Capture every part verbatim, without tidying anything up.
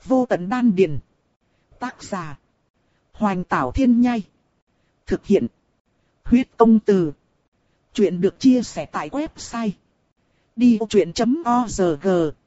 Vô tận đan điền. Tác giả. Hoành Tảo Thiên Nhai. Thực hiện. Huyết Công Từ. Chuyện được chia sẻ tại website đi vô chuyện chấm org.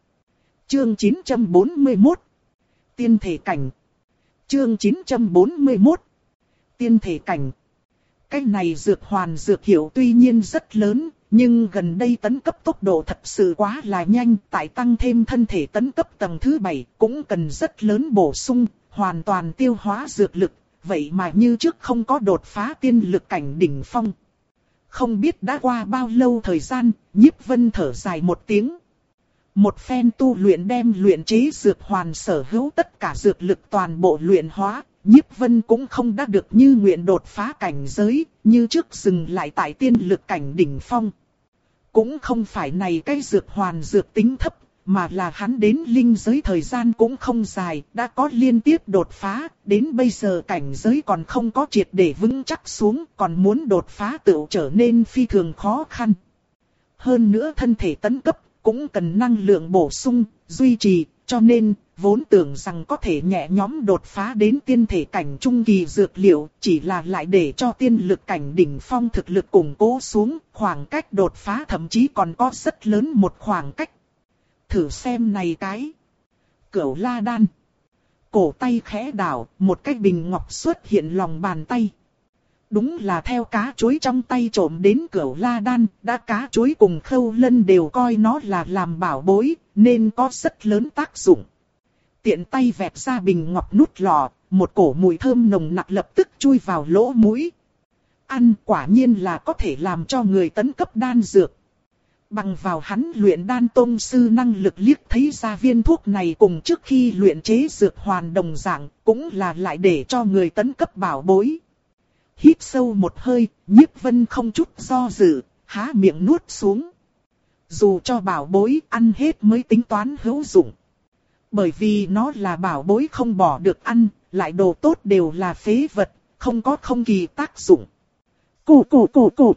Chương chín trăm bốn mươi mốt. Tiên thể cảnh. Chương chín trăm bốn mươi mốt. Tiên thể cảnh. Cái này dược hoàn dược hiệu tuy nhiên rất lớn, nhưng gần đây tấn cấp tốc độ thật sự quá là nhanh, tại tăng thêm thân thể tấn cấp tầng thứ bảy cũng cần rất lớn bổ sung, hoàn toàn tiêu hóa dược lực, vậy mà như trước không có đột phá tiên lực cảnh đỉnh phong. Không biết đã qua bao lâu thời gian, Nhiếp Vân thở dài một tiếng. Một phen tu luyện đem luyện chế dược hoàn sở hữu tất cả dược lực toàn bộ luyện hóa, Nhiếp Vân cũng không đã được như nguyện đột phá cảnh giới, như trước dừng lại tại tiên lực cảnh đỉnh phong. Cũng không phải này cái dược hoàn dược tính thấp, mà là hắn đến linh giới thời gian cũng không dài, đã có liên tiếp đột phá, đến bây giờ cảnh giới còn không có triệt để vững chắc xuống, còn muốn đột phá tựu trở nên phi thường khó khăn. Hơn nữa thân thể tấn cấp, cũng cần năng lượng bổ sung, duy trì, cho nên, vốn tưởng rằng có thể nhẹ nhõm đột phá đến tiên thể cảnh trung kỳ dược liệu, chỉ là lại để cho tiên lực cảnh đỉnh phong thực lực củng cố xuống, khoảng cách đột phá thậm chí còn có rất lớn một khoảng cách. Thử xem này cái. Cửu La Đan. Cổ tay khẽ đảo, một cái bình ngọc xuất hiện lòng bàn tay. Đúng là theo cá chuối trong tay trộm đến Cửu La Đan, đã cá chuối cùng Khâu Lân đều coi nó là làm bảo bối, nên có rất lớn tác dụng. Tiện tay vẹt ra bình ngọc nút lọ, một cổ mùi thơm nồng nặc lập tức chui vào lỗ mũi. Ăn quả nhiên là có thể làm cho người tấn cấp đan dược. Bằng vào hắn luyện đan tông sư năng lực liếc thấy ra viên thuốc này cùng trước khi luyện chế dược hoàn đồng dạng, cũng là lại để cho người tấn cấp bảo bối. Hít sâu một hơi, Nhiếp Vân không chút do dự, há miệng nuốt xuống. Dù cho bảo bối ăn hết mới tính toán hữu dụng. Bởi vì nó là bảo bối không bỏ được ăn, lại đồ tốt đều là phế vật, không có không kỳ tác dụng. Cù cù cù cù.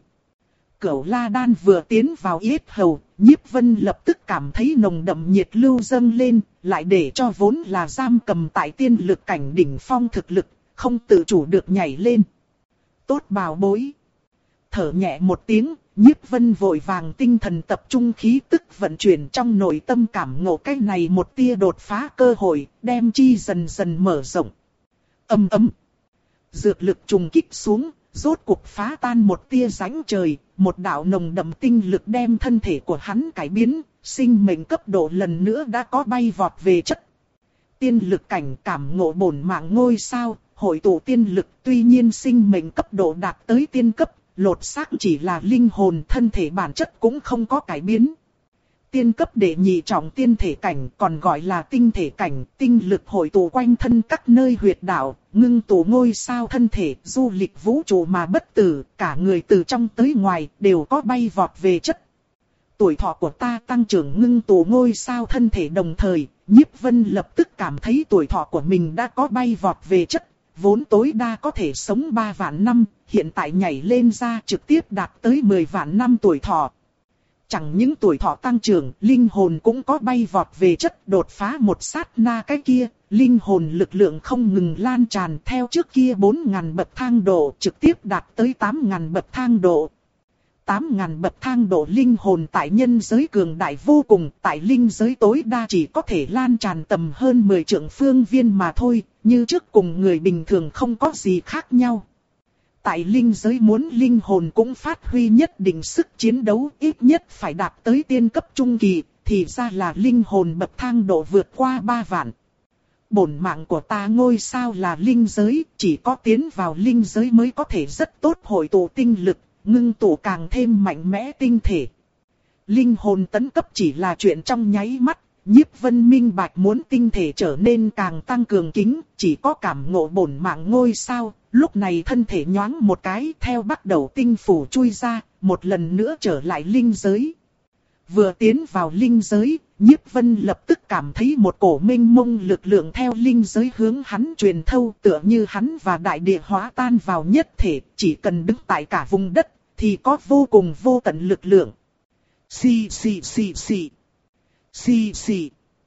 Cửu La Đan vừa tiến vào yết hầu, Nhiếp Vân lập tức cảm thấy nồng đậm nhiệt lưu dâng lên, lại để cho vốn là giam cầm tại tiên lực cảnh đỉnh phong thực lực, không tự chủ được nhảy lên. Tốt bảo bối. Thở nhẹ một tiếng, Nhiếp Vân vội vàng tinh thần tập trung khí tức vận chuyển trong nội tâm cảm ngộ cái này một tia đột phá cơ hội, đem chi dần dần mở rộng. Ầm ầm. Dược lực trùng kích xuống, rốt cuộc phá tan một tia rãnh trời, một đạo nồng đậm tinh lực đem thân thể của hắn cải biến, sinh mệnh cấp độ lần nữa đã có bay vọt về chất. Tiên lực cảnh cảm ngộ bổn mạng ngôi sao, hội tụ tiên lực, tuy nhiên sinh mệnh cấp độ đạt tới tiên cấp, lột xác chỉ là linh hồn, thân thể bản chất cũng không có cải biến. Tiên cấp đệ nhị trọng tiên thể cảnh, còn gọi là tinh thể cảnh, tinh lực hội tụ quanh thân các nơi huyệt đạo, ngưng tụ ngôi sao thân thể, du lịch vũ trụ mà bất tử, cả người từ trong tới ngoài đều có bay vọt về chất. Tuổi thọ của ta tăng trưởng ngưng tụ ngôi sao thân thể đồng thời, Nhiếp Vân lập tức cảm thấy tuổi thọ của mình đã có bay vọt về chất, vốn tối đa có thể sống ba vạn năm, hiện tại nhảy lên ra trực tiếp đạt tới mười vạn năm tuổi thọ. Chẳng những tuổi thọ tăng trưởng, linh hồn cũng có bay vọt về chất, đột phá một sát na cái kia, linh hồn lực lượng không ngừng lan tràn theo trước kia bốn nghìn bậc thang độ, trực tiếp đạt tới tám nghìn bậc thang độ. tám nghìn bậc thang độ linh hồn tại nhân giới cường đại vô cùng, tại linh giới tối đa chỉ có thể lan tràn tầm hơn mười trượng phương viên mà thôi, như trước cùng người bình thường không có gì khác nhau. Tại linh giới muốn linh hồn cũng phát huy nhất định sức chiến đấu, ít nhất phải đạt tới tiên cấp trung kỳ, thì ra là linh hồn bậc thang độ vượt qua ba vạn. Bổn mạng của ta ngôi sao là linh giới, chỉ có tiến vào linh giới mới có thể rất tốt hội tụ tinh lực, ngưng tụ càng thêm mạnh mẽ tinh thể. Linh hồn tấn cấp chỉ là chuyện trong nháy mắt, Nhiếp Vân minh bạch muốn tinh thể trở nên càng tăng cường kính, chỉ có cảm ngộ bổn mạng ngôi sao, lúc này thân thể nhoáng một cái theo bắt đầu tinh phủ chui ra, một lần nữa trở lại linh giới. Vừa tiến vào linh giới, Nhiếp Vân lập tức cảm thấy một cổ mênh mông lực lượng theo linh giới hướng hắn truyền thâu, tựa như hắn và đại địa hóa tan vào nhất thể, chỉ cần đứng tại cả vùng đất, thì có vô cùng vô tận lực lượng. Xì xì xì xì. Xì xì.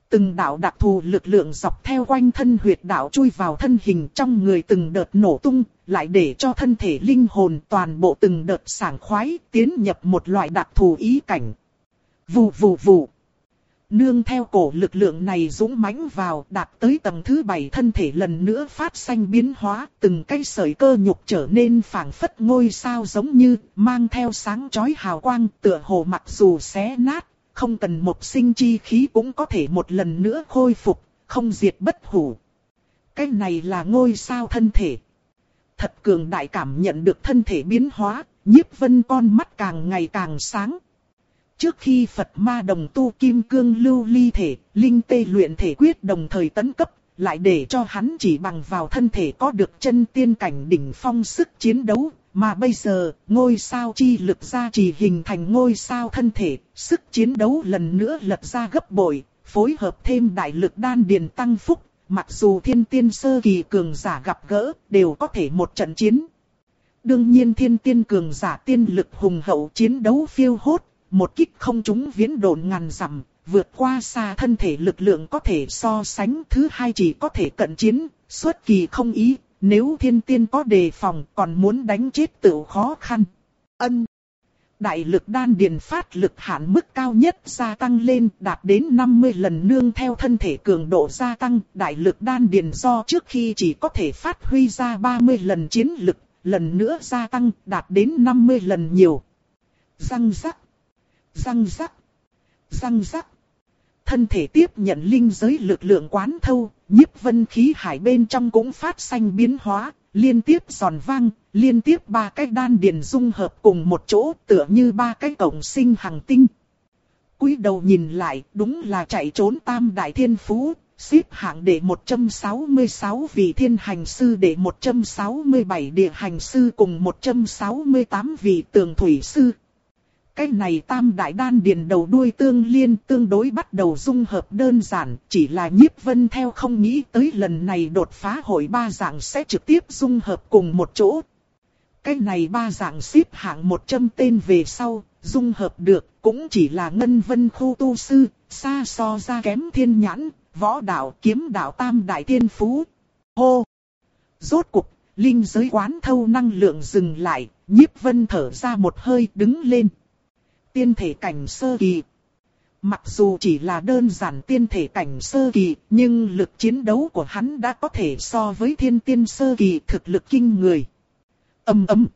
Từng đạo đặc thù lực lượng dọc theo quanh thân huyệt đạo chui vào thân hình trong người từng đợt nổ tung, lại để cho thân thể linh hồn toàn bộ từng đợt sảng khoái tiến nhập một loại đặc thù ý cảnh. Vù vù vù. Nương theo cổ lực lượng này dũng mãnh vào, đạt tới tầng thứ bảy thân thể lần nữa phát sinh biến hóa, từng cái sợi cơ nhục trở nên phảng phất ngôi sao giống như, mang theo sáng chói hào quang, tựa hồ mặc dù xé nát, không cần một sinh chi khí cũng có thể một lần nữa khôi phục, không diệt bất hủ. Cái này là ngôi sao thân thể. Thật cường đại cảm nhận được thân thể biến hóa, Nhiếp Vân con mắt càng ngày càng sáng. Trước khi Phật Ma Đồng tu kim cương lưu ly thể, linh tê luyện thể quyết đồng thời tấn cấp, lại để cho hắn chỉ bằng vào thân thể có được chân tiên cảnh đỉnh phong sức chiến đấu, mà bây giờ, ngôi sao chi lực ra chỉ hình thành ngôi sao thân thể, sức chiến đấu lần nữa lật ra gấp bội, phối hợp thêm đại lực đan điền tăng phúc, mặc dù thiên tiên sơ kỳ cường giả gặp gỡ, đều có thể một trận chiến. Đương nhiên thiên tiên cường giả tiên lực hùng hậu chiến đấu phiêu hốt, một kích không trúng viễn độn ngàn dặm, vượt qua xa thân thể lực lượng có thể so sánh. Thứ hai chỉ có thể cận chiến, xuất kỳ không ý, nếu thiên tiên có đề phòng còn muốn đánh chết tự khó khăn. Ân. Đại lực đan điền phát lực hạn mức cao nhất gia tăng lên đạt đến năm mươi lần nương theo thân thể cường độ gia tăng. Đại lực đan điền do trước khi chỉ có thể phát huy ra ba mươi lần chiến lực, lần nữa gia tăng đạt đến năm mươi lần nhiều. Răng rắc. Răng rắc. Răng rắc. Thân thể tiếp nhận linh giới lực lượng quán thâu, Nhiếp Vân khí hải bên trong cũng phát sinh biến hóa, liên tiếp giòn vang, liên tiếp ba cái đan điền dung hợp cùng một chỗ tựa như ba cái cổng sinh hằng tinh. Cúi đầu nhìn lại, đúng là chạy trốn tam đại thiên phú, xếp hạng đệ một trăm sáu mươi sáu vị thiên hành sư, đệ một trăm sáu mươi bảy địa hành sư cùng một trăm sáu mươi tám vị tường thủy sư. Cái này tam đại đan điền đầu đuôi tương liên tương đối bắt đầu dung hợp đơn giản, chỉ là Nhiếp Vân theo không nghĩ tới lần này đột phá hội ba dạng sẽ trực tiếp dung hợp cùng một chỗ. Cái này ba dạng xếp hạng một trăm tên về sau, dung hợp được cũng chỉ là ngân vân khu tu sư, xa so ra kém thiên nhãn, võ đạo, kiếm đạo tam đại thiên phú. Hô! Rốt cục, linh giới quán thâu năng lượng dừng lại, Nhiếp Vân thở ra một hơi đứng lên. Tiên thể cảnh sơ kỳ. Mặc dù chỉ là đơn giản tiên thể cảnh sơ kỳ, nhưng lực chiến đấu của hắn đã có thể so với thiên tiên sơ kỳ, thực lực kinh người. Ầm ầm.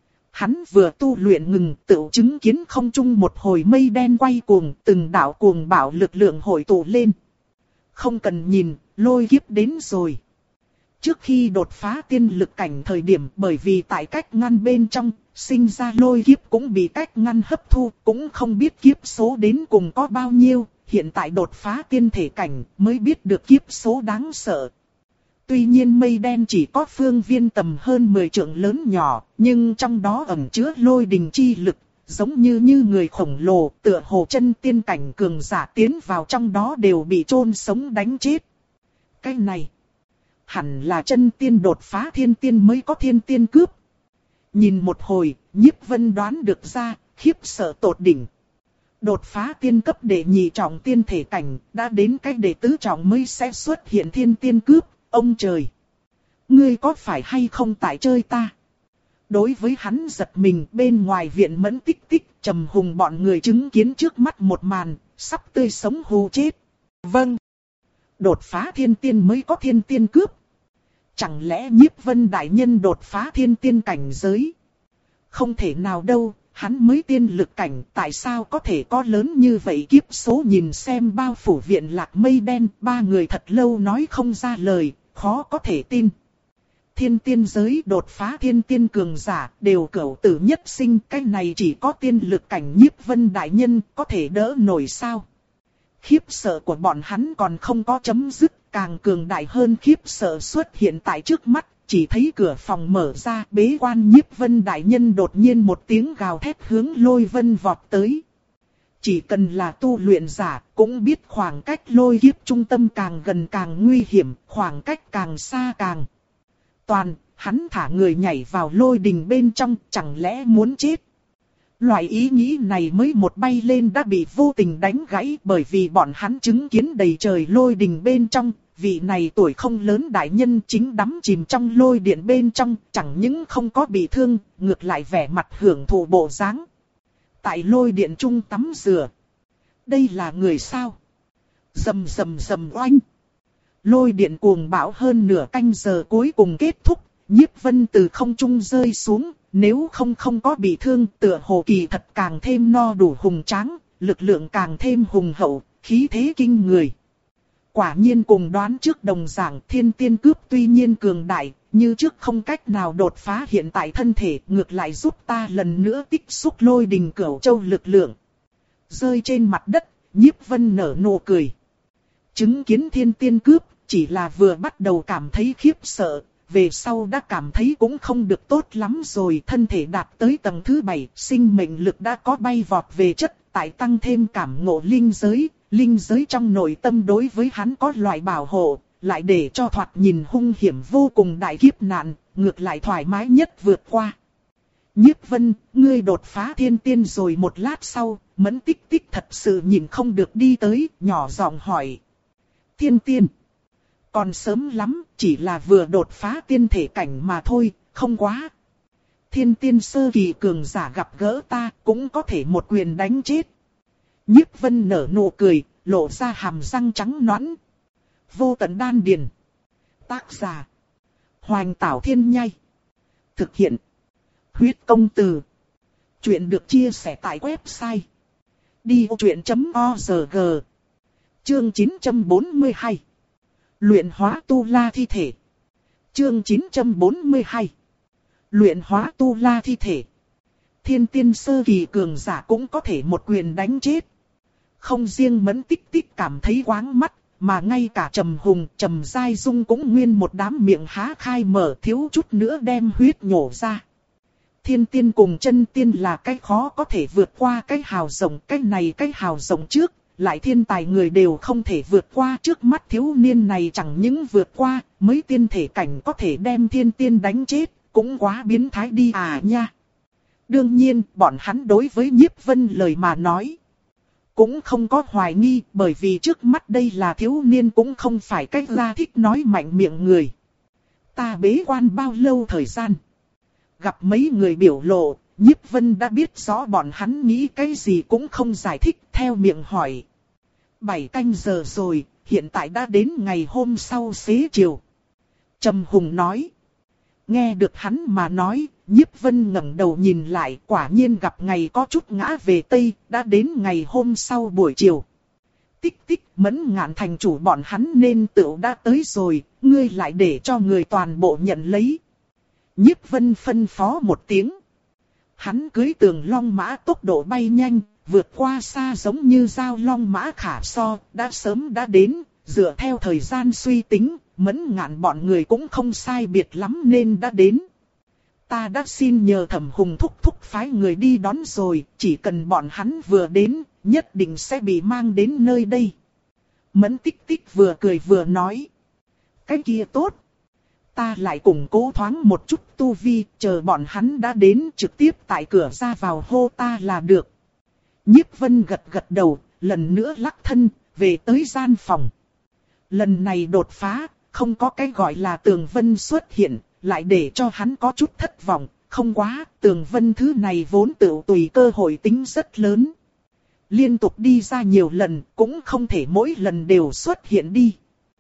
Hắn vừa tu luyện ngừng, tự chứng kiến không trung một hồi mây đen quay cuồng, từng đạo cuồng bạo lực lượng hội tụ lên. Không cần nhìn, lôi kiếp đến rồi. Trước khi đột phá tiên lực cảnh thời điểm, bởi vì tại cách ngăn bên trong, sinh ra lôi kiếp cũng bị cách ngăn hấp thu, cũng không biết kiếp số đến cùng có bao nhiêu, hiện tại đột phá tiên thể cảnh mới biết được kiếp số đáng sợ. Tuy nhiên mây đen chỉ có phương viên tầm hơn mười trượng lớn nhỏ, nhưng trong đó ẩn chứa lôi đình chi lực, giống như như người khổng lồ, tựa hồ chân tiên cảnh cường giả tiến vào trong đó đều bị chôn sống đánh chết. Cái này hẳn là chân tiên đột phá thiên tiên mới có thiên tiên cướp. Nhìn một hồi, Nhiếp Vân đoán được ra, khiếp sợ tột đỉnh. Đột phá tiên cấp đệ nhị trọng tiên thể cảnh, đã đến cách đệ tứ trọng mới sẽ xuất hiện thiên tiên cướp, ông trời. Ngươi có phải hay không tại chơi ta? Đối với hắn giật mình, bên ngoài viện Mẫn Tích Tích, Trầm Hùng bọn người chứng kiến trước mắt một màn, sắp tươi sống hù chết. Vâng. Đột phá thiên tiên mới có thiên tiên cướp. Chẳng lẽ Nhiếp Vân đại nhân đột phá thiên tiên cảnh giới? Không thể nào đâu, hắn mới tiên lực cảnh, tại sao có thể có lớn như vậy kiếp số? Nhìn xem bao phủ viện lạc mây đen, ba người thật lâu nói không ra lời, khó có thể tin. Thiên tiên giới đột phá thiên tiên cường giả, đều cửu tử nhất sinh, cái này chỉ có tiên lực cảnh Nhiếp Vân đại nhân có thể đỡ nổi sao? Khiếp sợ của bọn hắn còn không có chấm dứt, càng cường đại hơn khiếp sợ xuất hiện tại trước mắt, chỉ thấy cửa phòng mở ra, bế quan Nhiếp Vân đại nhân đột nhiên một tiếng gào thét hướng Lôi Vân vọt tới. Chỉ cần là tu luyện giả, cũng biết khoảng cách lôi kiếp trung tâm càng gần càng nguy hiểm, khoảng cách càng xa càng toàn, hắn thả người nhảy vào lôi đình bên trong, chẳng lẽ muốn chết? Loại ý nghĩ này mới một bay lên đã bị vô tình đánh gãy bởi vì bọn hắn chứng kiến đầy trời lôi đình bên trong. Vị này tuổi không lớn đại nhân chính đắm chìm trong lôi điện bên trong, chẳng những không có bị thương, ngược lại vẻ mặt hưởng thụ bộ dáng. Tại lôi điện trung tắm rửa. Đây là người sao? Rầm rầm rầm oanh. Lôi điện cuồng bão hơn nửa canh giờ cuối cùng kết thúc, Nhiếp Vân từ không trung rơi xuống, nếu không không có bị thương, tựa hồ kỳ thật càng thêm no đủ hùng tráng, lực lượng càng thêm hùng hậu, khí thế kinh người. Quả nhiên cùng đoán trước đồng dạng, thiên tiên cướp tuy nhiên cường đại, như trước không cách nào đột phá hiện tại thân thể, ngược lại giúp ta lần nữa tích xúc lôi đình cửu châu lực lượng. Rơi trên mặt đất, Nhiếp Vân nở nụ cười. Chứng kiến thiên tiên cướp, chỉ là vừa bắt đầu cảm thấy khiếp sợ, về sau đã cảm thấy cũng không được tốt lắm rồi. Thân thể đạt tới tầng thứ bảy, sinh mệnh lực đã có bay vọt về chất, tại tăng thêm cảm ngộ linh giới. Linh giới trong nội tâm đối với hắn có loại bảo hộ, lại để cho thoạt nhìn hung hiểm vô cùng đại kiếp nạn, ngược lại thoải mái nhất vượt qua. Nhiếp Vân, ngươi đột phá thiên tiên rồi. Một lát sau, Mẫn Tích Tích thật sự nhìn không được đi tới, nhỏ giọng hỏi. Thiên tiên? Còn sớm lắm, chỉ là vừa đột phá tiên thể cảnh mà thôi, không quá. Thiên tiên sơ kỳ cường giả gặp gỡ ta, cũng có thể một quyền đánh chết. Nhiếp Vân nở nụ cười, lộ ra hàm răng trắng nõn. Vô tận đan điền. Tác giả. Hoành Tảo Thiên Nhai. Thực hiện. Huyết công từ. Chuyện được chia sẻ tại website. đi vô chuyện chấm org. Chương chín trăm bốn mươi hai. Luyện hóa tu la thi thể. Chương chín trăm bốn mươi hai. Luyện hóa tu la thi thể. Thiên tiên sơ kỳ cường giả cũng có thể một quyền đánh chết. Không riêng Mẫn Tích Tích cảm thấy quáng mắt, mà ngay cả Trầm Hùng, Trầm Giai Dung cũng nguyên một đám miệng há khai mở, thiếu chút nữa đem huyết nhổ ra. Thiên tiên cùng chân tiên là cái khó có thể vượt qua cái hào rộng, cái này cái hào rộng trước, lại thiên tài người đều không thể vượt qua. Trước mắt thiếu niên này chẳng những vượt qua, mới tiên thể cảnh có thể đem thiên tiên đánh chết, cũng quá biến thái đi à nha. Đương nhiên, bọn hắn đối với Nhiếp Vân lời mà nói cũng không có hoài nghi, bởi vì trước mắt đây là thiếu niên cũng không phải cách ra thích nói mạnh miệng người. Ta bế quan bao lâu thời gian? Gặp mấy người biểu lộ, Nhiếp Vân đã biết rõ bọn hắn nghĩ cái gì cũng không giải thích, theo miệng hỏi. Bảy canh giờ rồi, hiện tại đã đến ngày hôm sau xế chiều. Trầm Hùng nói. Nghe được hắn mà nói, Nhiếp Vân ngẩng đầu nhìn lại, quả nhiên gặp ngày có chút ngã về Tây, đã đến ngày hôm sau buổi chiều. Tích Tích, Mẫn Ngạn thành chủ bọn hắn nên tựu đã tới rồi, ngươi lại để cho người toàn bộ nhận lấy. Nhiếp Vân phân phó một tiếng. Hắn cưỡi tường long mã tốc độ bay nhanh, vượt qua xa giống như dao long mã khả so, đã sớm đã đến, dựa theo thời gian suy tính. Mẫn Ngạn bọn người cũng không sai biệt lắm nên đã đến. Ta đã xin nhờ Thẩm Hùng thúc thúc phái người đi đón rồi, chỉ cần bọn hắn vừa đến, nhất định sẽ bị mang đến nơi đây. Mẫn Tích Tích vừa cười vừa nói. Cái kia tốt. Ta lại củng cố thoáng một chút tu vi, chờ bọn hắn đã đến trực tiếp tại cửa ra vào hô ta là được. Nhiếp Vân gật gật đầu, lần nữa lắc thân, về tới gian phòng. Lần này đột phá. Không có cái gọi là tường vân xuất hiện, lại để cho hắn có chút thất vọng. Không quá, tường vân thứ này vốn tự tùy cơ hội tính rất lớn. Liên tục đi ra nhiều lần, cũng không thể mỗi lần đều xuất hiện đi.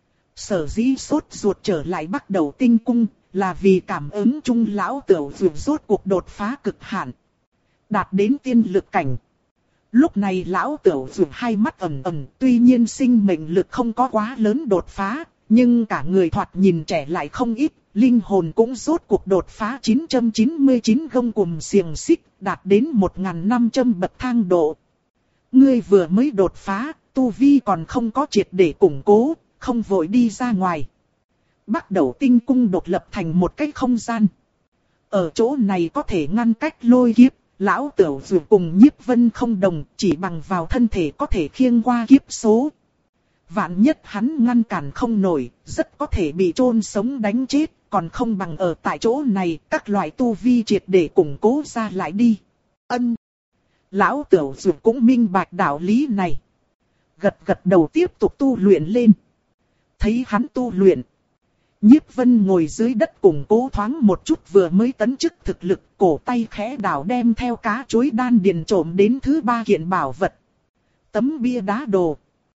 Sở dĩ sốt ruột trở lại bắt đầu tinh cung, là vì cảm ứng chung lão tiểu vượt rốt cuộc đột phá cực hạn. Đạt đến tiên lực cảnh. Lúc này lão tiểu vượt hai mắt ẩn ẩn, tuy nhiên sinh mệnh lực không có quá lớn đột phá. Nhưng cả người thoạt nhìn trẻ lại không ít, linh hồn cũng rốt cuộc đột phá chín trăm chín mươi chín gông cùm xiềng xích, đạt đến một nghìn năm trăm bậc thang độ. Ngươi vừa mới đột phá, tu vi còn không có triệt để củng cố, không vội đi ra ngoài. Bắt đầu tinh cung độc lập thành một cái không gian. Ở chỗ này có thể ngăn cách lôi kiếp, lão tiểu dù cùng Nhiếp Vân không đồng, chỉ bằng vào thân thể có thể khiêng qua kiếp số. Vạn nhất hắn ngăn cản không nổi, rất có thể bị chôn sống đánh chết, còn không bằng ở tại chỗ này, các loại tu vi triệt để củng cố ra lại đi. Ân. Lão Tiểu Dược cũng minh bạch đạo lý này. Gật gật đầu tiếp tục tu luyện lên. Thấy hắn tu luyện. Nhiếp Vân ngồi dưới đất củng cố thoáng một chút vừa mới tấn chức thực lực, cổ tay khẽ đảo đem theo cá chuối đan điền trộm đến thứ ba kiện bảo vật. Tấm bia đá đồ.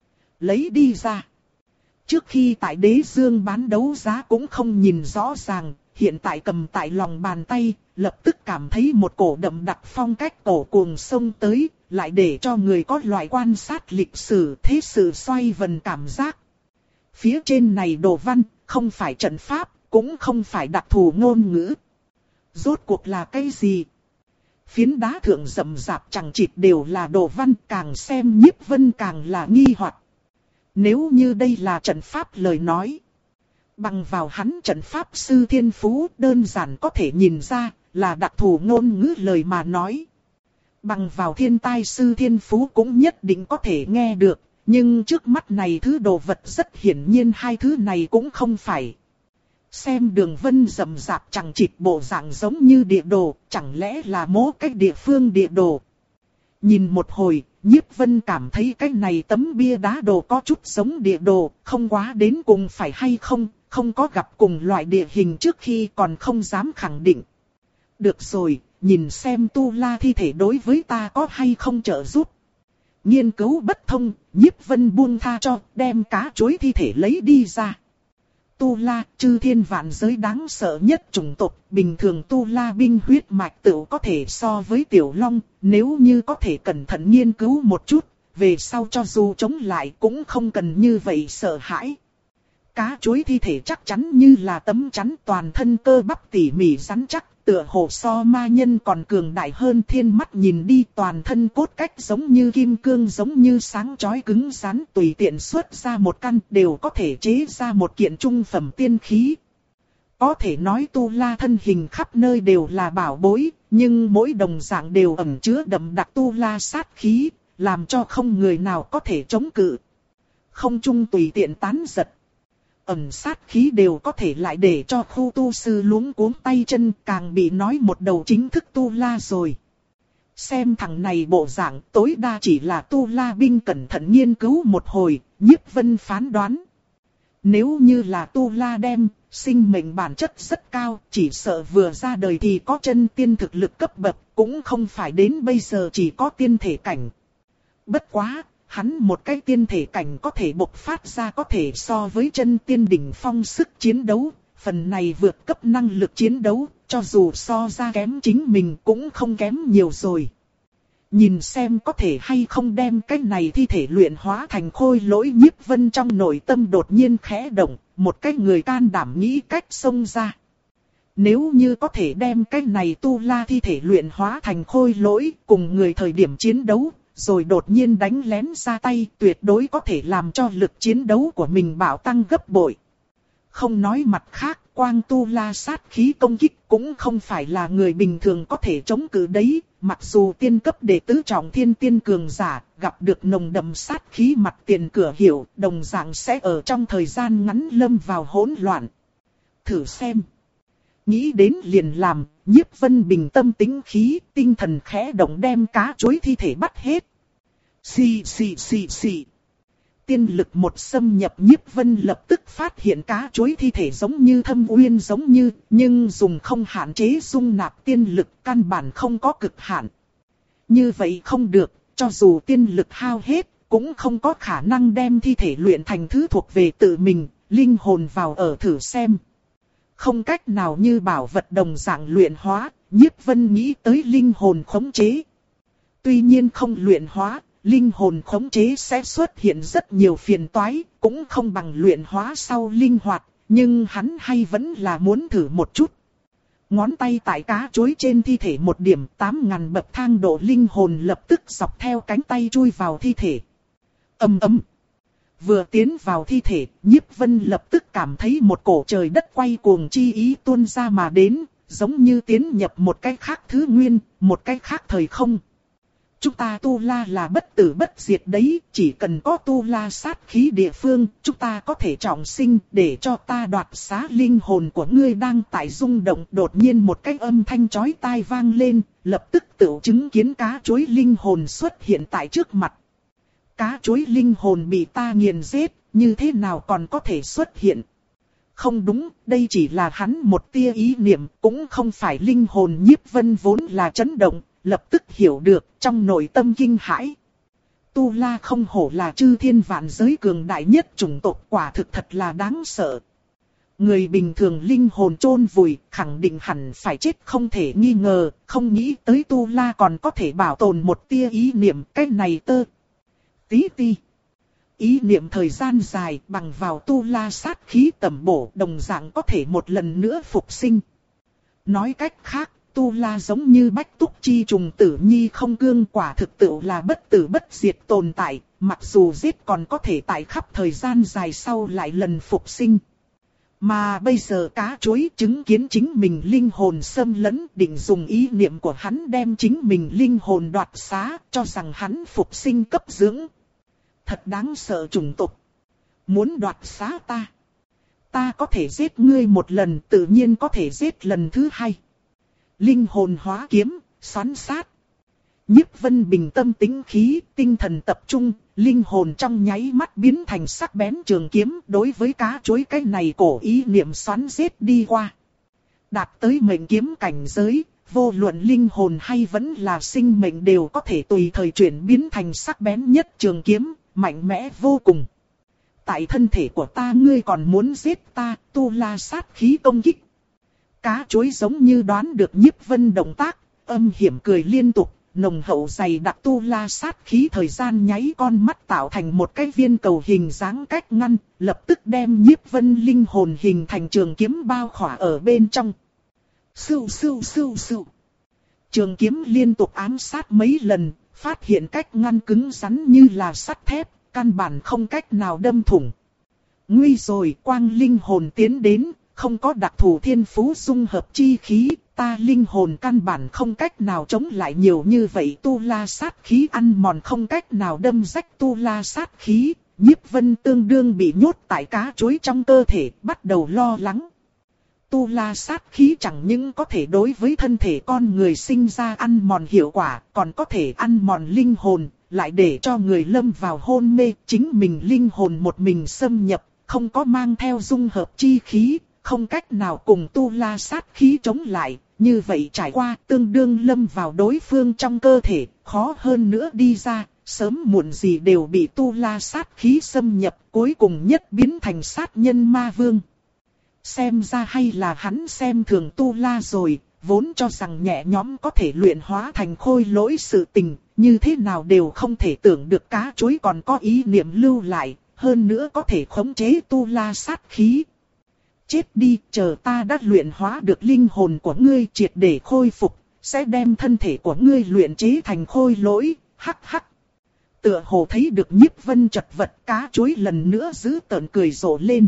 Lấy đi ra. Trước khi tại Đế Dương bán đấu giá cũng không nhìn rõ ràng, hiện tại cầm tại lòng bàn tay, lập tức cảm thấy một cổ đậm đặc phong cách cổ cuồng sông tới, lại để cho người có loại quan sát lịch sử thế sự xoay vần cảm giác. Phía trên này đồ văn, không phải trận pháp, cũng không phải đặc thù ngôn ngữ. Rốt cuộc là cái gì? Phiến đá thượng rậm rạp chẳng chịt đều là đồ văn, càng xem Nhiếp Vân càng là nghi hoặc. Nếu như đây là trận pháp lời nói, bằng vào hắn trận pháp sư thiên phú đơn giản có thể nhìn ra là đặc thù ngôn ngữ lời mà nói. Bằng vào thiên tai sư thiên phú cũng nhất định có thể nghe được, nhưng trước mắt này thứ đồ vật rất hiển nhiên hai thứ này cũng không phải. Xem đường vân rậm rạp chẳng chịt bộ dạng giống như địa đồ, chẳng lẽ là mố cách địa phương địa đồ. Nhìn một hồi, Nhiếp Vân cảm thấy cái này tấm bia đá đồ có chút giống địa đồ, không quá đến cùng phải hay không, không có gặp cùng loại địa hình trước khi còn không dám khẳng định. Được rồi, nhìn xem Tu La thi thể đối với ta có hay không trợ giúp. Nghiên cứu bất thông, Nhiếp Vân buông tha cho, đem cá chuối thi thể lấy đi ra. Tu La, chư thiên vạn giới đáng sợ nhất chủng tộc, bình thường Tu La binh huyết mạch tựu có thể so với Tiểu Long, nếu như có thể cẩn thận nghiên cứu một chút, về sau cho dù chống lại cũng không cần như vậy sợ hãi. Cá chuối thi thể chắc chắn như là tấm chắn, toàn thân cơ bắp tỉ mỉ rắn chắc, tựa hồ so ma nhân còn cường đại hơn, thiên mắt nhìn đi toàn thân cốt cách giống như kim cương, giống như sáng chói cứng rắn, tùy tiện xuất ra một căn đều có thể chế ra một kiện trung phẩm tiên khí. Có thể nói Tu La thân hình khắp nơi đều là bảo bối, nhưng mỗi đồng dạng đều ẩn chứa đậm đặc Tu La sát khí, làm cho không người nào có thể chống cự. Không trung tùy tiện tán giật. Ẩn sát khí đều có thể lại để cho khu tu sư luống cuống tay chân, càng bị nói một đầu chính thức Tu La rồi. Xem thằng này bộ dạng tối đa chỉ là Tu La binh cẩn thận nghiên cứu một hồi, Nhiếp Vân phán đoán. Nếu như là Tu La đem, sinh mệnh bản chất rất cao, chỉ sợ vừa ra đời thì có chân tiên thực lực cấp bậc, cũng không phải đến bây giờ chỉ có tiên thể cảnh. Bất quá, hắn một cái tiên thể cảnh có thể bộc phát ra có thể so với chân tiên đỉnh phong sức chiến đấu, phần này vượt cấp năng lực chiến đấu, cho dù so ra kém chính mình cũng không kém nhiều rồi. Nhìn xem có thể hay không đem cái này thi thể luyện hóa thành khôi lỗi, Nhiếp Vân trong nội tâm đột nhiên khẽ động, một cái người can đảm nghĩ cách xông ra. Nếu như có thể đem cái này Tu La thi thể luyện hóa thành khôi lỗi, cùng người thời điểm chiến đấu, rồi đột nhiên đánh lén ra tay, tuyệt đối có thể làm cho lực chiến đấu của mình bạo tăng gấp bội. Không nói mặt khác, quang Tu La sát khí công kích cũng không phải là người bình thường có thể chống cự đấy, mặc dù tiên cấp đệ tứ trọng thiên tiên cường giả, gặp được nồng đậm sát khí mặt tiền cửa hiệu, đồng dạng sẽ ở trong thời gian ngắn lâm vào hỗn loạn. Thử xem. Nghĩ đến liền làm, Nhiếp Vân bình tâm tĩnh khí, tinh thần khẽ động đem cá chuối thi thể bắt hết. Xì xì xì xì. Tiên lực một xâm nhập, Nhiếp Vân lập tức phát hiện cá chuối thi thể giống như thâm uyên giống như, nhưng dùng không hạn chế dung nạp tiên lực, căn bản không có cực hạn. Như vậy không được, cho dù tiên lực hao hết, cũng không có khả năng đem thi thể luyện thành thứ thuộc về tự mình, linh hồn vào ở thử xem. Không cách nào như bảo vật đồng dạng luyện hóa, Nhiếp Vân nghĩ tới linh hồn khống chế. Tuy nhiên không luyện hóa, linh hồn khống chế sẽ xuất hiện rất nhiều phiền toái, cũng không bằng luyện hóa sau linh hoạt, nhưng hắn hay vẫn là muốn thử một chút. Ngón tay tại cá chuối trên thi thể một điểm, tám ngàn bậc thang độ linh hồn lập tức dọc theo cánh tay chui vào thi thể. Ầm ầm. Vừa tiến vào thi thể, Nhiếp Vân lập tức cảm thấy một cổ trời đất quay cuồng chi ý tuôn ra mà đến, giống như tiến nhập một cái khác thứ nguyên, một cái khác thời không. chúng ta tu la là bất tử bất diệt đấy, chỉ cần có tu la sát khí địa phương, chúng ta có thể trọng sinh, để cho ta đoạt xá linh hồn của ngươi đang tại rung động. Đột nhiên một cái âm thanh chói tai vang lên, lập tức tự chứng kiến cá chuối linh hồn xuất hiện tại trước mặt. Cá chuối linh hồn bị ta nghiền giết, như thế nào còn có thể xuất hiện? Không đúng, đây chỉ là hắn một tia ý niệm, cũng không phải linh hồn. Nhiếp Vân vốn là chấn động, lập tức hiểu được, trong nội tâm kinh hãi. Tu La không hổ là chư thiên vạn giới cường đại nhất chủng tộc, quả thực thật là đáng sợ. Người bình thường linh hồn chôn vùi, khẳng định hẳn phải chết không thể nghi ngờ, không nghĩ tới Tu La còn có thể bảo tồn một tia ý niệm. Cái này tơ tí ti. Ý niệm thời gian dài bằng vào tu la sát khí tầm bổ, đồng dạng có thể một lần nữa phục sinh. Nói cách khác, tu la giống như bách túc chi trùng tử nhi không cương, quả thực tự là bất tử bất diệt tồn tại, mặc dù giết còn có thể tại khắp thời gian dài sau lại lần phục sinh. Mà bây giờ cá chuối chứng kiến chính mình linh hồn xâm lấn, định dùng ý niệm của hắn đem chính mình linh hồn đoạt xá, cho rằng hắn phục sinh cấp dưỡng. Thật đáng sợ chủng tộc. Muốn đoạt xá ta. Ta có thể giết ngươi một lần, tự nhiên có thể giết lần thứ hai. Linh hồn hóa kiếm, xoắn sát. Nhiếp Vân bình tâm tĩnh khí, tinh thần tập trung, linh hồn trong nháy mắt biến thành sắc bén trường kiếm, đối với cá chuối cái này cổ ý niệm xoắn giết đi qua. Đạt tới mệnh kiếm cảnh giới, vô luận linh hồn hay vẫn là sinh mệnh đều có thể tùy thời chuyển biến thành sắc bén nhất trường kiếm, mạnh mẽ vô cùng. Tại thân thể của ta ngươi còn muốn giết ta, tu la sát khí công kích. Cá chuối giống như đoán được Nhiếp Vân động tác, âm hiểm cười liên tục, nồng hậu dày đặc tu la sát khí thời gian nháy con mắt tạo thành một cái viên cầu hình dáng cách ngăn, lập tức đem Nhiếp Vân linh hồn hình thành trường kiếm bao khỏa ở bên trong. Sưu sưu sưu sưu. Trường kiếm liên tục ám sát mấy lần, phát hiện cách ngăn cứng rắn như là sắt thép, căn bản không cách nào đâm thủng. Nguy rồi, quang linh hồn tiến đến, không có đặc thù thiên phú dung hợp chi khí, ta linh hồn căn bản không cách nào chống lại nhiều như vậy tu la sát khí ăn mòn, không cách nào đâm rách tu la sát khí. Nhiếp Vân tương đương bị nhốt tại cá chuối trong cơ thể, bắt đầu lo lắng. Tu la sát khí chẳng những có thể đối với thân thể con người sinh ra ăn mòn hiệu quả, còn có thể ăn mòn linh hồn, lại để cho người lâm vào hôn mê, chính mình linh hồn một mình xâm nhập, không có mang theo dung hợp chi khí, không cách nào cùng tu la sát khí chống lại, như vậy trải qua tương đương lâm vào đối phương trong cơ thể, khó hơn nữa đi ra, sớm muộn gì đều bị tu la sát khí xâm nhập, cuối cùng nhất biến thành sát nhân ma vương. Xem ra hay là hắn xem thường tu la rồi, vốn cho rằng nhẹ nhõm có thể luyện hóa thành khôi lỗi sự tình, như thế nào đều không thể tưởng được cá chuối còn có ý niệm lưu lại, hơn nữa có thể khống chế tu la sát khí. Chết đi, chờ ta đã luyện hóa được linh hồn của ngươi triệt để khôi phục, sẽ đem thân thể của ngươi luyện chế thành khôi lỗi, hắc hắc. Tựa hồ thấy được Nhiếp Vân chật vật, cá chuối lần nữa giữ tợn cười rộ lên.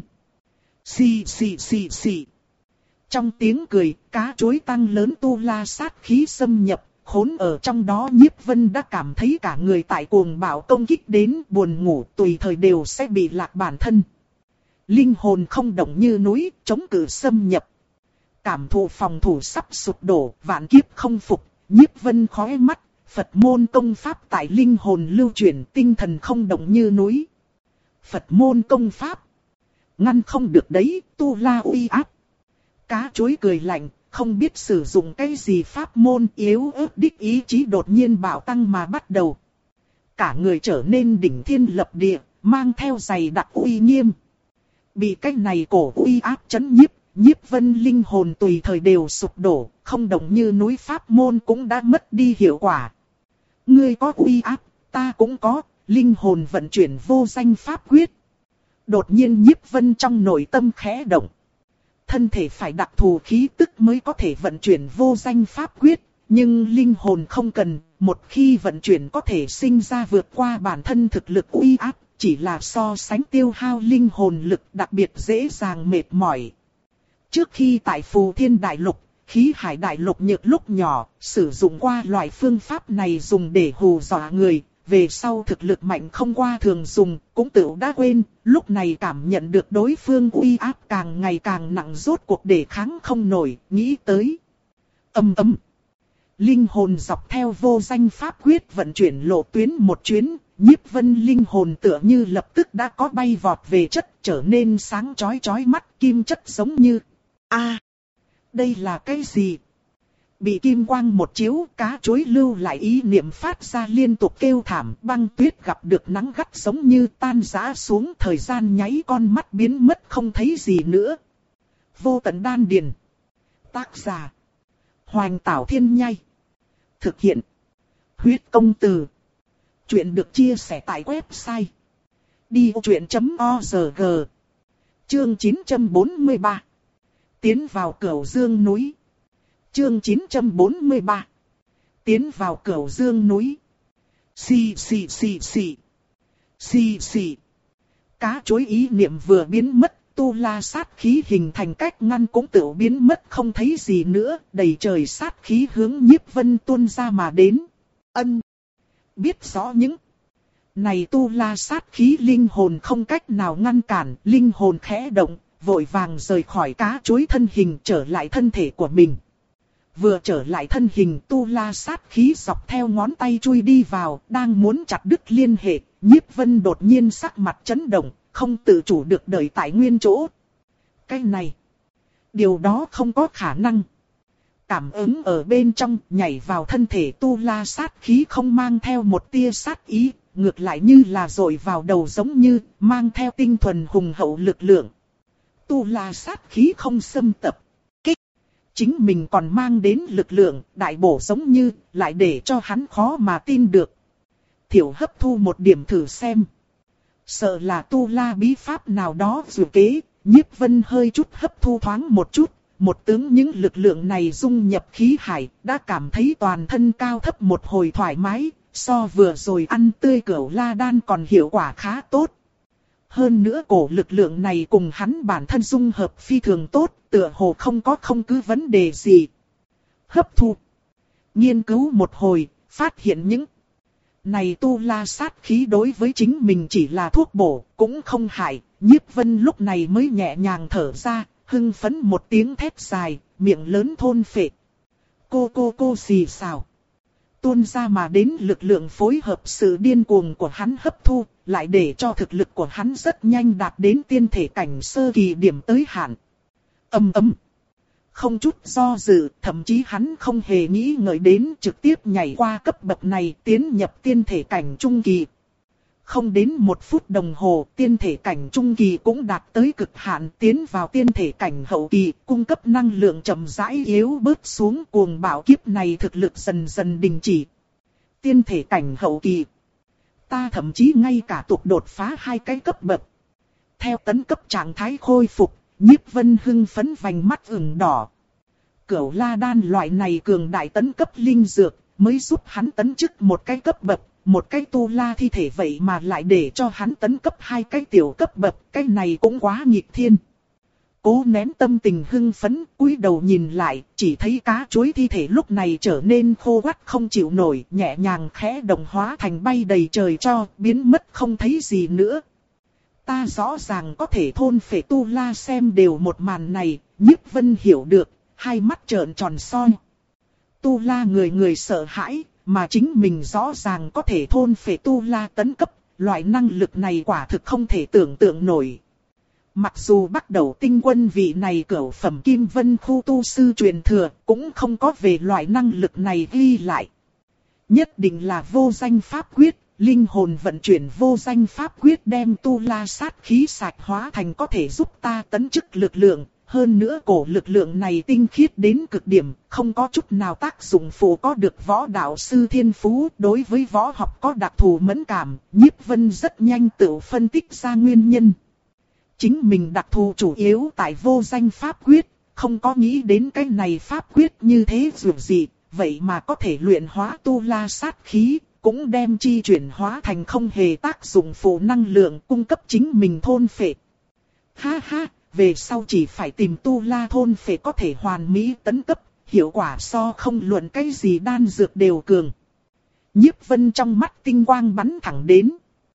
Xì xì xì xì. Trong tiếng cười, cá chuối tăng lớn tu la sát khí xâm nhập, khốn ở trong đó. Nhiếp Vân đã cảm thấy cả người tại cuồng bạo công kích đến, buồn ngủ tùy thời đều sẽ bị lạc bản thân. Linh hồn không động như núi, chống cự xâm nhập. Cảm thụ phòng thủ sắp sụp đổ, vạn kiếp không phục, Nhiếp Vân khói mắt, Phật môn công pháp tại linh hồn lưu chuyển, tinh thần không động như núi. Phật môn công pháp ngăn không được đấy, tu la uy áp. Cá chuối cười lạnh, không biết sử dụng cái gì pháp môn, yếu ớt đích ý chí đột nhiên bạo tăng mà bắt đầu. Cả người trở nên đỉnh thiên lập địa, mang theo dày đặc uy nghiêm. Bị cái này cổ uy áp chấn nhiếp, Nhiếp Vân linh hồn tùy thời đều sụp đổ, không động như núi pháp môn cũng đã mất đi hiệu quả. Ngươi có uy áp, ta cũng có, linh hồn vận chuyển vô danh pháp quyết. Đột nhiên Nhiếp Vân trong nội tâm khẽ động. Thân thể phải đặc thù khí tức mới có thể vận chuyển vô danh pháp quyết, nhưng linh hồn không cần, một khi vận chuyển có thể sinh ra vượt qua bản thân thực lực uy áp, chỉ là so sánh tiêu hao linh hồn lực đặc biệt dễ dàng mệt mỏi. Trước khi tại Phù Thiên Đại Lục, khí hải đại lục nhược lúc nhỏ, sử dụng qua loại phương pháp này dùng để hù dọa người, về sau thực lực mạnh không qua thường dùng, cũng tự đã quên, lúc này cảm nhận được đối phương uy áp càng ngày càng nặng rốt cuộc để kháng không nổi, nghĩ tới. Âm ầm. Linh hồn dọc theo vô danh pháp quyết vận chuyển lộ tuyến một chuyến, Nhiếp Vân linh hồn tựa như lập tức đã có bay vọt về chất, trở nên sáng chói chói mắt, kim chất giống như. A, à, đây là cái gì? Bị kim quang một chiếu, cá chối lưu lại ý niệm phát ra liên tục kêu thảm, băng tuyết gặp được nắng gắt giống như tan rã xuống, thời gian nháy con mắt biến mất không thấy gì nữa. Vô tận đan điền. Tác giả: Hoành Tảo Thiên Nhai. Thực hiện: Huyết Công Từ. Chuyện được chia sẻ tại website đi vô chuyện chấm org. Chương chín trăm bốn mươi ba. Tiến vào Cửu Dương núi. Chương chín trăm bốn mươi ba. Tiến vào Cửu Dương núi. Xì xì xì xì. Xì xì. Cá chối ý niệm vừa biến mất, tu la sát khí hình thành cách ngăn cũng tự biến mất không thấy gì nữa, đầy trời sát khí hướng Nhiếp Vân tuôn ra mà đến. Ân. Biết rõ những này tu la sát khí linh hồn không cách nào ngăn cản, linh hồn khẽ động, vội vàng rời khỏi cá chối thân hình trở lại thân thể của mình. Vừa trở lại thân hình, tu la sát khí dọc theo ngón tay chui đi vào, đang muốn chặt đứt liên hệ, Nhiếp Vân đột nhiên sắc mặt chấn động, không tự chủ được đợi tại nguyên chỗ. Cái này, điều đó không có khả năng. Cảm ứng ở bên trong, nhảy vào thân thể tu la sát khí không mang theo một tia sát ý, ngược lại như là dội vào đầu giống như, mang theo tinh thuần hùng hậu lực lượng. Tu la sát khí không xâm tập. Kích. Chính mình còn mang đến lực lượng, đại bổ giống như, lại để cho hắn khó mà tin được. Thiểu hấp thu một điểm thử xem. Sợ là tu la bí pháp nào đó dù kế, Nhiếp Vân hơi chút hấp thu thoáng một chút. Một tướng những lực lượng này dung nhập khí hải, đã cảm thấy toàn thân cao thấp một hồi thoải mái, so vừa rồi ăn tươi cửu la đan còn hiệu quả khá tốt. Hơn nữa cổ lực lượng này cùng hắn bản thân dung hợp phi thường tốt, tựa hồ không có không cứ vấn đề gì. Hấp thu. Nghiên cứu một hồi, phát hiện những này tu la sát khí đối với chính mình chỉ là thuốc bổ, cũng không hại. Nhiếp Vân lúc này mới nhẹ nhàng thở ra. Hưng phấn một tiếng thét dài, miệng lớn thôn phệ. Cô cô cô xì xào. Tuôn ra mà đến lực lượng phối hợp sự điên cuồng của hắn hấp thu, lại để cho thực lực của hắn rất nhanh đạt đến tiên thể cảnh sơ kỳ điểm tới hạn. Ầm ầm. Không chút do dự, thậm chí hắn không hề nghĩ ngợi đến trực tiếp nhảy qua cấp bậc này tiến nhập tiên thể cảnh trung kỳ. Không đến một phút đồng hồ, tiên thể cảnh trung kỳ cũng đạt tới cực hạn, tiến vào tiên thể cảnh hậu kỳ, cung cấp năng lượng chậm rãi yếu bớt xuống, cuồng bạo kiếp này thực lực dần dần đình chỉ. Tiên thể cảnh hậu kỳ. Ta thậm chí ngay cả tục đột phá hai cái cấp bậc. Theo tấn cấp trạng thái khôi phục, Nhiếp Vân hưng phấn vành mắt ửng đỏ. Cửu la đan loại này cường đại tấn cấp linh dược, mới giúp hắn tấn chức một cái cấp bậc. Một cái tu la thi thể vậy mà lại để cho hắn tấn cấp hai cái tiểu cấp bậc, cái này cũng quá nghịch thiên. Cố nén tâm tình hưng phấn, cúi đầu nhìn lại, chỉ thấy cá chuối thi thể lúc này trở nên khô quắt không chịu nổi, nhẹ nhàng khẽ động hóa thành bay đầy trời cho, biến mất không thấy gì nữa. Ta rõ ràng có thể thôn phệ tu la xem đều một màn này, Nhiếp Vân hiểu được, hai mắt trợn tròn soi. Tu la người người sợ hãi. Mà chính mình rõ ràng có thể thôn phệ tu la tấn cấp, loại năng lực này quả thực không thể tưởng tượng nổi. Mặc dù bắt đầu tinh quân vị này cửu phẩm kim vân khu tu sư truyền thừa, cũng không có về loại năng lực này ghi lại. Nhất định là vô danh pháp quyết, linh hồn vận chuyển vô danh pháp quyết đem tu la sát khí sạch hóa thành có thể giúp ta tấn chức lực lượng. Hơn nữa cổ lực lượng này tinh khiết đến cực điểm, không có chút nào tác dụng phụ có được võ đạo sư thiên phú. Đối với võ học có đặc thù mẫn cảm, Nhiếp Vân rất nhanh tự phân tích ra nguyên nhân. Chính mình đặc thù chủ yếu tại vô danh pháp quyết, không có nghĩ đến cái này pháp quyết như thế dù gì, vậy mà có thể luyện hóa tu la sát khí, cũng đem chi chuyển hóa thành không hề tác dụng phụ năng lượng cung cấp chính mình thôn phệ. Ha ha! Về sau chỉ phải tìm tu la thôn phệ có thể hoàn mỹ tấn cấp, hiệu quả so không luận cái gì đan dược đều cường. Nhiếp Vân trong mắt tinh quang bắn thẳng đến.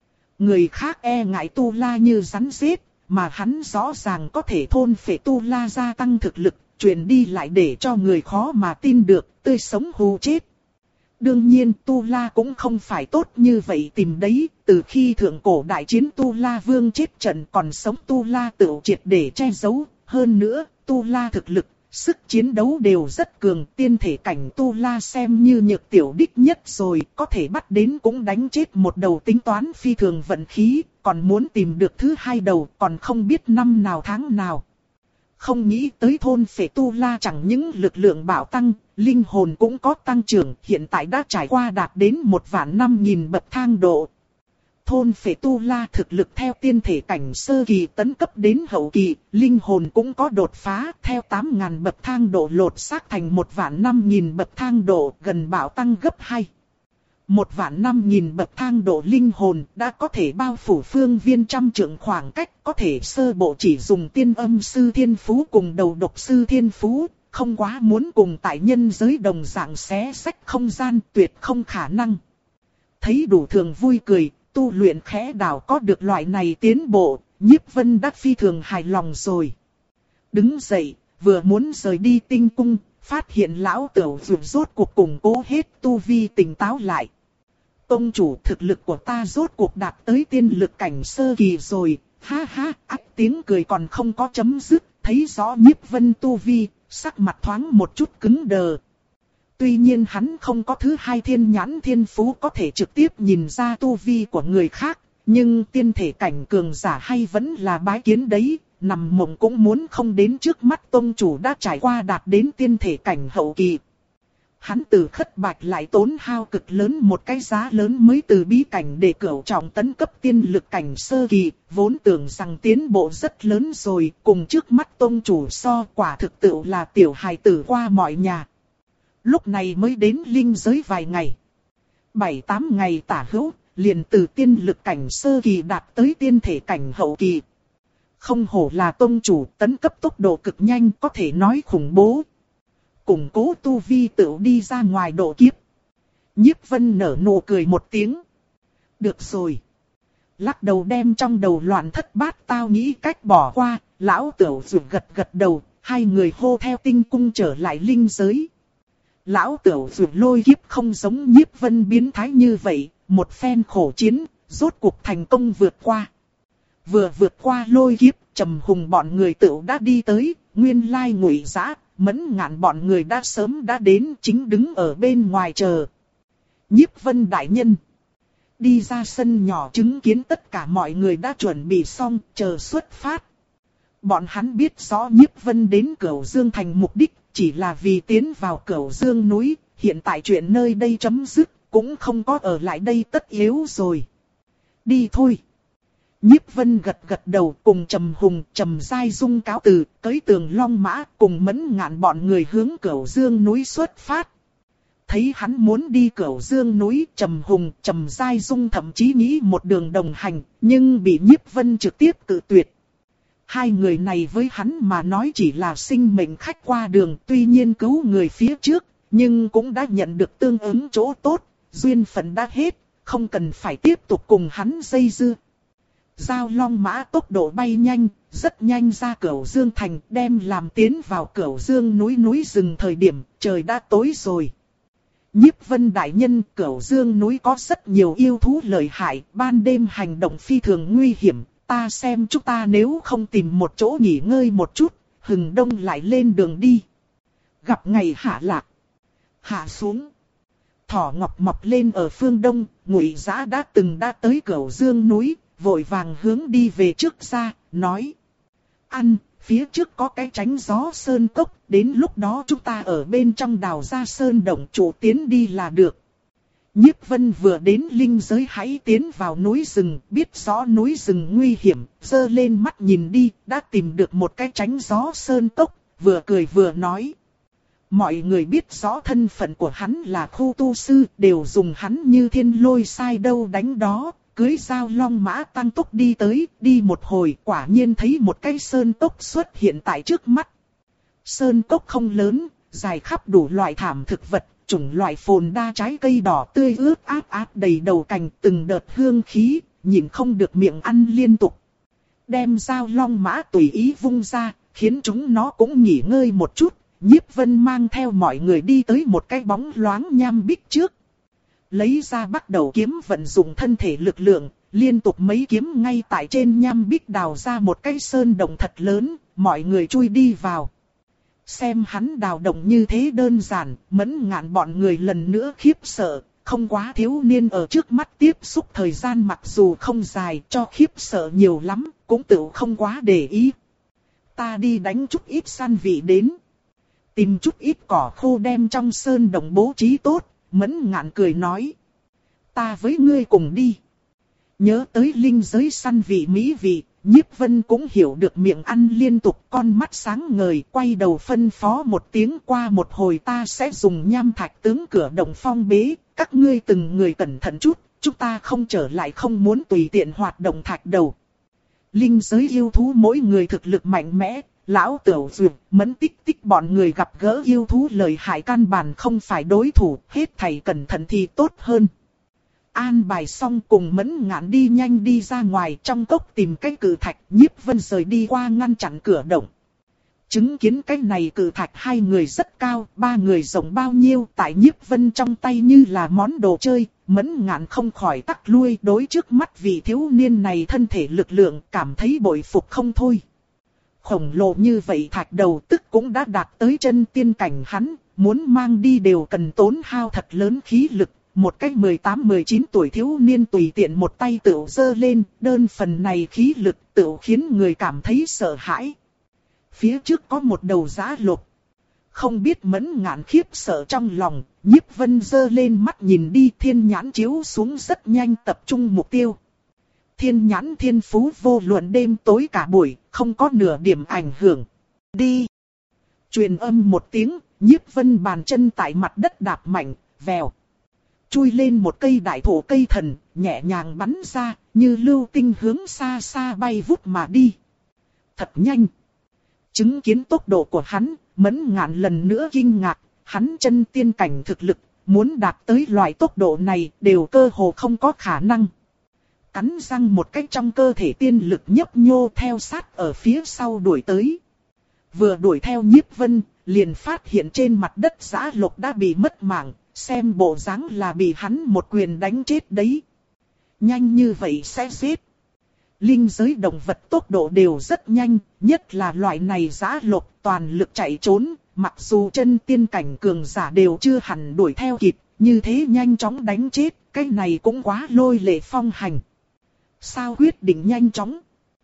Người khác e ngại tu la như rắn rết, mà hắn rõ ràng có thể thôn phệ tu la gia tăng thực lực, truyền đi lại để cho người khó mà tin được, tươi sống hù chết. Đương nhiên tu la cũng không phải tốt như vậy tìm đấy, từ khi thượng cổ đại chiến tu la vương chết trận còn sống tu la tự triệt để che giấu, hơn nữa tu la thực lực, sức chiến đấu đều rất cường, tiên thể cảnh tu la xem như nhược tiểu đích nhất rồi, có thể bắt đến cũng đánh chết một đầu tính toán phi thường vận khí, còn muốn tìm được thứ hai đầu còn không biết năm nào tháng nào. Không nghĩ tới thôn phệ tu la chẳng những lực lượng bạo tăng, linh hồn cũng có tăng trưởng, hiện tại đã trải qua đạt đến một vạn năm nghìn bậc thang độ. Thôn phệ tu la thực lực theo tiên thể cảnh sơ kỳ tấn cấp đến hậu kỳ, linh hồn cũng có đột phá theo tám ngàn bậc thang độ lột xác thành một vạn năm nghìn bậc thang độ, gần bạo tăng gấp hai. Một vạn năm nghìn bậc thang độ linh hồn đã có thể bao phủ phương viên trăm trượng khoảng cách, có thể sơ bộ chỉ dùng tiên âm sư thiên phú cùng đầu độc sư thiên phú, không quá muốn cùng tại nhân giới đồng dạng xé sách không gian, tuyệt không khả năng. Thấy đủ thường vui cười, tu luyện khẽ đảo có được loại này tiến bộ, Nhiếp Vân đã phi thường hài lòng rồi. Đứng dậy, vừa muốn rời đi tinh cung, phát hiện lão tửu rụt rốt cuộc củng cố hết tu vi tỉnh táo lại. Tông chủ, thực lực của ta rốt cuộc đạt tới tiên lực cảnh sơ kỳ rồi, ha ha, ách tiếng cười còn không có chấm dứt, thấy rõ Nhiếp Vân tu vi, sắc mặt thoáng một chút cứng đờ. Tuy nhiên hắn không có thứ hai thiên nhãn thiên phú có thể trực tiếp nhìn ra tu vi của người khác, nhưng tiên thể cảnh cường giả hay vẫn là bái kiến đấy, nằm mộng cũng muốn không đến trước mắt tông chủ đã trải qua đạt đến tiên thể cảnh hậu kỳ. Hắn từ khất bạch lại tốn hao cực lớn một cái giá lớn mới từ bí cảnh để cửu trọng tấn cấp tiên lực cảnh sơ kỳ, vốn tưởng rằng tiến bộ rất lớn rồi, cùng trước mắt tông chủ so quả thực tự là tiểu hài tử qua mọi nhà. Lúc này mới đến linh giới vài ngày. Bảy tám ngày tả hữu, liền từ tiên lực cảnh sơ kỳ đạt tới tiên thể cảnh hậu kỳ. Không hổ là tông chủ, tấn cấp tốc độ cực nhanh, có thể nói khủng bố. Củng cố tu vi tự đi ra ngoài độ kiếp. Nhiếp Vân nở nụ cười một tiếng. Được rồi. Lắc đầu đem trong đầu loạn thất bát tao nghĩ cách bỏ qua, lão tửu rụt gật gật đầu, hai người hô theo tinh cung trở lại linh giới. Lão tửu rụt lôi kiếp không giống Nhiếp Vân biến thái như vậy, một phen khổ chiến, rốt cuộc thành công vượt qua. Vừa vượt qua lôi kiếp, Trầm Hùng bọn người tựu đã đi tới, nguyên lai Ngụy Dã, Mẫn Ngạn bọn người đã sớm đã đến, chính đứng ở bên ngoài chờ. Nhiếp Vân đại nhân đi ra sân nhỏ chứng kiến tất cả mọi người đã chuẩn bị xong, chờ xuất phát. Bọn hắn biết rõ Nhiếp Vân đến Cửu Dương thành mục đích, chỉ là vì tiến vào Cửu Dương núi, hiện tại chuyện nơi đây chấm dứt, cũng không có ở lại đây tất yếu rồi. Đi thôi. Nhiếp Vân gật gật đầu, cùng Trầm Hùng, Trầm Giai Dung cáo từ, cưỡi Tường Long mã, cùng Mẫn Ngạn bọn người hướng Cửu Dương núi xuất phát. Thấy hắn muốn đi Cửu Dương núi, Trầm Hùng, Trầm Giai Dung thậm chí nghĩ một đường đồng hành, nhưng bị Nhiếp Vân trực tiếp cự tuyệt. Hai người này với hắn mà nói chỉ là sinh mệnh khách qua đường, tuy nhiên cứu người phía trước, nhưng cũng đã nhận được tương ứng chỗ tốt, duyên phận đã hết, không cần phải tiếp tục cùng hắn dây dưa. Giao Long mã tốc độ bay nhanh, rất nhanh ra Cửu Dương thành, đem làm tiến vào Cửu Dương núi núi rừng thời điểm, trời đã tối rồi. Nhiếp Vân đại nhân, Cửu Dương núi có rất nhiều yêu thú lợi hại, ban đêm hành động phi thường nguy hiểm, ta xem chúng ta nếu không tìm một chỗ nghỉ ngơi một chút, hừng đông lại lên đường đi. Gặp ngày hạ lạc, hạ xuống. Thỏ ngọc mọc lên ở phương đông, Ngụy Dã đã từng đã tới Cửu Dương núi, vội vàng hướng đi về trước ra, nói. Ăn, phía trước có cái tránh gió sơn cốc, đến lúc đó chúng ta ở bên trong đào ra sơn động chủ tiến đi là được. Nhiếp Vân vừa đến linh giới hãy tiến vào núi rừng, biết rõ núi rừng nguy hiểm, giơ lên mắt nhìn đi, đã tìm được một cái tránh gió sơn cốc, vừa cười vừa nói. Mọi người biết rõ thân phận của hắn là khu tu sư, đều dùng hắn như thiên lôi sai đâu đánh đó. Cưới Giao Long mã tăng tốc đi tới, đi một hồi quả nhiên thấy một cái sơn cốc xuất hiện tại trước mắt. Sơn cốc không lớn, dài khắp đủ loại thảm thực vật, chủng loại phồn đa trái cây đỏ tươi ướt át át đầy đầu cành, từng đợt hương khí, nhìn không được miệng ăn liên tục. Đem dao long mã tùy ý vung ra, khiến chúng nó cũng nghỉ ngơi một chút. Nhiếp Vân mang theo mọi người đi tới một cái bóng loáng nham bích trước. Lấy ra bắt đầu kiếm vận dụng thân thể lực lượng, liên tục mấy kiếm ngay tại trên nham bích đào ra một cái sơn động thật lớn, mọi người chui đi vào. Xem hắn đào động như thế đơn giản, Mẫn Ngạn bọn người lần nữa khiếp sợ, không quá thiếu niên ở trước mắt tiếp xúc thời gian mặc dù không dài cho khiếp sợ nhiều lắm, cũng tự không quá để ý. Ta đi đánh chút ít săn vị đến. Tìm chút ít cỏ khô đem trong sơn động bố trí tốt, Mẫn Ngạn cười nói. Ta với ngươi cùng đi. Nhớ tới linh giới săn vị mỹ vị, Nhiếp Vân cũng hiểu được miệng ăn liên tục, con mắt sáng ngời, quay đầu phân phó một tiếng, qua một hồi ta sẽ dùng nham thạch tướng cửa động phong bế, các ngươi từng người cẩn thận chút, chúng ta không trở lại không muốn tùy tiện hoạt động thạch đầu. Linh giới yêu thú mỗi người thực lực mạnh mẽ, lão Tiểu Duyệt, Mẫn Tích Tích bọn người gặp gỡ yêu thú lợi hại căn bản không phải đối thủ, hết thảy cẩn thận thì tốt hơn. An bài xong cùng Mẫn Ngạn đi nhanh đi ra ngoài, trong cốc tìm cái cự thạch, Nhiếp Vân rời đi qua ngăn chặn cửa động. Chứng kiến cái này cự thạch hai người rất cao, ba người rộng bao nhiêu, tại Nhiếp Vân trong tay như là món đồ chơi, Mẫn Ngạn không khỏi tắc lui, đối trước mắt vị thiếu niên này thân thể lực lượng, cảm thấy bội phục không thôi. Khổng lồ như vậy thạch đầu tức cũng đã đạt tới chân tiên cảnh hắn, muốn mang đi đều cần tốn hao thật lớn khí lực. Một cách mười tám mười chín tuổi thiếu niên tùy tiện một tay tựu giơ lên, đơn phần này khí lực tựu khiến người cảm thấy sợ hãi. Phía trước có một đầu giã lục. Không biết Mẫn Ngạn khiếp sợ trong lòng, Nhiếp Vân giơ lên mắt nhìn đi, thiên nhãn chiếu xuống rất nhanh tập trung mục tiêu. Thiên nhãn thiên phú vô luận đêm tối cả buổi, không có nửa điểm ảnh hưởng. Đi! Truyền âm một tiếng, Nhiếp Vân bàn chân tại mặt đất đạp mạnh, vèo. Chui lên một cây đại thụ cây thần, nhẹ nhàng bắn ra, như lưu tinh hướng xa xa bay vút mà đi. Thật nhanh! Chứng kiến tốc độ của hắn, Mẫn Ngạn lần nữa kinh ngạc, hắn chân tiên cảnh thực lực, muốn đạt tới loại tốc độ này đều cơ hồ không có khả năng. Cắn răng một cách trong cơ thể tiên lực nhấp nhô theo sát ở phía sau đuổi tới. Vừa đuổi theo Nhiếp Vân, liền phát hiện trên mặt đất giã lục đã bị mất mạng, xem bộ dáng là bị hắn một quyền đánh chết đấy. Nhanh như vậy sẽ giết. Linh giới động vật tốc độ đều rất nhanh, nhất là loại này giã lục toàn lực chạy trốn, mặc dù chân tiên cảnh cường giả đều chưa hẳn đuổi theo kịp, như thế nhanh chóng đánh chết, cái này cũng quá lôi lệ phong hành. Sao quyết định nhanh chóng?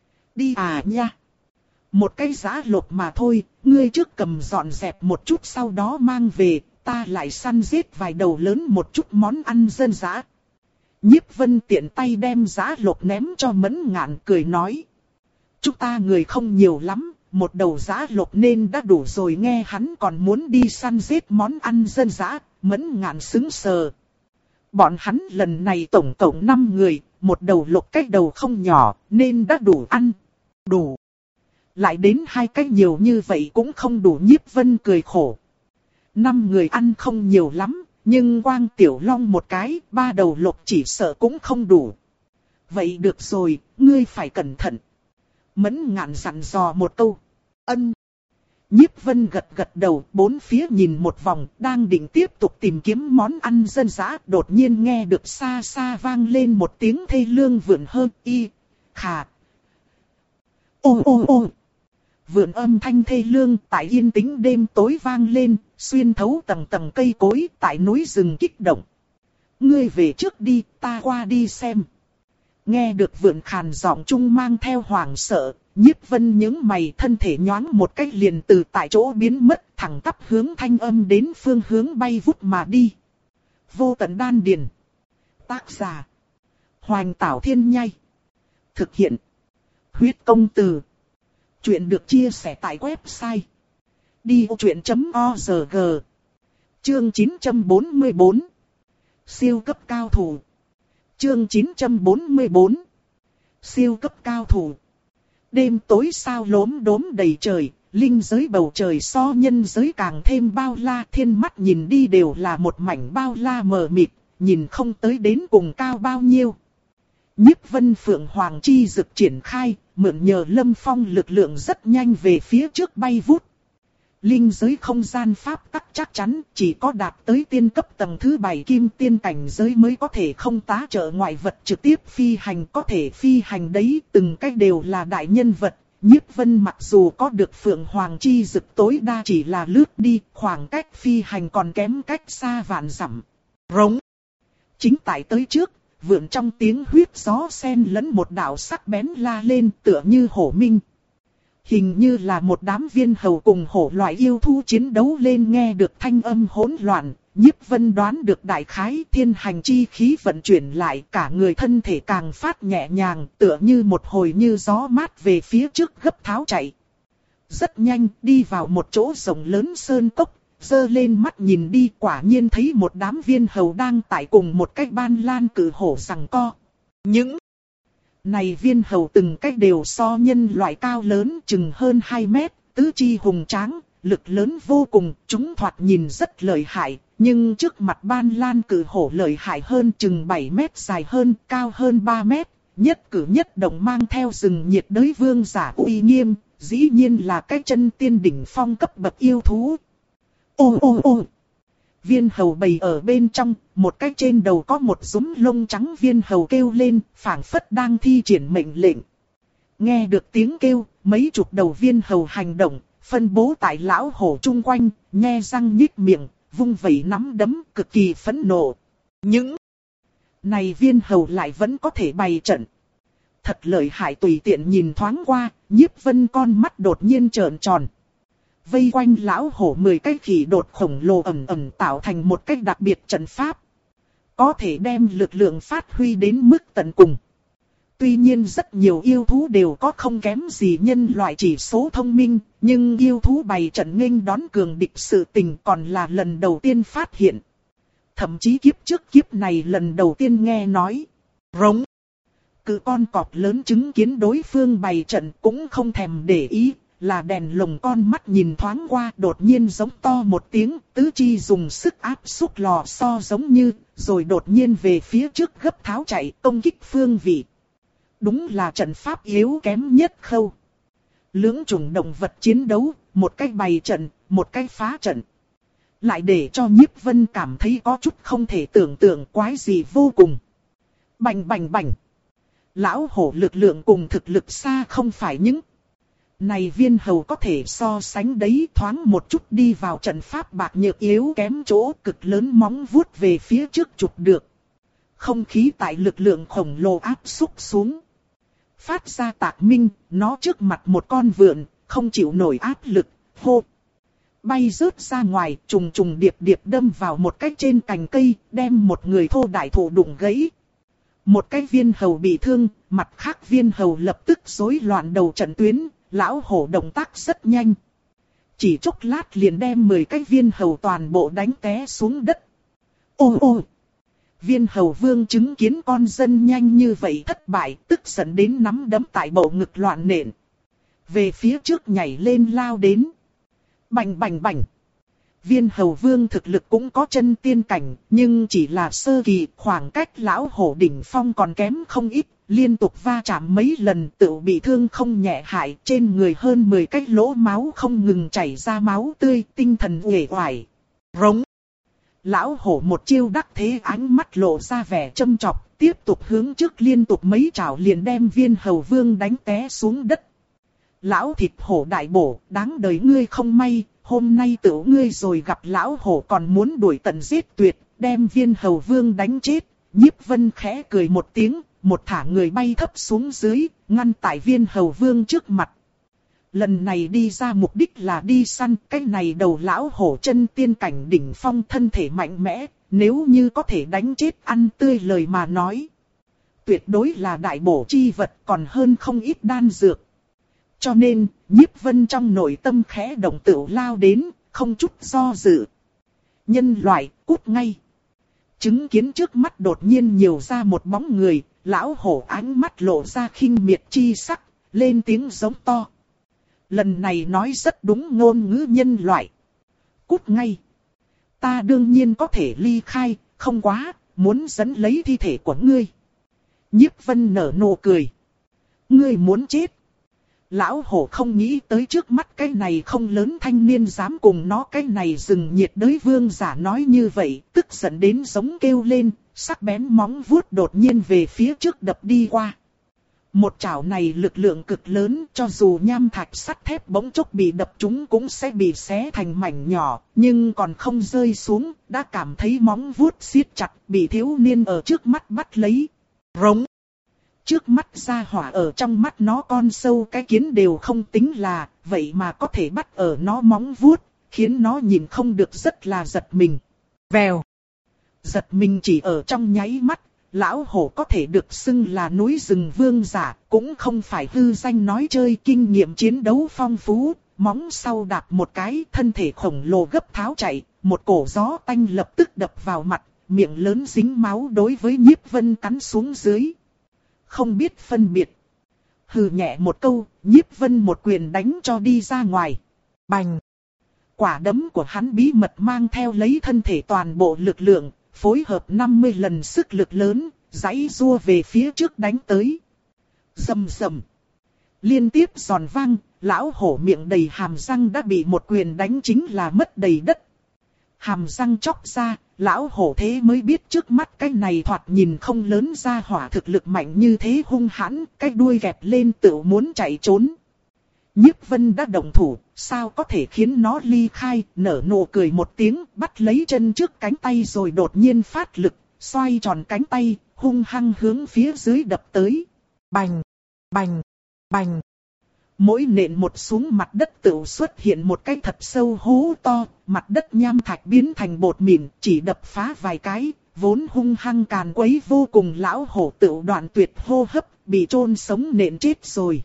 Đi à nha! Một cái giã lục mà thôi, ngươi trước cầm dọn dẹp một chút sau đó mang về, ta lại săn giết vài đầu lớn một chút món ăn dân dã. Nhiếp Vân tiện tay đem giã lục ném cho Mẫn Ngạn cười nói. Chúng ta người không nhiều lắm, một đầu giã lục nên đã đủ rồi, nghe hắn còn muốn đi săn giết món ăn dân dã, Mẫn Ngạn sững sờ. Bọn hắn lần này tổng cộng năm người, một đầu lục cách đầu không nhỏ, nên đã đủ ăn. Đủ. Lại đến hai cách nhiều như vậy cũng không đủ, Nhiếp Vân cười khổ. Năm người ăn không nhiều lắm, nhưng quang tiểu long một cái, ba đầu lục chỉ sợ cũng không đủ. Vậy được rồi, ngươi phải cẩn thận. Mẫn Ngạn dặn dò một câu. Ân. Nhiếp Vân gật gật đầu, bốn phía nhìn một vòng, đang định tiếp tục tìm kiếm món ăn dân dã, đột nhiên nghe được xa xa vang lên một tiếng thê lương vượn hơn y, khà. Ô ô ô. Vượn âm thanh thê lương tại yên tĩnh đêm tối vang lên, xuyên thấu tầng tầng cây cối tại núi rừng kích động. Ngươi về trước đi, ta qua đi xem. Nghe được vượn khàn giọng trung mang theo hoảng sợ, Nhiếp Vân nhướng mày, thân thể nhoáng một cách liền từ tại chỗ biến mất, thẳng tắp hướng thanh âm đến phương hướng bay vút mà đi. Vô tận đan điền. Tác giả: Hoành Tảo Thiên Nhai. Thực hiện: Huyết Công Từ. Chuyện được chia sẻ tại website đi ô chuyện chấm org. Chương chín trăm bốn mươi bốn. Siêu cấp cao thủ. Chương chín trăm bốn mươi bốn. Siêu cấp cao thủ. Đêm tối sao lốm đốm đầy trời, linh giới bầu trời so nhân giới càng thêm bao la, thiên mắt nhìn đi đều là một mảnh bao la mờ mịt, nhìn không tới đến cùng cao bao nhiêu. Nhiếp Vân Phượng Hoàng chi dực triển khai, mượn nhờ Lâm Phong lực lượng rất nhanh về phía trước bay vút. Linh giới không gian pháp tắc chắc chắn chỉ có đạt tới tiên cấp tầng thứ bảy kim tiên cảnh giới mới có thể không tá trợ ngoại vật trực tiếp phi hành, có thể phi hành đấy từng cách đều là đại nhân vật. Nhiếp Vân mặc dù có được Phượng Hoàng chi dực tối đa chỉ là lướt đi, khoảng cách phi hành còn kém cách xa vạn dặm. Rống. Chính tại tới trước, vượn trong tiếng huyết gió xen lẫn một đạo sắc bén la lên tựa như hổ minh. Hình như là một đám viên hầu cùng hổ loại yêu thú chiến đấu lên, nghe được thanh âm hỗn loạn, Nhiếp Vân đoán được đại khái, thiên hành chi khí vận chuyển lại, cả người thân thể càng phát nhẹ nhàng, tựa như một hồi như gió mát về phía trước gấp tháo chạy. Rất nhanh, đi vào một chỗ rộng lớn sơn cốc, giơ lên mắt nhìn đi, quả nhiên thấy một đám viên hầu đang tại cùng một cái ban lan cử hổ giằng co. Những này viên hầu từng cách đều so nhân loại cao lớn chừng hơn hai mét, tứ chi hùng tráng, lực lớn vô cùng, chúng thoạt nhìn rất lợi hại, nhưng trước mặt ban lan cử hổ lợi hại hơn chừng bảy mét, dài hơn, cao hơn ba mét, nhất cử nhất động mang theo rừng nhiệt đới vương giả uy nghiêm, dĩ nhiên là cái chân tiên đỉnh phong cấp bậc yêu thú. Ô ô ô! Viên hầu bầy ở bên trong, một cái trên đầu có một dúm lông trắng viên hầu kêu lên, phảng phất đang thi triển mệnh lệnh. Nghe được tiếng kêu, mấy chục đầu viên hầu hành động, phân bố tại lão hổ chung quanh, nhe răng nhích miệng, vung vẩy nắm đấm, cực kỳ phẫn nộ. Những này viên hầu lại vẫn có thể bày trận. Thật lợi hại, tùy tiện nhìn thoáng qua, Nhiếp Vân con mắt đột nhiên trợn tròn. Vây quanh lão hổ mười cái khỉ đột khổng lồ ẩn ẩn tạo thành một cách đặc biệt trận pháp. Có thể đem lực lượng phát huy đến mức tận cùng. Tuy nhiên rất nhiều yêu thú đều có không kém gì nhân loại chỉ số thông minh, nhưng yêu thú bày trận nghênh đón cường địch sự tình còn là lần đầu tiên phát hiện. Thậm chí kiếp trước kiếp này lần đầu tiên nghe nói. Rống. Cự con cọp lớn chứng kiến đối phương bày trận cũng không thèm để ý. Là đèn lồng con mắt nhìn thoáng qua, đột nhiên giống to một tiếng, tứ chi dùng sức áp xúc lò xo giống như, rồi đột nhiên về phía trước gấp tháo chạy, công kích phương vị. Đúng là trận pháp yếu kém nhất khâu. Lưỡng chủng động vật chiến đấu, một cách bày trận, một cách phá trận. Lại để cho Nhiếp Vân cảm thấy có chút không thể tưởng tượng, quái gì vô cùng. Bành bành bành. Lão hổ lực lượng cùng thực lực xa không phải những này viên hầu có thể so sánh đấy, thoáng một chút đi vào trận pháp bạc nhược yếu kém chỗ, cực lớn móng vuốt về phía trước chụp được. Không khí tại lực lượng khổng lồ áp xúc xuống. Phát ra tạc minh, nó trước mặt một con vượn, không chịu nổi áp lực, hô. Bay rớt ra ngoài, trùng trùng điệp điệp đâm vào một cái trên cành cây, đem một người thô đại thụ đụng gãy. Một cái viên hầu bị thương, mặt khác viên hầu lập tức rối loạn đầu trận tuyến. Lão hổ động tác rất nhanh. Chỉ chốc lát liền đem mười cái viên hầu toàn bộ đánh té xuống đất. Ô ô! Viên hầu vương chứng kiến con dân nhanh như vậy thất bại, tức giận đến nắm đấm tại bộ ngực loạn nện. Về phía trước nhảy lên lao đến. Bành bành bành! Viên hầu vương thực lực cũng có chân tiên cảnh, nhưng chỉ là sơ kỳ, khoảng cách lão hổ đỉnh phong còn kém không ít. Liên tục va chạm mấy lần tự bị thương không nhẹ hại, trên người hơn mười cái lỗ máu không ngừng chảy ra máu tươi, tinh thần uể oải. Rống. Lão hổ một chiêu đắc thế, ánh mắt lộ ra vẻ châm chọc, tiếp tục hướng trước liên tục mấy chảo liền đem viên hầu vương đánh té xuống đất. Lão thịt hổ đại bổ, đáng đời ngươi không may, hôm nay tự ngươi rồi gặp lão hổ còn muốn đuổi tận giết tuyệt, đem viên hầu vương đánh chết. Nhiếp Vân khẽ cười một tiếng. Một thả người bay thấp xuống dưới, ngăn tại viên hầu vương trước mặt. Lần này đi ra mục đích là đi săn, cái này đầu lão hổ chân tiên cảnh đỉnh phong thân thể mạnh mẽ, nếu như có thể đánh chết ăn tươi lời mà nói. Tuyệt đối là đại bổ chi vật, còn hơn không ít đan dược. Cho nên, Nhiếp Vân trong nội tâm khẽ động tựu lao đến, không chút do dự. Nhân loại, cút ngay. Chứng kiến trước mắt đột nhiên nhiều ra một bóng người. Lão hổ ánh mắt lộ ra khinh miệt chi sắc, lên tiếng giống to. Lần này nói rất đúng ngôn ngữ nhân loại. Cút ngay. Ta đương nhiên có thể ly khai, không quá, muốn dẫn lấy thi thể của ngươi. Nhiếp Vân nở nụ cười. Ngươi muốn chết. Lão hổ không nghĩ tới trước mắt cái này không lớn thanh niên dám cùng nó cái này rừng nhiệt đới vương giả nói như vậy, tức giận đến giống kêu lên, sắc bén móng vuốt đột nhiên về phía trước đập đi qua. Một chảo này lực lượng cực lớn, cho dù nham thạch sắt thép bỗng chốc bị đập trúng cũng sẽ bị xé thành mảnh nhỏ, nhưng còn không rơi xuống, đã cảm thấy móng vuốt siết chặt, bị thiếu niên ở trước mắt bắt lấy. Rống! Trước mắt ra hỏa ở trong mắt nó con sâu cái kiến đều không tính là, vậy mà có thể bắt ở nó móng vuốt, khiến nó nhìn không được rất là giật mình. Vèo! Giật mình chỉ ở trong nháy mắt. Lão hổ có thể được xưng là núi rừng vương giả, cũng không phải hư danh nói chơi, kinh nghiệm chiến đấu phong phú, móng sau đạp một cái, thân thể khổng lồ gấp tháo chạy, một cổ gió tanh lập tức đập vào mặt, miệng lớn dính máu đối với Nhiếp Vân cắn xuống dưới. Không biết phân biệt. Hừ nhẹ một câu, Nhiếp Vân một quyền đánh cho đi ra ngoài. Bành! Quả đấm của hắn bí mật mang theo lấy thân thể toàn bộ lực lượng. Phối hợp năm mươi lần sức lực lớn, giãy giụa về phía trước đánh tới. Rầm rầm. Liên tiếp giòn vang, lão hổ miệng đầy hàm răng đã bị một quyền đánh chính là mất đầy đất. Hàm răng chóc ra, lão hổ thế mới biết trước mắt cái này thoạt nhìn không lớn ra hỏa thực lực mạnh như thế hung hãn, cái đuôi gẹp lên tự muốn chạy trốn. Nhiếp Vân đã động thủ, sao có thể khiến nó ly khai, nở nụ cười một tiếng, bắt lấy chân trước cánh tay rồi đột nhiên phát lực, xoay tròn cánh tay, hung hăng hướng phía dưới đập tới. Bành, bành, bành. Mỗi nện một xuống mặt đất tự xuất hiện một cái thật sâu hố to, mặt đất nham thạch biến thành bột mịn, chỉ đập phá vài cái, vốn hung hăng càn quấy vô cùng lão hổ tự đoạn tuyệt hô hấp, bị chôn sống nện chết rồi.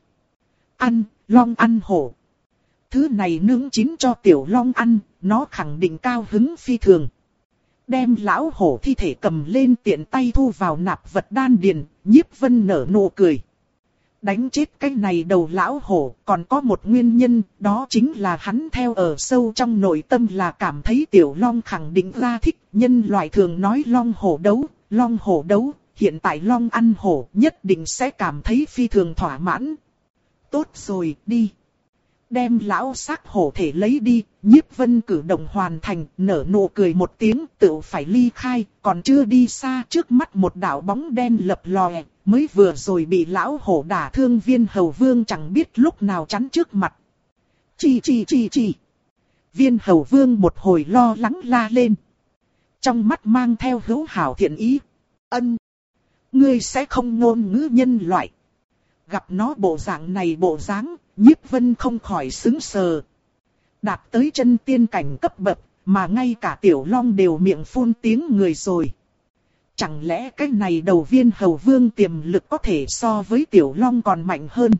Ăn, long ăn hổ. Thứ này nướng chín cho tiểu long ăn, nó khẳng định cao hứng phi thường. Đem lão hổ thi thể cầm lên tiện tay thu vào nạp vật đan điền, Nhiếp Vân nở nụ cười. Đánh chết cái này đầu lão hổ còn có một nguyên nhân, đó chính là hắn theo ở sâu trong nội tâm là cảm thấy tiểu long khẳng định ra thích. Nhân loại thường nói long hổ đấu, long hổ đấu, hiện tại long ăn hổ nhất định sẽ cảm thấy phi thường thỏa mãn. Tốt rồi, đi. Đem lão xác hổ thể lấy đi, Nhiếp Vân cử động hoàn thành, nở nụ cười một tiếng, tự phải ly khai, còn chưa đi xa, trước mắt một đạo bóng đen lập lòe, mới vừa rồi bị lão hổ đả thương Viên Hầu Vương chẳng biết lúc nào chắn trước mặt. Chi chi chi chi. Viên Hầu Vương một hồi lo lắng la lên. Trong mắt mang theo hữu hảo thiện ý. Ân. Ngươi sẽ không ngôn ngữ nhân loại. Gặp nó bộ dạng này bộ dáng, Nhiếp Vân không khỏi sững sờ. Đạt tới chân tiên cảnh cấp bậc, mà ngay cả tiểu long đều miệng phun tiếng người rồi. Chẳng lẽ cái này đầu Viên Hầu Vương tiềm lực có thể so với tiểu long còn mạnh hơn?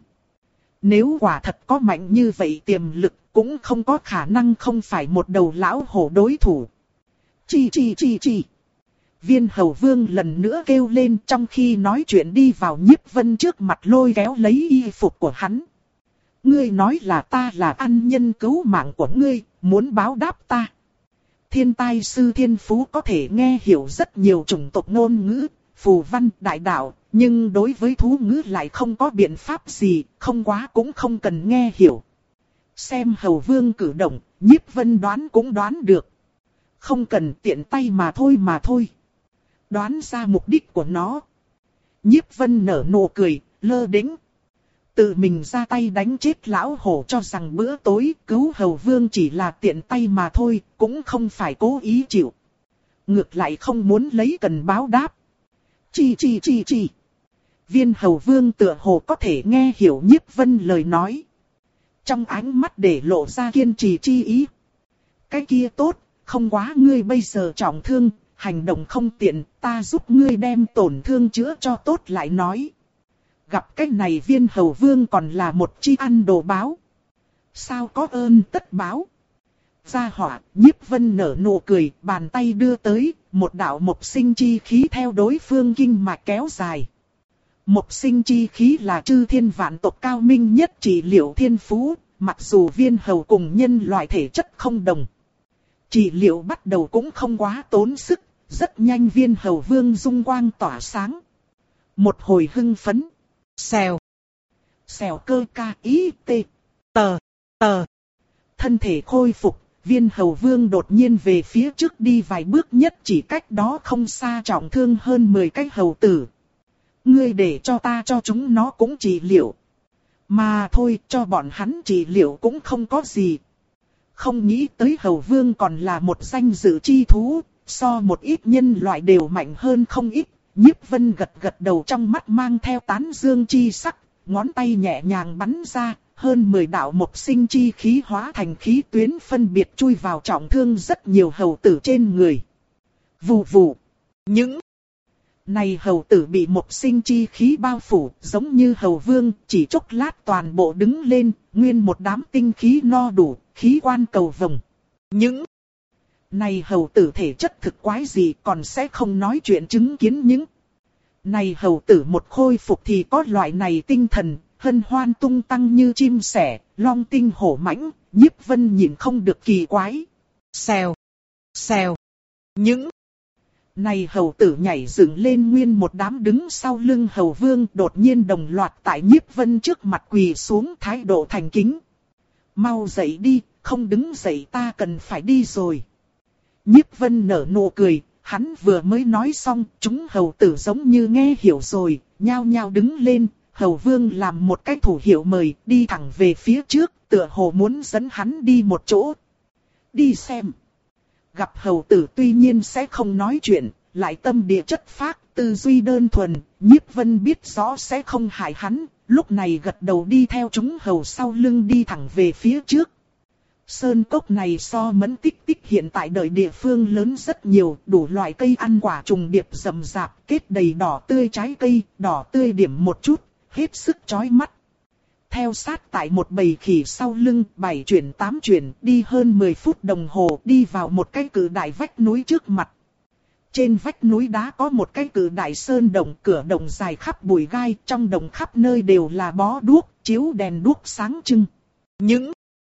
Nếu quả thật có mạnh như vậy tiềm lực, cũng không có khả năng không phải một đầu lão hổ đối thủ. Chi chi chi chi. Viên Hầu Vương lần nữa kêu lên trong khi nói chuyện đi vào Nhiếp Vân trước mặt lôi kéo lấy y phục của hắn. Ngươi nói là ta là ân nhân cứu mạng của ngươi, muốn báo đáp ta. Thiên tai sư thiên phú có thể nghe hiểu rất nhiều chủng tộc ngôn ngữ, phù văn, đại đạo, nhưng đối với thú ngữ lại không có biện pháp gì, không quá cũng không cần nghe hiểu. Xem Hầu Vương cử động, Nhiếp Vân đoán cũng đoán được. Không cần tiện tay mà thôi mà thôi. Đoán ra mục đích của nó. Nhiếp Vân nở nụ cười, lơ đễnh. Tự mình ra tay đánh chết lão hổ cho rằng bữa tối cứu Hầu Vương chỉ là tiện tay mà thôi, cũng không phải cố ý chịu. Ngược lại không muốn lấy cần báo đáp. Chi chi chi chi. Viên Hầu Vương tựa hồ có thể nghe hiểu Nhiếp Vân lời nói. Trong ánh mắt để lộ ra kiên trì chi ý. Cái kia tốt, không quá ngươi bây giờ trọng thương, hành động không tiện, ta giúp ngươi đem tổn thương chữa cho tốt lại nói. Gặp cái này Viên Hầu Vương còn là một chi ăn đồ báo. Sao có ơn tất báo. Gia hỏa, Nhiếp Vân nở nụ cười, bàn tay đưa tới, một đạo mộc sinh chi khí theo đối phương kinh mạch kéo dài. Mộc sinh chi khí là chư thiên vạn tộc cao minh nhất trị liệu thiên phú, mặc dù viên hầu cùng nhân loại thể chất không đồng. Trị liệu bắt đầu cũng không quá tốn sức, rất nhanh viên hầu vương dung quang tỏa sáng. Một hồi hưng phấn. Xèo. Xèo cơ ca ý tê. Tờ. Tờ. Thân thể khôi phục, viên hầu vương đột nhiên về phía trước đi vài bước, nhất chỉ cách đó không xa trọng thương hơn mười cái hầu tử. Ngươi để cho ta cho chúng nó cũng trị liệu. Mà thôi, cho bọn hắn trị liệu cũng không có gì. Không nghĩ tới hầu vương còn là một danh dự chi thú, so một ít nhân loại đều mạnh hơn không ít. Nhiếp Vân gật gật đầu, trong mắt mang theo tán dương chi sắc, ngón tay nhẹ nhàng bắn ra, hơn mười đạo một sinh chi khí hóa thành khí tuyến phân biệt chui vào trọng thương rất nhiều hầu tử trên người. Vù vù. Những này hầu tử bị một sinh chi khí bao phủ, giống như hầu vương, chỉ chốc lát toàn bộ đứng lên, nguyên một đám tinh khí no đủ, khí quan cầu vồng. Những này hầu tử thể chất thực quái gì, còn sẽ không nói chuyện chứng kiến những này hầu tử một khôi phục thì có loại này tinh thần, hân hoan tung tăng như chim sẻ, long tinh hổ mãnh. Nhiếp Vân nhìn không được kỳ quái. Xèo, xèo. Những này hầu tử nhảy dựng lên, nguyên một đám đứng sau lưng hầu vương, đột nhiên đồng loạt tại Nhiếp Vân trước mặt quỳ xuống, thái độ thành kính. Mau dậy đi, không đứng dậy ta cần phải đi rồi. Nhiếp Vân nở nụ cười, hắn vừa mới nói xong, chúng hầu tử giống như nghe hiểu rồi, nhao nhao đứng lên. Hầu vương làm một cái thủ hiệu mời, đi thẳng về phía trước, tựa hồ muốn dẫn hắn đi một chỗ. Đi xem. Gặp hầu tử tuy nhiên sẽ không nói chuyện, lại tâm địa chất phác, tư duy đơn thuần, Nhiếp Vân biết rõ sẽ không hại hắn, lúc này gật đầu đi theo chúng hầu sau lưng đi thẳng về phía trước. Sơn cốc này so Mẫn Tích Tích hiện tại đời địa phương lớn rất nhiều, đủ loại cây ăn quả trùng điệp rậm rạp, kết đầy đỏ tươi trái cây, đỏ tươi điểm một chút, hết sức chói mắt. Theo sát tại một bầy khỉ sau lưng, bảy chuyển tám chuyển, đi hơn mười phút đồng hồ, đi vào một cái cự đại vách núi trước mặt. Trên vách núi đá có một cái cự đại sơn động, cửa động dài khắp bụi gai, trong động khắp nơi đều là bó đuốc, chiếu đèn đuốc sáng trưng. Những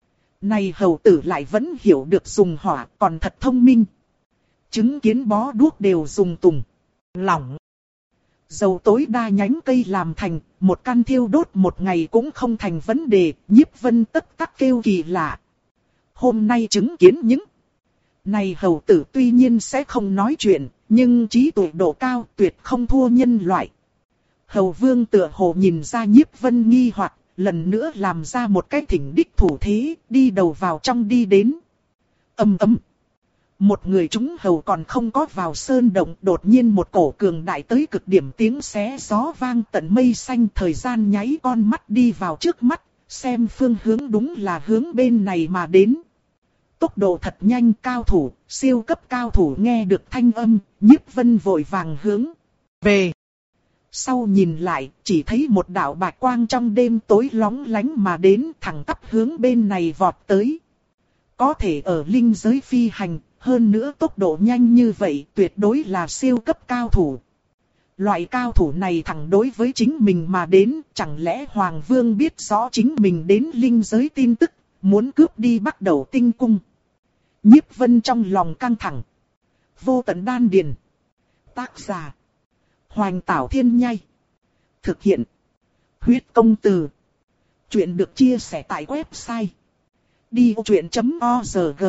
này hầu tử lại vẫn hiểu được dùng hỏa, còn thật thông minh. Chứng kiến bó đuốc đều dùng tùng, lỏng, dầu tối đa nhánh cây làm thành, một căn thiêu đốt một ngày cũng không thành vấn đề. Nhiếp Vân tất tắc kêu kỳ lạ. Hôm nay chứng kiến những này hầu tử tuy nhiên sẽ không nói chuyện, nhưng trí tuệ độ cao tuyệt không thua nhân loại. Hầu vương tựa hồ nhìn ra Nhiếp Vân nghi hoặc, lần nữa làm ra một cái thỉnh đích thủ thế, đi đầu vào trong đi đến. Ầm ầm. Một người chúng hầu còn không có vào sơn động, đột nhiên một cổ cường đại tới cực điểm tiếng xé gió vang tận mây xanh, thời gian nháy con mắt đi vào trước mắt, xem phương hướng đúng là hướng bên này mà đến. Tốc độ thật nhanh, cao thủ, siêu cấp cao thủ nghe được thanh âm, Nhiếp Vân vội vàng hướng về. Sau nhìn lại, chỉ thấy một đạo bạch quang trong đêm tối lóng lánh mà đến, thẳng tắp hướng bên này vọt tới. Có thể ở linh giới phi hành, hơn nữa tốc độ nhanh như vậy, tuyệt đối là siêu cấp cao thủ. Loại cao thủ này thẳng đối với chính mình mà đến, chẳng lẽ Hoàng Vương biết rõ chính mình đến linh giới tin tức, muốn cướp đi Bắc Đầu Tinh Cung. Nhiếp Vân trong lòng căng thẳng. Vô Tận Đan Điền. Tác giả: Hoành Tảo Thiên Nhai. Thực hiện: Huyết Công Từ. Chuyện được chia sẻ tại website đi ô chuyện chấm org.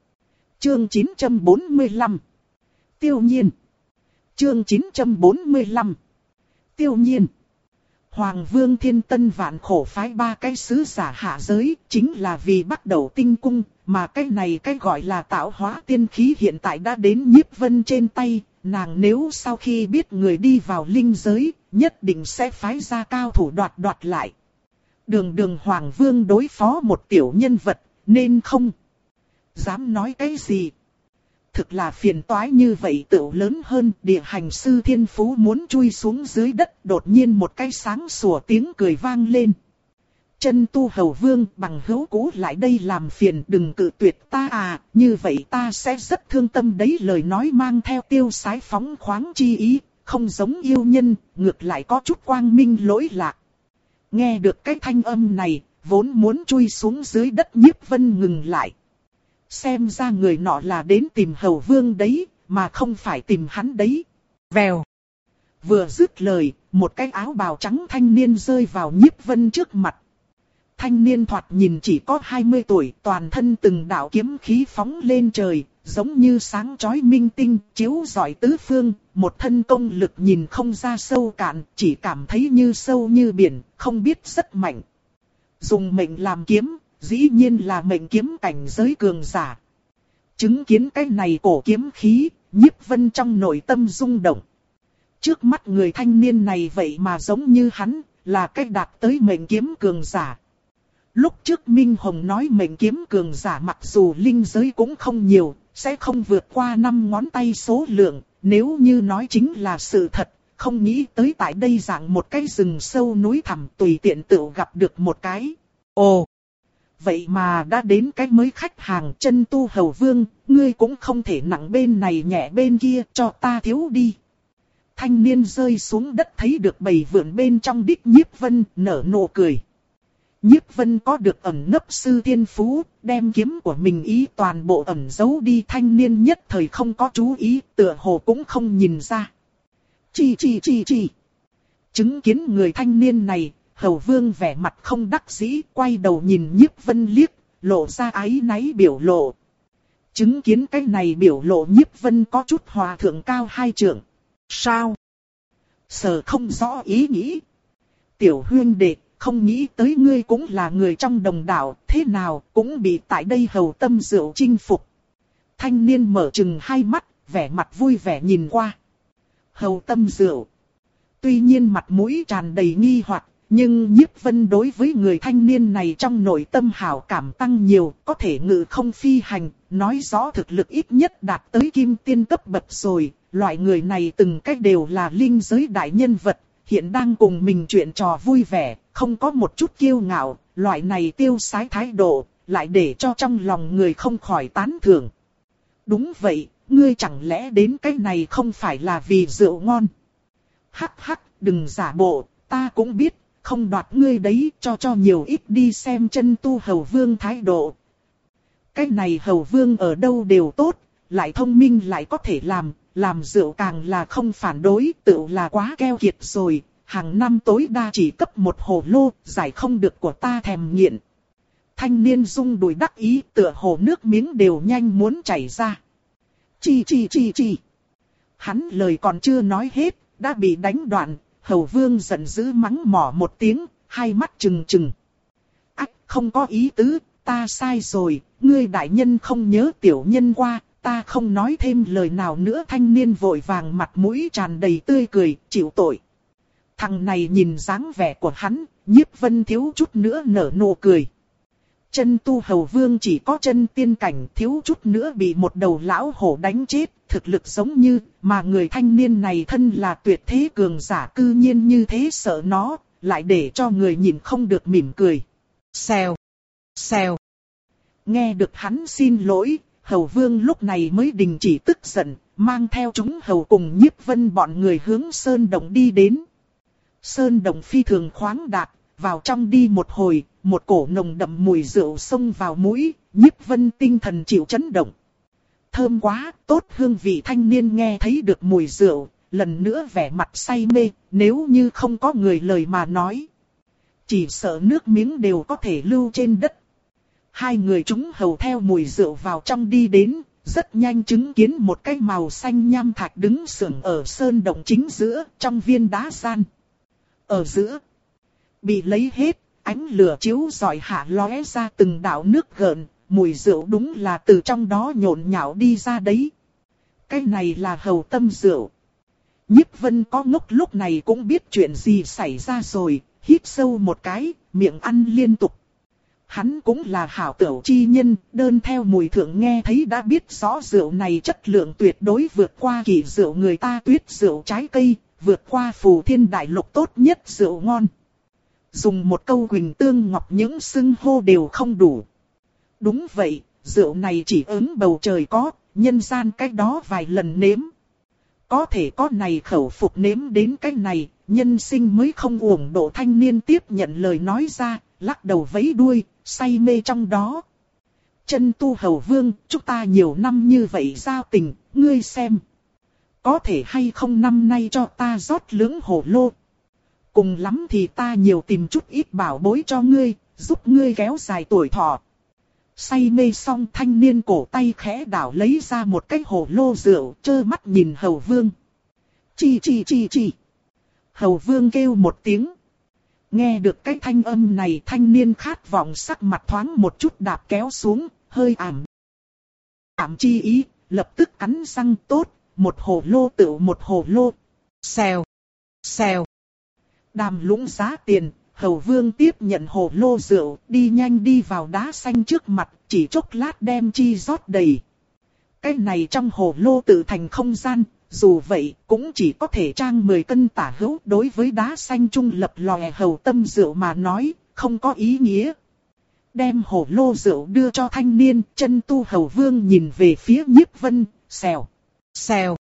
Chương chín trăm bốn mươi lăm. Tiêu Nhiên. Chương chín trăm bốn mươi lăm. Tiêu Nhiên. Hoàng Vương Thiên Tân vạn khổ phái ba cái sứ giả hạ giới, chính là vì bắt đầu tinh cung, mà cái này cái gọi là tạo hóa tiên khí hiện tại đã đến Nhiếp Vân trên tay, nàng nếu sau khi biết người đi vào linh giới, nhất định sẽ phái ra cao thủ đoạt đoạt lại. Đường đường Hoàng Vương đối phó một tiểu nhân vật, nên không dám nói cái gì. Thực là phiền toái như vậy tựu lớn hơn, địa hành sư thiên phú muốn chui xuống dưới đất, đột nhiên một cái sáng sủa tiếng cười vang lên. Chân tu hầu vương, bằng hữu cũ lại đây làm phiền, đừng cự tuyệt ta à, như vậy ta sẽ rất thương tâm đấy. Lời nói mang theo tiêu sái phóng khoáng chi ý, không giống yêu nhân, ngược lại có chút quang minh lỗi lạc. Nghe được cái thanh âm này, vốn muốn chui xuống dưới đất Nhiếp Vân ngừng lại. Xem ra người nọ là đến tìm Hầu Vương đấy, mà không phải tìm hắn đấy. Vèo. Vừa dứt lời, một cái áo bào trắng thanh niên rơi vào Nhiếp Vân trước mặt. Thanh niên thoạt nhìn chỉ có hai mươi tuổi, toàn thân từng đạo kiếm khí phóng lên trời, giống như sáng chói minh tinh, chiếu rọi tứ phương, một thân công lực nhìn không ra sâu cạn, chỉ cảm thấy như sâu như biển, không biết rất mạnh. Dùng mệnh làm kiếm, dĩ nhiên là mệnh kiếm cảnh giới cường giả. Chứng kiến cái này cổ kiếm khí, Nhiếp Vân trong nội tâm rung động. Trước mắt người thanh niên này vậy mà giống như hắn, là cách đạt tới mệnh kiếm cường giả. Lúc trước Minh Hồng nói mệnh kiếm cường giả mặc dù linh giới cũng không nhiều, sẽ không vượt qua năm ngón tay số lượng, nếu như nói chính là sự thật, không nghĩ tới tại đây dạng một cái rừng sâu núi thẳm tùy tiện tự gặp được một cái. Ồ! Vậy mà đã đến cái mới khách hàng Chân Tu Hầu Vương, ngươi cũng không thể nặng bên này nhẹ bên kia, cho ta thiếu đi. Thanh niên rơi xuống đất thấy được bầy vượn bên trong đích Nhiếp Vân, nở nụ cười. Nhiếp Vân có được ẩn nấp sư thiên phú, đem kiếm của mình ý toàn bộ ẩn giấu đi, thanh niên nhất thời không có chú ý, tựa hồ cũng không nhìn ra. Chi chi chi chi. Chứng kiến người thanh niên này, Hầu Vương vẻ mặt không đắc dĩ, quay đầu nhìn Nhiếp Vân liếc, lộ ra áy náy biểu lộ. Chứng kiến cái này biểu lộ Nhiếp Vân có chút hòa thượng cao hai trượng. Sao? Sở không rõ ý nghĩ. Tiểu huynh đệ, không nghĩ tới ngươi cũng là người trong đồng đạo, thế nào cũng bị tại đây Hầu Tâm Dượu chinh phục. Thanh niên mở trừng hai mắt, vẻ mặt vui vẻ nhìn qua. Hầu Tâm Dượu. Tuy nhiên mặt mũi tràn đầy nghi hoặc, nhưng Nhiếp Vân đối với người thanh niên này trong nội tâm hảo cảm tăng nhiều, có thể ngự không phi hành, nói rõ thực lực ít nhất đạt tới kim tiên cấp bậc rồi. Loại người này từng cách đều là linh giới đại nhân vật, hiện đang cùng mình chuyện trò vui vẻ, không có một chút kiêu ngạo, loại này tiêu sái thái độ, lại để cho trong lòng người không khỏi tán thưởng. Đúng vậy, ngươi chẳng lẽ đến cái này không phải là vì rượu ngon? Hắc hắc, đừng giả bộ, ta cũng biết, không đoạt ngươi đấy, cho cho nhiều ít đi xem Chân Tu Hầu Vương thái độ. Cái này Hầu Vương ở đâu đều tốt, lại thông minh lại có thể làm, làm rượu càng là không phản đối, tự là quá keo kiệt rồi, hàng năm tối đa chỉ cấp một hồ lô, giải không được của ta thèm nghiện. Thanh niên rung đùi đắc ý, tựa hồ nước miếng đều nhanh muốn chảy ra. Chi chi chi chi. Hắn lời còn chưa nói hết, đã bị đánh đoạn, Hầu Vương giận dữ mắng mỏ một tiếng, hai mắt trừng trừng. Ách, không có ý tứ, ta sai rồi, ngươi đại nhân không nhớ tiểu nhân qua. Ta không nói thêm lời nào nữa, thanh niên vội vàng mặt mũi tràn đầy tươi cười, chịu tội. Thằng này nhìn dáng vẻ của hắn, Nhiếp Vân thiếu chút nữa nở nụ cười. Chân Tu Hầu Vương chỉ có chân tiên cảnh, thiếu chút nữa bị một đầu lão hổ đánh chết, thực lực giống như, mà người thanh niên này thân là tuyệt thế cường giả, cư nhiên như thế sợ nó, lại để cho người nhìn không được mỉm cười. Xèo, xèo. Nghe được hắn xin lỗi, Hầu Vương lúc này mới đình chỉ tức giận, mang theo chúng hầu cùng Nhiếp Vân bọn người hướng Sơn Động đi đến. Sơn Động phi thường khoáng đạt, vào trong đi một hồi, một cổ nồng đậm mùi rượu xông vào mũi, Nhiếp Vân tinh thần chịu chấn động. Thơm quá, tốt hương vị, thanh niên nghe thấy được mùi rượu, lần nữa vẻ mặt say mê, nếu như không có người lời mà nói. Chỉ sợ nước miếng đều có thể lưu trên đất. Hai người chúng hầu theo mùi rượu vào trong đi đến, rất nhanh chứng kiến một cái màu xanh nham thạch đứng sừng ở Sơn Động chính giữa, trong viên đá gian. Ở giữa, bị lấy hết, ánh lửa chiếu rọi hạ lóe ra từng đạo nước gợn, mùi rượu đúng là từ trong đó nhộn nhạo đi ra đấy. Cái này là Hầu Tâm rượu. Nhiếp Vân có ngốc lúc này cũng biết chuyện gì xảy ra rồi, hít sâu một cái, miệng ăn liên tục. Hắn cũng là hảo tửu chi nhân, đơn theo mùi thượng nghe thấy đã biết rõ rượu này chất lượng tuyệt đối vượt qua kỳ rượu người ta tuyết rượu trái cây, vượt qua phù thiên đại lục tốt nhất rượu ngon. Dùng một câu Quỳnh Tương Ngọc những xưng hô đều không đủ. Đúng vậy, rượu này chỉ ứng bầu trời có, nhân gian cách đó vài lần nếm. Có thể có này khẩu phục nếm đến cái này, nhân sinh mới không uổng độ thanh niên tiếp nhận lời nói ra, lắc đầu vẫy đuôi, say mê trong đó. Chân tu hầu vương, chúng ta nhiều năm như vậy giao tình, ngươi xem. Có thể hay không năm nay cho ta rót lưỡng hổ lô. Cùng lắm thì ta nhiều tìm chút ít bảo bối cho ngươi, giúp ngươi kéo dài tuổi thọ. Say mê xong thanh niên cổ tay khẽ đảo lấy ra một cái hổ lô rượu, trơ mắt nhìn hầu vương. Chi chi chi chi. Hầu vương kêu một tiếng. Nghe được cái thanh âm này, thanh niên khát vọng sắc mặt thoáng một chút đạp kéo xuống, hơi ảm. Ảm chi ý, lập tức cắn răng tốt, một hồ lô tựu một hồ lô. Xèo, xèo. Đàm lũng giá tiền, hầu vương tiếp nhận hồ lô rượu, đi nhanh đi vào đá xanh trước mặt, chỉ chốc lát đem chi rót đầy. Cái này trong hồ lô tự thành không gian, dù vậy cũng chỉ có thể trang mười cân tả hữu, đối với đá xanh trung lập lòe hầu tâm rượu mà nói, không có ý nghĩa. Đem hồ lô rượu đưa cho thanh niên, chân tu hầu vương nhìn về phía Nhiếp Vân, xèo, xèo,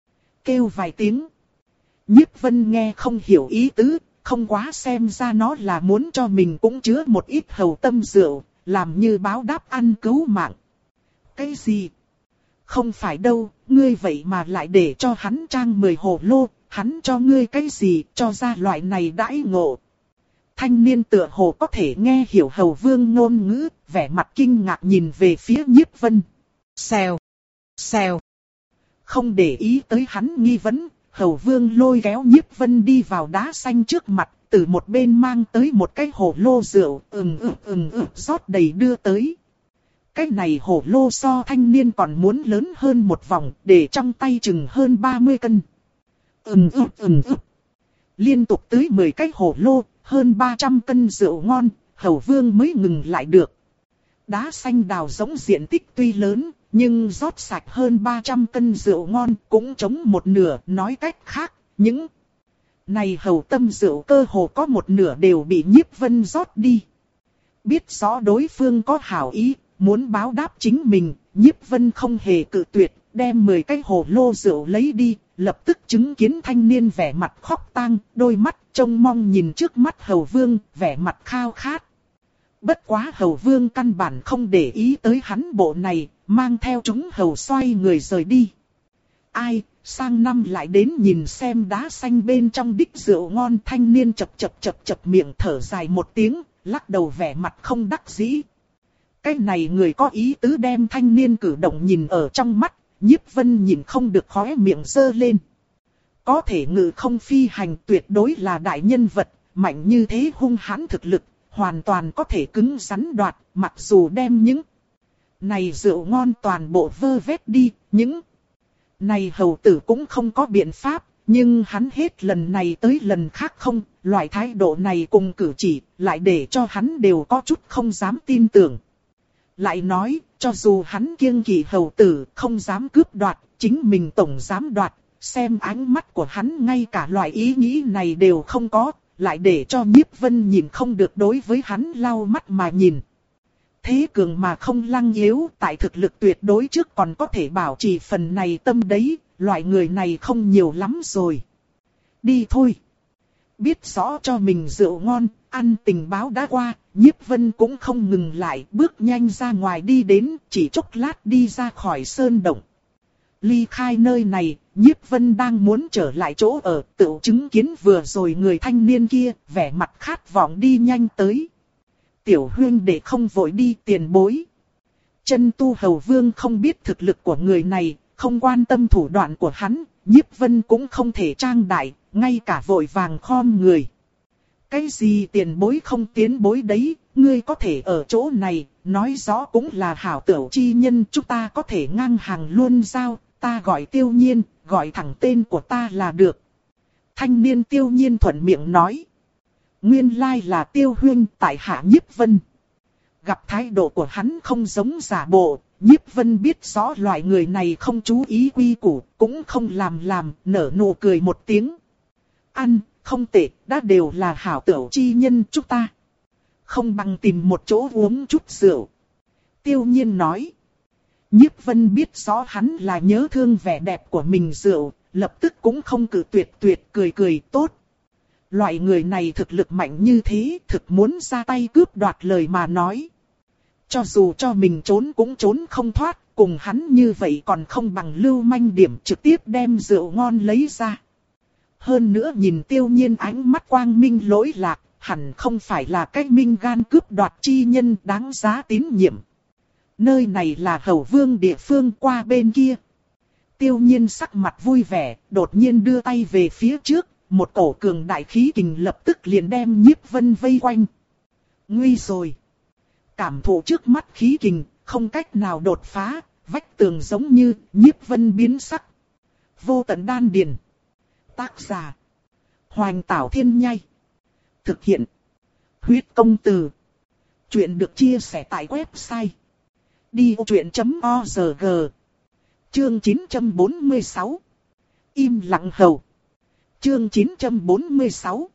kêu vài tiếng. Nhiếp Vân nghe không hiểu ý tứ, không quá xem ra nó là muốn cho mình cũng chứa một ít hầu tâm rượu, làm như báo đáp ăn cứu mạng. Cái gì? Không phải đâu, ngươi vậy mà lại để cho hắn trang mười hồ lô, hắn cho ngươi cái gì, cho ra loại này đãi ngộ. Thanh niên tựa hồ có thể nghe hiểu hầu vương ngôn ngữ, vẻ mặt kinh ngạc nhìn về phía Nhiếp Vân. Xèo, xèo. Không để ý tới hắn nghi vấn, hầu vương lôi kéo Nhiếp Vân đi vào đá xanh trước mặt, từ một bên mang tới một cái hồ lô rượu, ừng ực ừng ực rót đầy đưa tới. Cái này hồ lô so thanh niên còn muốn lớn hơn một vòng, để trong tay chừng hơn ba mươi cân. Ừng ực ừng ực. Liên tục tới mười cái hồ lô, hơn ba trăm cân rượu ngon, hầu vương mới ngừng lại được. Đá xanh đào rỗng diện tích tuy lớn, nhưng rót sạch hơn ba trăm cân rượu ngon cũng chống một nửa. Nói cách khác, những này hầu tâm rượu cơ hồ có một nửa đều bị Nhiếp Vân rót đi. Biết rõ đối phương có hảo ý, muốn báo đáp chính mình, Nhiếp Vân không hề cự tuyệt, đem mười cái hồ lô rượu lấy đi, lập tức chứng kiến thanh niên vẻ mặt khóc tang, đôi mắt trông mong nhìn trước mắt hầu vương, vẻ mặt khao khát. Bất quá hầu vương căn bản không để ý tới hắn bộ này, mang theo chúng hầu xoay người rời đi. Ai, sang năm lại đến nhìn xem đá xanh bên trong đích rượu ngon. Thanh niên chập chập chập chập miệng thở dài một tiếng, lắc đầu vẻ mặt không đắc dĩ. Cái này người có ý tứ đem thanh niên cử động nhìn ở trong mắt, Nhiếp Vân nhìn không được khóe miệng giơ lên. Có thể ngự không phi hành tuyệt đối là đại nhân vật, mạnh như thế hung hãn thực lực, hoàn toàn có thể cứng rắn đoạt, mặc dù đem những này rượu ngon toàn bộ vơ vét đi, những này hầu tử cũng không có biện pháp, nhưng hắn hết lần này tới lần khác không, loại thái độ này cùng cử chỉ, lại để cho hắn đều có chút không dám tin tưởng. Lại nói, cho dù hắn kiêng kỵ hầu tử, không dám cướp đoạt, chính mình tổng dám đoạt, xem ánh mắt của hắn ngay cả loại ý nghĩ này đều không có, lại để cho Nhiếp Vân nhìn không được đối với hắn lau mắt mà nhìn. Thế cường mà không lăng yếu, tại thực lực tuyệt đối trước còn có thể bảo trì phần này tâm đấy, loại người này không nhiều lắm rồi. Đi thôi. Biết rõ cho mình rượu ngon, ăn tình báo đã qua, Nhiếp Vân cũng không ngừng lại, bước nhanh ra ngoài đi đến, chỉ chốc lát đi ra khỏi sơn động. Ly khai nơi này, Nhiếp Vân đang muốn trở lại chỗ ở, tự chứng kiến vừa rồi người thanh niên kia, vẻ mặt khát vọng đi nhanh tới. Tiểu huynh đệ không vội đi, tiền bối. Chân tu hầu vương không biết thực lực của người này, không quan tâm thủ đoạn của hắn, Nhiếp Vân cũng không thể trang đại, ngay cả vội vàng khom người. Cái gì tiền bối không tiến bối đấy, ngươi có thể ở chỗ này, nói rõ cũng là hảo tửu chi nhân, chúng ta có thể ngang hàng luôn giao, ta gọi Tiêu Nhiên, gọi thẳng tên của ta là được. Thanh niên Tiêu Nhiên thuận miệng nói. Nguyên lai là Tiêu huynh, tại hạ Nhiếp Vân. Gặp thái độ của hắn không giống giả bộ, Nhiếp Vân biết rõ loại người này không chú ý quy củ, cũng không làm làm, nở nụ cười một tiếng. Ăn, không tệ, đã đều là hảo tửu chi nhân, chúng ta không bằng tìm một chỗ uống chút rượu. Tiêu Nhiên nói. Nhiếp Vân biết rõ hắn là nhớ thương vẻ đẹp của mình rượu, lập tức cũng không cự tuyệt tuyệt cười cười tốt. loại người này thực lực mạnh như thế, thực muốn ra tay cướp đoạt lời mà nói. Cho dù cho mình trốn cũng trốn không thoát, cùng hắn như vậy còn không bằng lưu manh điểm trực tiếp đem rượu ngon lấy ra. Hơn nữa nhìn Tiêu Nhiên ánh mắt quang minh lỗi lạc, hẳn không phải là cái minh gan cướp đoạt chi nhân đáng giá tín nhiệm. Nơi này là Hầu Vương địa phương, qua bên kia. Tiêu Nhiên sắc mặt vui vẻ, đột nhiên đưa tay về phía trước, một cổ cường đại khí kình lập tức liền đem Nhiếp Vân vây quanh. Nguy rồi! Cảm thụ trước mắt khí kình, không cách nào đột phá, vách tường giống như Nhiếp Vân biến sắc. Vô tận đan điền. Tác giả: Hoành Tảo Thiên Nhai. Thực hiện: Huyết Công Từ. Chuyện được chia sẻ tại website đi ô truyện chấm org. Chương chín trăm bốn mươi sáu. Im lặng hầu. Chương chín trăm bốn mươi sáu.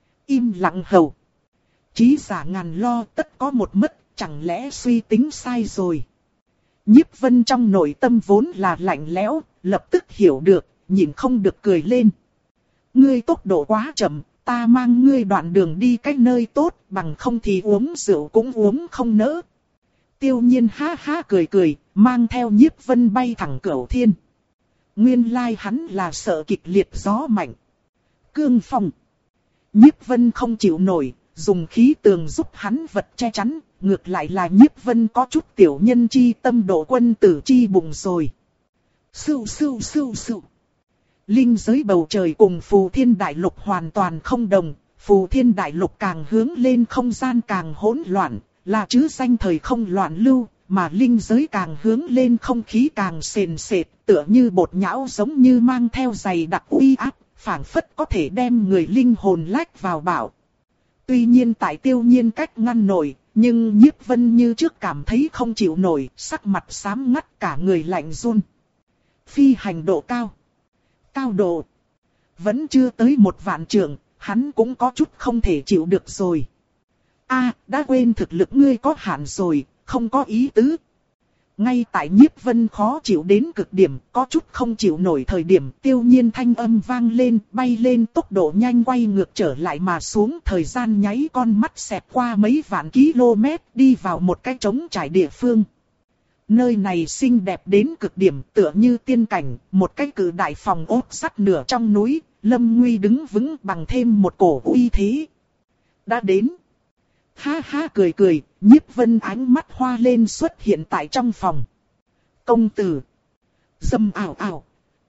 Im lặng hầu. Trí giả ngàn lo tất có một mất, chẳng lẽ suy tính sai rồi. Nhiếp Vân trong nội tâm vốn là lạnh lẽo, lập tức hiểu được, nhìn không được cười lên. Ngươi tốc độ quá chậm, ta mang ngươi đoạn đường đi cách nơi tốt, bằng không thì uống rượu cũng uống không nỡ. Tiêu Nhiên ha ha cười cười, mang theo Nhiếp Vân bay thẳng Cửu Thiên. Nguyên lai hắn là sợ kịch liệt gió mạnh. Cương phong. Nhiếp Vân không chịu nổi, dùng khí tường giúp hắn vật che chắn, ngược lại là Nhiếp Vân có chút tiểu nhân chi tâm độ quân tử chi bụng rồi. Sưu sưu sưu sưu. Linh giới bầu trời cùng Phù Thiên Đại Lục hoàn toàn không đồng, Phù Thiên Đại Lục càng hướng lên không gian càng hỗn loạn, là chứ danh thời không loạn lưu, mà linh giới càng hướng lên không khí càng sền sệt, tựa như bột nhão giống như mang theo dày đặc uy áp, phảng phất có thể đem người linh hồn lách vào bảo. Tuy nhiên tại Tiêu Nhiên cách ngăn nổi, nhưng Nhiếp Vân như trước cảm thấy không chịu nổi, sắc mặt xám ngắt cả người lạnh run. Phi hành độ cao. Cao độ. Vẫn chưa tới một vạn trượng, hắn cũng có chút không thể chịu được rồi. A, đã quên thực lực ngươi có hạn rồi, không có ý tứ. Ngay tại Nhiếp Vân khó chịu đến cực điểm, có chút không chịu nổi thời điểm, Tiêu Nhiên thanh âm vang lên, bay lên tốc độ nhanh quay ngược trở lại mà xuống, thời gian nháy con mắt xẹt qua mấy vạn km, đi vào một cái trống trải địa phương. Nơi này xinh đẹp đến cực điểm, tựa như tiên cảnh, một cái cự đại phòng ốt sắt nửa trong núi, Lâm Nguy đứng vững bằng thêm một cổ uy thế. Đã đến. Ha ha cười cười, Nhiếp Vân ánh mắt hoa lên xuất hiện tại trong phòng. Công tử. Dâm ảo ảo.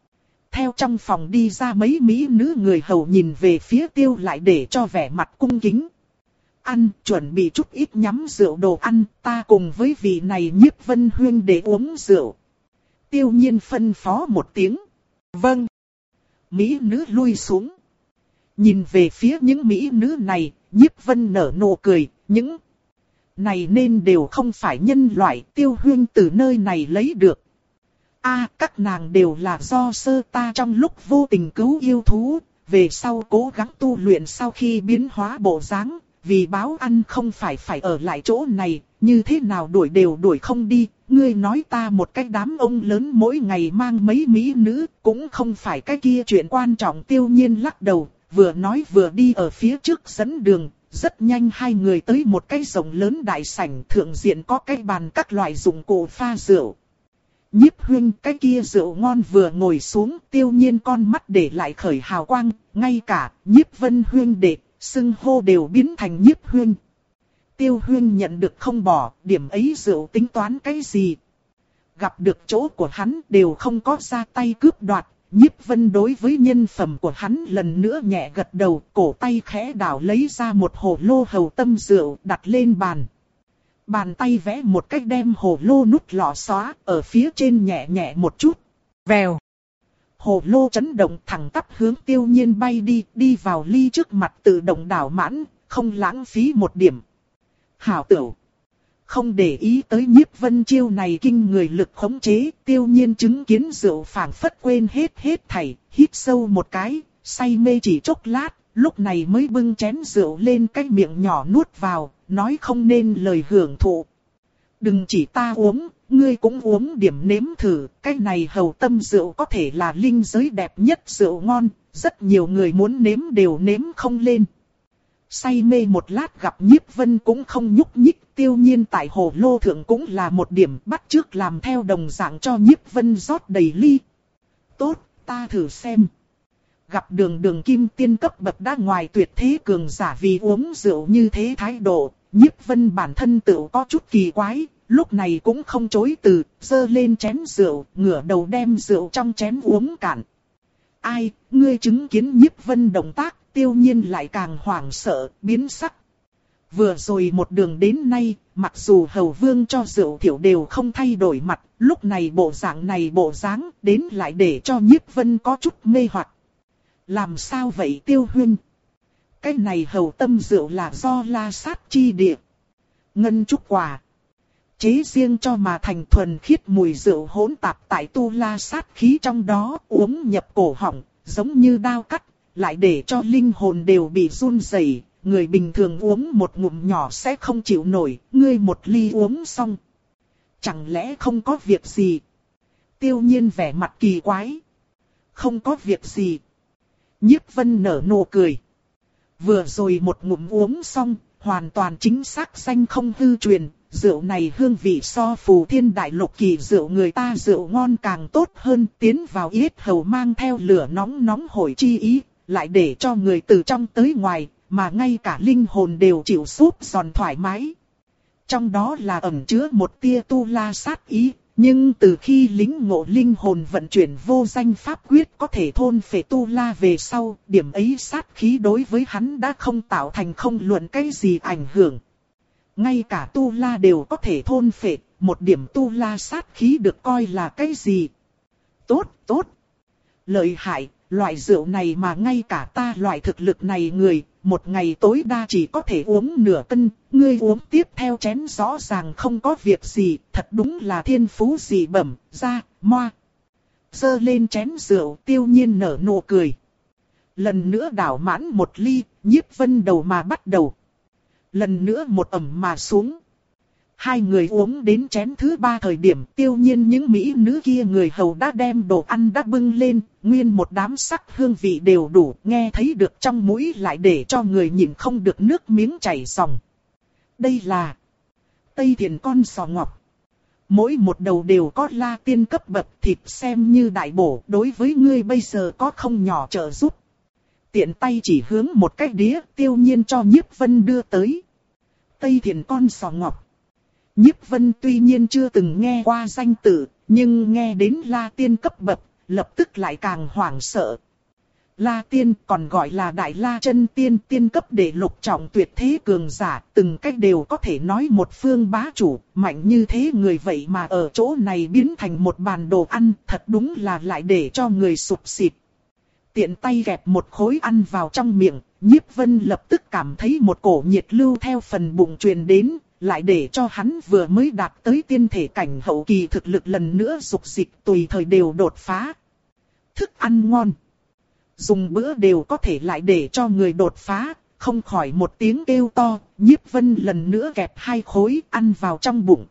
Theo trong phòng đi ra mấy mỹ nữ người hầu nhìn về phía Tiêu lại để cho vẻ mặt cung kính. Ăn, chuẩn bị chút ít nhắm rượu đồ ăn, ta cùng với vị này Nhiếp Vân huynh để uống rượu. Tiêu Nhiên phân phó một tiếng. Vâng. Mỹ nữ lui xuống. Nhìn về phía những mỹ nữ này, Nhiếp Vân nở nụ cười, những này nên đều không phải nhân loại, Tiêu huynh từ nơi này lấy được. A, à, các nàng đều là do sơ ta trong lúc vô tình cứu yêu thú, về sau cố gắng tu luyện sau khi biến hóa bộ dáng, vì báo ăn không phải phải ở lại chỗ này, như thế nào đuổi đều đuổi không đi. Ngươi nói ta một cái đám ông lớn mỗi ngày mang mấy mỹ nữ, cũng không phải cái kia chuyện quan trọng. Tiêu Nhiên lắc đầu, vừa nói vừa đi ở phía trước dẫn đường. Rất nhanh hai người tới một cái rộng lớn đại sảnh, thượng diện có cái bàn các loại dụng cụ pha rượu. Nhiếp huynh, cái kia rượu ngon vừa ngồi xuống, Tiêu Nhiên con mắt để lại khởi hào quang, ngay cả Nhiếp Vân huynh đệ, xưng hô đều biến thành Nhiếp huynh. Tiêu huynh nhận được không bỏ, điểm ấy rượu tính toán cái gì? Gặp được chỗ của hắn đều không có ra tay cướp đoạt. Nhiếp Vân đối với nhân phẩm của hắn lần nữa nhẹ gật đầu, cổ tay khẽ đảo lấy ra một hồ lô hầu tâm rượu đặt lên bàn. Bàn tay vẽ một cách đem hồ lô nút lọ xóa, ở phía trên nhẹ nhẹ một chút. Vèo. Hồ lô chấn động thẳng tắp hướng Tiêu Nhiên bay đi, đi vào ly trước mặt tự động đảo mãn, không lãng phí một điểm. Hảo tửu. Không để ý tới Nhiếp Vân chiêu này kinh người lực khống chế, Tiêu Nhiên chứng kiến rượu phảng phất quên hết hết thảy, hít sâu một cái, say mê chỉ chốc lát, lúc này mới bưng chén rượu lên cái miệng nhỏ nuốt vào, nói không nên lời hưởng thụ. Đừng chỉ ta uống, ngươi cũng uống điểm nếm thử, cái này hầu tâm rượu có thể là linh giới đẹp nhất rượu ngon, rất nhiều người muốn nếm đều nếm không lên. Say mê một lát gặp Nhiếp Vân cũng không nhúc nhích, Tiêu Nhiên tại hồ lô thượng cũng là một điểm bắt chước làm theo đồng dạng cho Nhiếp Vân rót đầy ly. Tốt, ta thử xem. Gặp đường đường kim tiên cấp bậc đã ngoài tuyệt thế cường giả vì uống rượu như thế thái độ, Nhiếp Vân bản thân tự có chút kỳ quái, lúc này cũng không chối từ, giơ lên chén rượu, ngửa đầu đem rượu trong chén uống cạn. Ai, ngươi chứng kiến Nhiếp Vân động tác, Tiêu Nhiên lại càng hoảng sợ, biến sắc. Vừa rồi một đường đến nay, mặc dù hầu vương cho rượu thiểu đều không thay đổi mặt, lúc này bộ dạng này bộ dáng đến lại để cho Nhiếp Vân có chút mê hoặc. Làm sao vậy Tiêu huynh? Cái này hầu tâm rượu là do La Sát chi địa ngân trúc quả chế riêng cho mà thành thuần khiết mùi rượu hỗn tạp tại tu La Sát khí trong đó, uống nhập cổ họng, giống như đao cắt, lại để cho linh hồn đều bị run rẩy. Người bình thường uống một ngụm nhỏ sẽ không chịu nổi, ngươi một ly uống xong. Chẳng lẽ không có việc gì? Tiêu Nhiên vẻ mặt kỳ quái. Không có việc gì. Nhiếp Vân nở nụ cười. Vừa rồi một ngụm uống xong, hoàn toàn chính xác danh không hư truyền. Rượu này hương vị so phù thiên đại lục kỳ rượu người ta rượu ngon càng tốt hơn, tiến vào yết hầu mang theo lửa nóng nóng hổi chi ý, lại để cho người từ trong tới ngoài, mà ngay cả linh hồn đều chịu súp giòn thoải mái. Trong đó là ẩn chứa một tia tu la sát ý, nhưng từ khi lính ngộ linh hồn vận chuyển vô danh pháp quyết có thể thôn phệ tu la về sau, điểm ấy sát khí đối với hắn đã không tạo thành không luận cái gì ảnh hưởng. Ngay cả tu la đều có thể thôn phệ, một điểm tu la sát khí được coi là cái gì? Tốt, tốt. Lợi hại, loại rượu này mà ngay cả ta loại thực lực này người, một ngày tối đa chỉ có thể uống nửa cân, ngươi uống tiếp theo chén rõ ràng không có việc gì, thật đúng là thiên phú dị bẩm, ra, moa. Giơ lên chén rượu, Tiêu Nhiên nở nụ cười. Lần nữa đảo mãn một ly, Nhiếp Vân đầu mà bắt đầu. Lần nữa một ẩm mà xuống. Hai người uống đến chén thứ ba thời điểm, Tiêu Nhiên những mỹ nữ kia người hầu đã đem đồ ăn đã bưng lên, nguyên một đám sắc hương vị đều đủ, nghe thấy được trong mũi lại để cho người nhịn không được nước miếng chảy ròng. Đây là Tây Thiền con sò ngọc. Mỗi một đầu đều có la tiên cấp bậc, thịt xem như đại bổ, đối với ngươi bây giờ có không nhỏ trợ giúp. Tiện tay chỉ hướng một cái đĩa, Tiêu Nhiên cho Nhiếp Vân đưa tới. Tây Thiền con sò ngọc. Nhiếp Vân tuy nhiên chưa từng nghe qua danh tự, nhưng nghe đến La Tiên cấp bậc, lập tức lại càng hoảng sợ. La Tiên còn gọi là Đại La Chân Tiên, tiên cấp để lục trọng tuyệt thế cường giả, từng cách đều có thể nói một phương bá chủ, mạnh như thế người vậy mà ở chỗ này biến thành một bàn đồ ăn, thật đúng là lại để cho người sụp xịt. Tiện tay gẹp một khối ăn vào trong miệng, Nhiếp Vân lập tức cảm thấy một cổ nhiệt lưu theo phần bụng truyền đến, lại để cho hắn vừa mới đạt tới tiên thể cảnh hậu kỳ thực lực lần nữa dục dịch tùy thời đều đột phá. Thức ăn ngon. Dùng bữa đều có thể lại để cho người đột phá, không khỏi một tiếng kêu to, Nhiếp Vân lần nữa kẹp hai khối ăn vào trong bụng.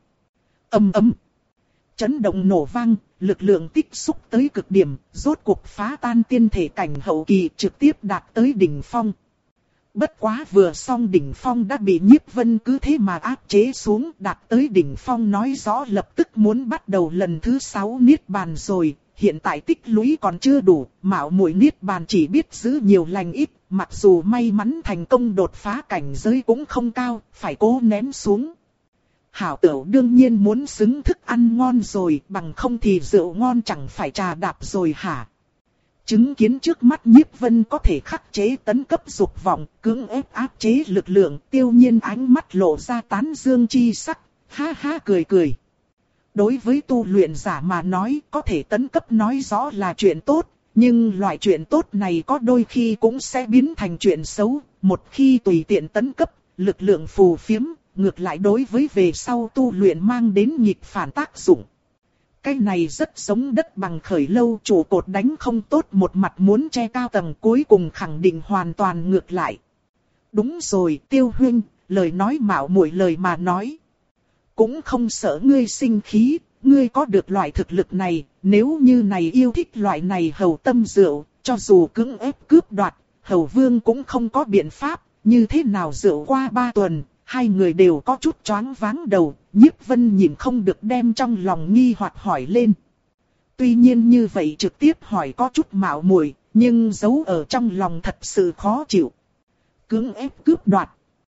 Ầm ầm. Chấn động nổ vang, lực lượng tích xúc tới cực điểm, rốt cuộc phá tan tiên thể cảnh hậu kỳ trực tiếp đạt tới đỉnh phong. Bất quá vừa xong đỉnh phong đã bị Nhiếp Vân cứ thế mà áp chế xuống, đạt tới đỉnh phong nói rõ lập tức muốn bắt đầu lần thứ sáu niết bàn rồi, hiện tại tích lũy còn chưa đủ, mạo muội niết bàn chỉ biết giữ nhiều lành ít, mặc dù may mắn thành công đột phá cảnh giới cũng không cao, phải cố nén xuống. Hảo tửu đương nhiên muốn xứng thức ăn ngon rồi, bằng không thì rượu ngon chẳng phải trà đạp rồi hả? Chứng kiến trước mắt Nhiếp Vân có thể khắc chế tấn cấp dục vọng, cưỡng ép áp chế lực lượng, Tiêu Nhiên ánh mắt lộ ra tán dương chi sắc, ha ha cười cười. Đối với tu luyện giả mà nói, có thể tấn cấp nói rõ là chuyện tốt, nhưng loại chuyện tốt này có đôi khi cũng sẽ biến thành chuyện xấu, một khi tùy tiện tấn cấp, lực lượng phù phiếm, ngược lại đối với về sau tu luyện mang đến nghịch phản tác dụng. Cái này rất giống đất bằng khởi lâu, trụ cột đánh không tốt một mặt muốn che cao tầng, cuối cùng khẳng định hoàn toàn ngược lại. Đúng rồi Tiêu huynh, lời nói mạo muội lời mà nói. Cũng không sợ ngươi sinh khí, ngươi có được loại thực lực này, nếu như này yêu thích loại này hầu tâm rượu, cho dù cưỡng ép cướp đoạt, Hầu Vương cũng không có biện pháp, như thế nào rượu qua ba tuần, hai người đều có chút choáng váng đầu, Nhiếp Vân nhìn không được đem trong lòng nghi hoặc hỏi lên. Tuy nhiên như vậy trực tiếp hỏi có chút mạo muội, nhưng giấu ở trong lòng thật sự khó chịu. Cưỡng ép cướp đoạt.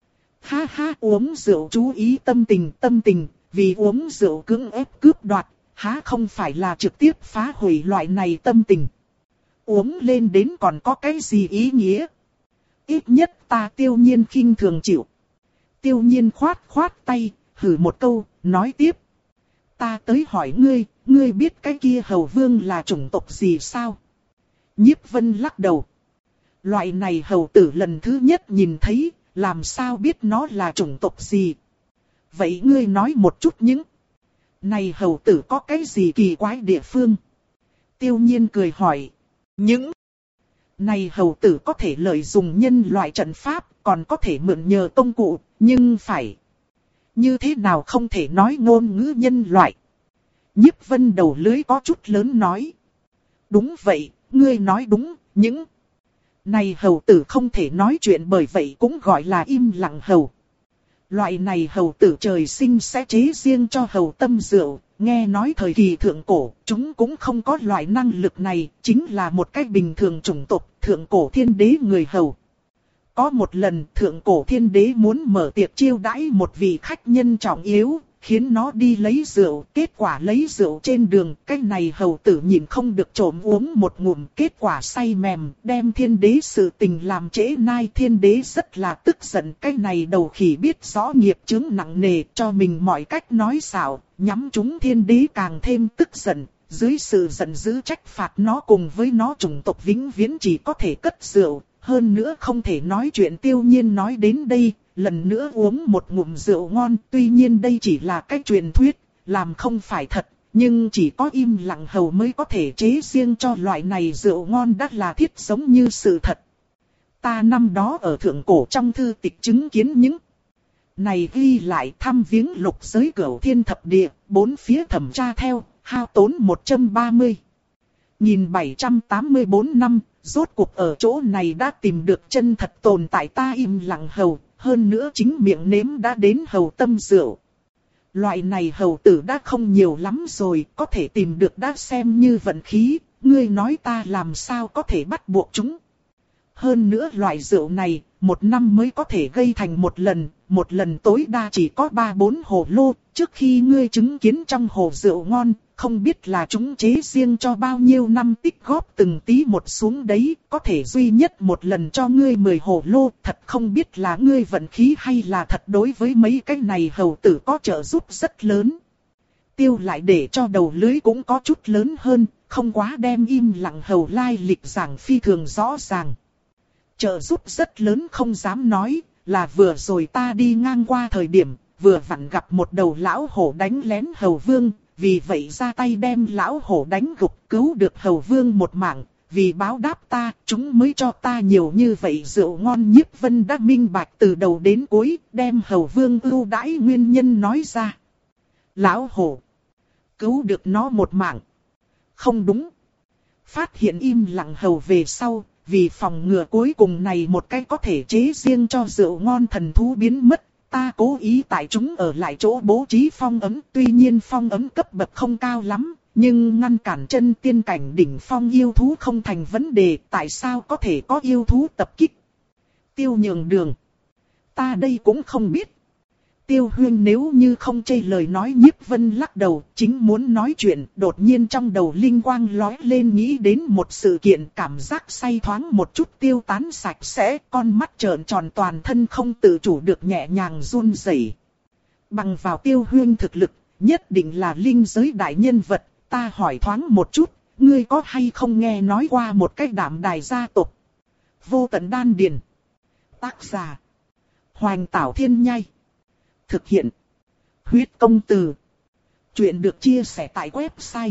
Ha ha, uống rượu chú ý tâm tình, tâm tình, vì uống rượu cưỡng ép cướp đoạt, há không phải là trực tiếp phá hủy loại này tâm tình. Uống lên đến còn có cái gì ý nghĩa? Ít nhất ta Tiêu Nhiên khinh thường chịu. Tiêu Nhiên khoát khoát tay, hử một câu, nói tiếp. Ta tới hỏi ngươi, ngươi biết cái kia Hầu Vương là chủng tộc gì sao? Nhiếp Vân lắc đầu. Loại này hầu tử lần thứ nhất nhìn thấy, làm sao biết nó là chủng tộc gì? Vậy ngươi nói một chút những. Này hầu tử có cái gì kỳ quái địa phương? Tiêu Nhiên cười hỏi. Những. Này hầu tử có thể lợi dụng nhân loại trận pháp, còn có thể mượn nhờ công cụ, nhưng phải. Như thế nào không thể nói ngôn ngữ nhân loại? Nhiếp Vân đầu lưới có chút lớn nói. Đúng vậy, ngươi nói đúng, những. Này hầu tử không thể nói chuyện bởi vậy cũng gọi là im lặng hầu. Loại này hầu tử trời sinh sẽ chế riêng cho hầu tâm rượu, nghe nói thời kỳ thượng cổ, chúng cũng không có loại năng lực này, chính là một cách bình thường chủng tộc, thượng cổ thiên đế người hầu. Có một lần thượng cổ thiên đế muốn mở tiệc chiêu đãi một vị khách nhân trọng yếu, khiến nó đi lấy rượu, kết quả lấy rượu trên đường, cái này hầu tử nhìn không được trộm uống một ngụm, kết quả say mềm, đem thiên đế sự tình làm trễ nai. Thiên đế rất là tức giận, cái này đầu khỉ biết rõ nghiệp chướng nặng nề, cho mình mọi cách nói xạo, nhắm chúng thiên đế càng thêm tức giận, dưới sự giận dữ trách phạt nó cùng với nó chủng tộc vĩnh viễn chỉ có thể cất rượu, hơn nữa không thể nói chuyện. Tiêu Nhiên nói đến đây, lần nữa uống một ngụm rượu ngon, tuy nhiên đây chỉ là cái truyền thuyết, làm không phải thật, nhưng chỉ có im lặng hầu mới có thể chế riêng cho loại này rượu ngon đã là thiết giống như sự thật. Ta năm đó ở thượng cổ trong thư tịch chứng kiến những này ghi lại thăm viếng lục giới cửu thiên thập địa, bốn phía thẩm tra theo, hao tốn một trăm ba mươi nghìn bảy trăm tám mươi tư năm, rốt cuộc ở chỗ này đã tìm được chân thật tồn tại ta im lặng hầu. Hơn nữa chính miệng nếm đã đến hầu tâm rượu. Loại này hầu tử đã không nhiều lắm rồi, có thể tìm được đã xem như vận khí, ngươi nói ta làm sao có thể bắt buộc chúng. Hơn nữa loại rượu này, một năm mới có thể gây thành một lần, một lần tối đa chỉ có ba bốn hồ lô, trước khi ngươi chứng kiến trong hồ rượu ngon, không biết là chúng chế riêng cho bao nhiêu năm tích góp từng tí một xuống đấy, có thể duy nhất một lần cho ngươi mười hồ lô, thật không biết là ngươi vận khí hay là thật. Đối với mấy cái này hầu tử có trợ giúp rất lớn. Tiêu lại để cho đầu lưới cũng có chút lớn hơn, không quá đem im lặng hầu lai lịch giảng phi thường rõ ràng. Trợ giúp rất lớn không dám nói, là vừa rồi ta đi ngang qua thời điểm, vừa vặn gặp một đầu lão hổ đánh lén Hầu Vương, vì vậy ra tay đem lão hổ đánh gục, cứu được Hầu Vương một mạng, vì báo đáp ta, chúng mới cho ta nhiều như vậy rượu ngon. Nhiếp Vân đã minh bạch từ đầu đến cuối, đem Hầu Vương ưu đãi nguyên nhân nói ra. Lão hổ cứu được nó một mạng. Không đúng. Phát hiện im lặng hầu về sau, vì phòng ngừa cuối cùng này một cái có thể chế riêng cho rượu ngon thần thú biến mất, ta cố ý tại chúng ở lại chỗ bố trí phong ấm. Tuy nhiên phong ấm cấp bậc không cao lắm, nhưng ngăn cản chân tiên cảnh đỉnh phong yêu thú không thành vấn đề. Tại sao có thể có yêu thú tập kích? Tiêu Nhường Đường: Ta đây cũng không biết. Tiêu Huyên nếu như không chê lời nói. Nhiếp Vân lắc đầu, chính muốn nói chuyện, đột nhiên trong đầu linh quang lóe lên, nghĩ đến một sự kiện, cảm giác say thoáng một chút tiêu tán sạch sẽ, con mắt trợn tròn, toàn thân không tự chủ được nhẹ nhàng run rẩy. Bằng vào Tiêu Huyên thực lực, nhất định là linh giới đại nhân vật. Ta hỏi thoáng một chút, ngươi có hay không nghe nói qua một cái Đạm Đài gia tộc? Vô Tận Đan Điền. Tác giả: Hoành Tảo Thiên Nhai. Thực hiện: Huyết Công Từ. Chuyện được chia sẻ tại website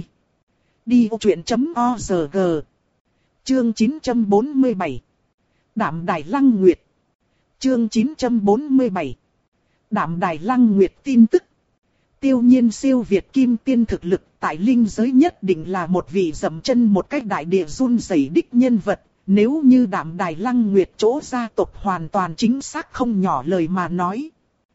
đi ô chuyện chấm org. Chương chín trăm bốn mươi bảy. Đạm Đài Lăng Nguyệt. Chương chín trăm bốn mươi bảy. Đạm Đài Lăng Nguyệt tin tức. Tiêu Nhiên siêu việt kim tiên thực lực tại linh giới nhất định là một vị dậm chân một cách đại địa run rẩy đích nhân vật. Nếu như Đạm Đài Lăng Nguyệt chỗ gia tộc hoàn toàn chính xác không nhỏ lời mà nói.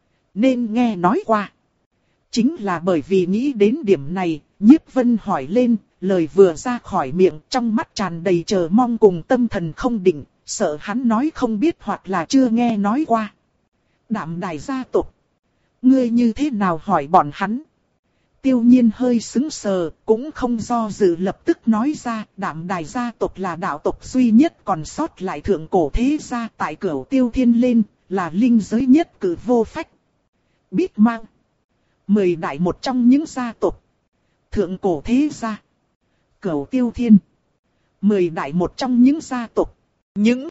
Nên nghe nói qua. Chính là bởi vì nghĩ đến điểm này, Nhiếp Vân hỏi lên, lời vừa ra khỏi miệng trong mắt tràn đầy chờ mong cùng tâm thần không định, sợ hắn nói không biết hoặc là chưa nghe nói qua. Đạm Đài gia tộc. Ngươi như thế nào hỏi bọn hắn? Tiêu Nhiên hơi sững sờ, cũng không do dự lập tức nói ra, Đạm Đài gia tộc là đạo tộc duy nhất còn sót lại thượng cổ thế gia tại Cửu Tiêu Thiên lên, là linh giới nhất cử vô phách. Biết mang. Mười đại một trong những gia tộc. Thượng cổ thế gia. Cửu Tiêu Thiên. Mười đại một trong những gia tộc. Những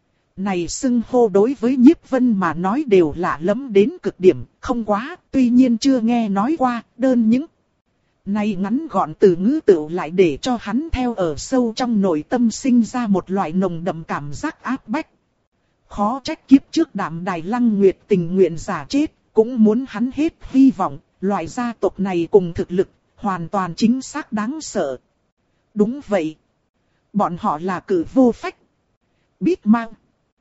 này xưng hô đối với Nhiếp Vân mà nói đều lạ lẫm đến cực điểm, không quá, tuy nhiên chưa nghe nói qua, đơn những này ngắn gọn từ ngữ tựu lại để cho hắn theo ở sâu trong nội tâm sinh ra một loại nồng đậm cảm giác áp bách. Khó trách kiếp trước Đạm Đài Lăng Nguyệt tình nguyện giả chết, cũng muốn hắn hết hy vọng, loại gia tộc này cùng thực lực, hoàn toàn chính xác đáng sợ. Đúng vậy. Bọn họ là cử vô phách. Biết mang.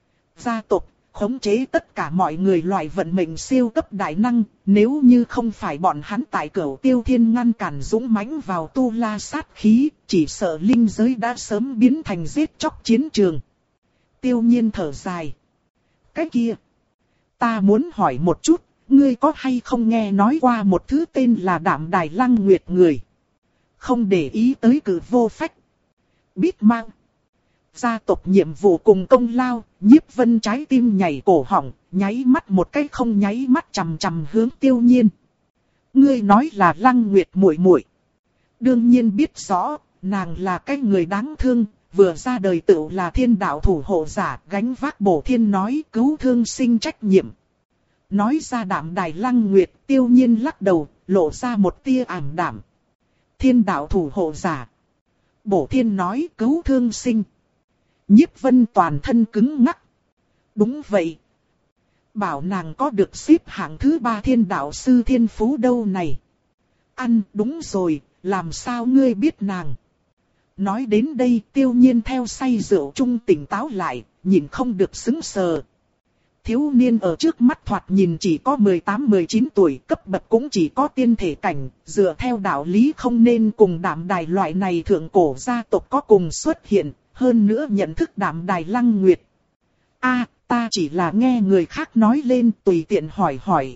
Gia tộc, khống chế tất cả mọi người loại vận mệnh siêu cấp đại năng, nếu như không phải bọn hắn tại Cửu Tiêu Thiên ngăn cản dũng mãnh vào tu la sát khí, chỉ sợ linh giới đã sớm biến thành giết chóc chiến trường. Tiêu Nhiên thở dài. Cái kia, ta muốn hỏi một chút, ngươi có hay không nghe nói qua một thứ tên là Đạm Đài Lăng Nguyệt người? Không để ý tới cử vô phách. Biết mang. Gia tộc nhiệm vụ cùng công lao, Nhiếp Vân trái tim nhảy cổ họng, nháy mắt một cái không nháy mắt chằm chằm hướng Tiêu Nhiên. Ngươi nói là Lăng Nguyệt muội muội. Đương nhiên biết rõ, nàng là cái người đáng thương, vừa ra đời tựu là thiên đạo thủ hộ giả, gánh vác bổ thiên nói cứu thương sinh trách nhiệm. Nói ra Đạm Đài Lăng Nguyệt, Tiêu Nhiên lắc đầu, lộ ra một tia ảm đạm. Thiên đạo thủ hộ giả. Bổ thiên nói cứu thương sinh. Nhiếp Vân toàn thân cứng ngắc. Đúng vậy. Bảo nàng có được xếp hạng thứ ba thiên đạo sư thiên phú đâu này. Ăn đúng rồi, làm sao ngươi biết nàng? Nói đến đây Tiêu Nhiên theo say rượu trung tỉnh táo lại, nhìn không được sững sờ. Thiếu niên ở trước mắt thoạt nhìn chỉ có mười tám mười chín tuổi, cấp bậc cũng chỉ có tiên thể cảnh, dựa theo đạo lý không nên cùng Đạm Đài loại này thượng cổ gia tộc có cùng xuất hiện, hơn nữa nhận thức Đạm Đài Lăng Nguyệt. A, ta chỉ là nghe người khác nói lên tùy tiện hỏi hỏi.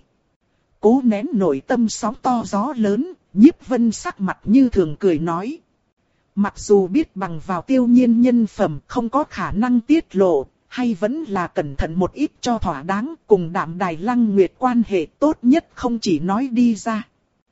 Cố nén nội tâm sóng to gió lớn, Nhiếp Vân sắc mặt như thường cười nói. Mặc dù biết bằng vào Tiêu Nhiên nhân phẩm không có khả năng tiết lộ, hay vẫn là cẩn thận một ít cho thỏa đáng, cùng Đạm Đài Lăng Nguyệt quan hệ tốt nhất không chỉ nói đi ra.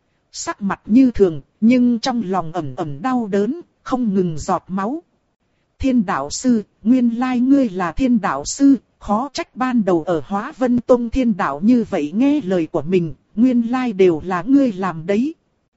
Sắc mặt như thường, nhưng trong lòng ẩm ẩm đau đớn, không ngừng giọt máu. Thiên đạo sư, nguyên lai ngươi là thiên đạo sư, khó trách ban đầu ở Hóa Vân Tông thiên đạo như vậy nghe lời của mình, nguyên lai đều là ngươi làm đấy.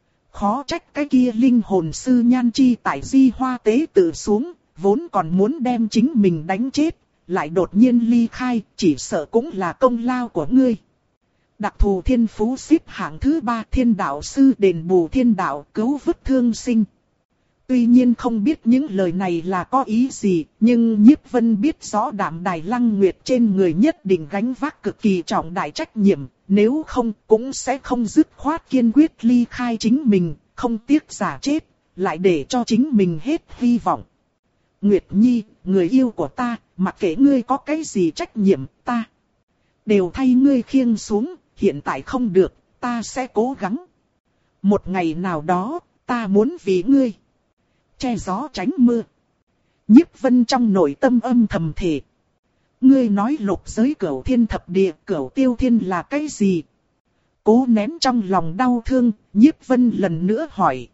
Khó trách cái kia linh hồn sư Nhan Chi tại Di Hoa tế tự xuống, vốn còn muốn đem chính mình đánh chết, lại đột nhiên ly khai, chỉ sợ cũng là công lao của ngươi. Đặc thù thiên phú xếp hạng thứ ba thiên đạo sư đền bù thiên đạo cứu vớt thương sinh. Tuy nhiên không biết những lời này là có ý gì, nhưng Nhiếp Vân biết rõ Đạm Đài Lăng Nguyệt trên người nhất định gánh vác cực kỳ trọng đại trách nhiệm, nếu không cũng sẽ không dứt khoát kiên quyết ly khai chính mình, không tiếc giả chết, lại để cho chính mình hết hy vọng. Nguyệt Nhi, người yêu của ta, mặc kệ ngươi có cái gì trách nhiệm, ta đều thay ngươi khiêng xuống, hiện tại không được, ta sẽ cố gắng. Một ngày nào đó, ta muốn vì ngươi che gió tránh mưa. Nhiếp Vân trong nội tâm âm thầm thề. Ngươi nói lục giới Cửu Thiên thập địa, Cửu Tiêu Thiên là cái gì? Cố nén trong lòng đau thương, Nhiếp Vân lần nữa hỏi.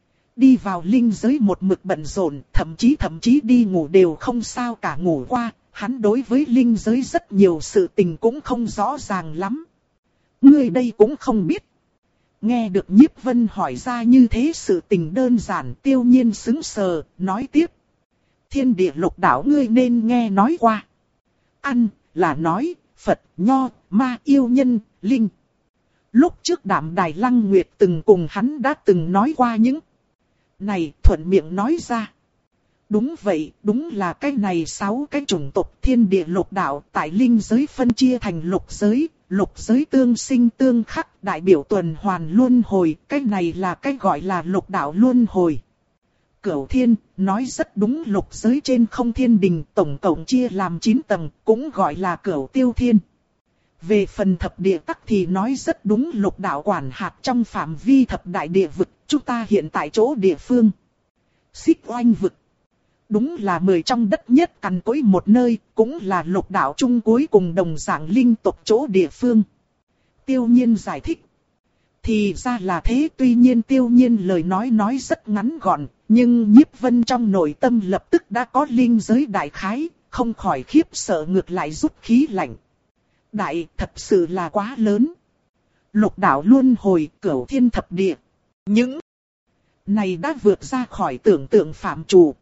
Đi vào linh giới một mực bận rộn, thậm chí thậm chí đi ngủ đều không sao cả ngủ qua, hắn đối với linh giới rất nhiều sự tình cũng không rõ ràng lắm. Ngươi đây cũng không biết. Nghe được Nhiếp Vân hỏi ra như thế sự tình đơn giản, Tiêu Nhiên sững sờ, nói tiếp. Thiên địa lục đạo ngươi nên nghe nói qua. Ăn, là nói, Phật, Nho, Ma yêu nhân, Linh. Lúc trước Đạm Đài Lăng Nguyệt từng cùng hắn đã từng nói qua những này, thuận miệng nói ra. Đúng vậy, đúng là cái này sáu cái chủng tộc thiên địa lục đạo tại linh giới phân chia thành lục giới, lục giới tương sinh tương khắc, đại biểu tuần hoàn luân hồi, cái này là cái gọi là lục đạo luân hồi. Cửu thiên, nói rất đúng, lục giới trên không thiên đình tổng cộng chia làm chín tầng, cũng gọi là cửu tiêu thiên. Về phần thập địa tắc thì nói rất đúng, lục đạo quản hạt trong phạm vi thập đại địa vực, chúng ta hiện tại chỗ địa phương. Xích oanh vực. Đúng là mười trong đất nhất cằn cỗi một nơi, cũng là lục đạo chung cuối cùng đồng dạng linh tộc chỗ địa phương. Tiêu Nhiên giải thích. Thì ra là thế, tuy nhiên Tiêu Nhiên lời nói nói rất ngắn gọn, nhưng Nhiếp Vân trong nội tâm lập tức đã có linh giới đại khái, không khỏi khiếp sợ ngược lại rút khí lạnh. Đại, thật sự là quá lớn. Lục đạo luân hồi, cửu thiên thập địa. Những này đã vượt ra khỏi tưởng tượng phạm trù.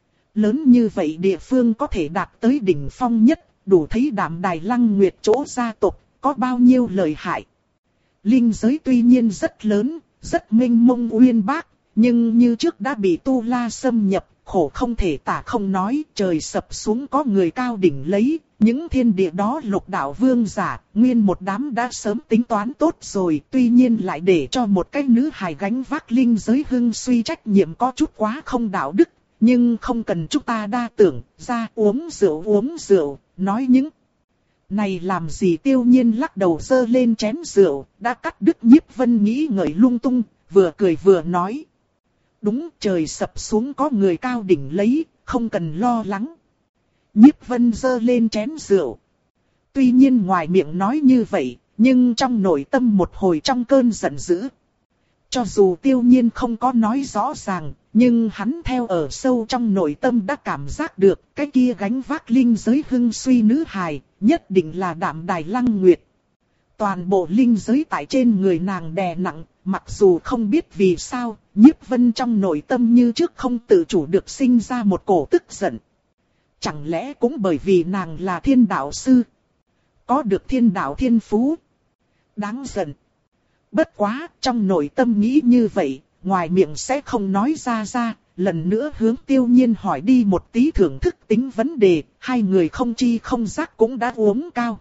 Lớn như vậy địa phương có thể đạt tới đỉnh phong nhất, đủ thấy Đạm Đài Lăng Nguyệt chỗ gia tộc có bao nhiêu lợi hại. Linh giới tuy nhiên rất lớn, rất mênh mông uyên bác, nhưng như trước đã bị Tu La xâm nhập, khổ không thể tả không nói, trời sập xuống có người cao đỉnh lấy, những thiên địa đó lục đạo vương giả, nguyên một đám đã sớm tính toán tốt rồi, tuy nhiên lại để cho một cái nữ hài gánh vác linh giới hưng suy trách nhiệm có chút quá không đạo đức, nhưng không cần chúng ta đa tưởng, ra uống rượu uống rượu, nói những này làm gì. Tiêu Nhiên lắc đầu giơ lên chén rượu, đã cắt đứt Nhiếp Vân nghĩ ngợi lung tung, vừa cười vừa nói. Đúng, trời sập xuống có người cao đỉnh lấy, không cần lo lắng. Nhiếp Vân giơ lên chén rượu. Tuy nhiên ngoài miệng nói như vậy, nhưng trong nội tâm một hồi trong cơn giận dữ. Cho dù Tiêu Nhiên không có nói rõ ràng, nhưng hắn theo ở sâu trong nội tâm đã cảm giác được cái kia gánh vác linh giới hưng suy nữ hài, nhất định là Đạm Đài Lăng Nguyệt. Toàn bộ linh giới tại trên người nàng đè nặng, mặc dù không biết vì sao, Nhiếp Vân trong nội tâm như trước không tự chủ được sinh ra một cổ tức giận. Chẳng lẽ cũng bởi vì nàng là thiên đạo sư, có được thiên đạo thiên phú? Đáng giận. Bất quá, trong nội tâm nghĩ như vậy, ngoài miệng sẽ không nói ra ra, lần nữa hướng Tiêu Nhiên hỏi đi một tí thưởng thức tính vấn đề, hai người không chi không giác cũng đã uống cao.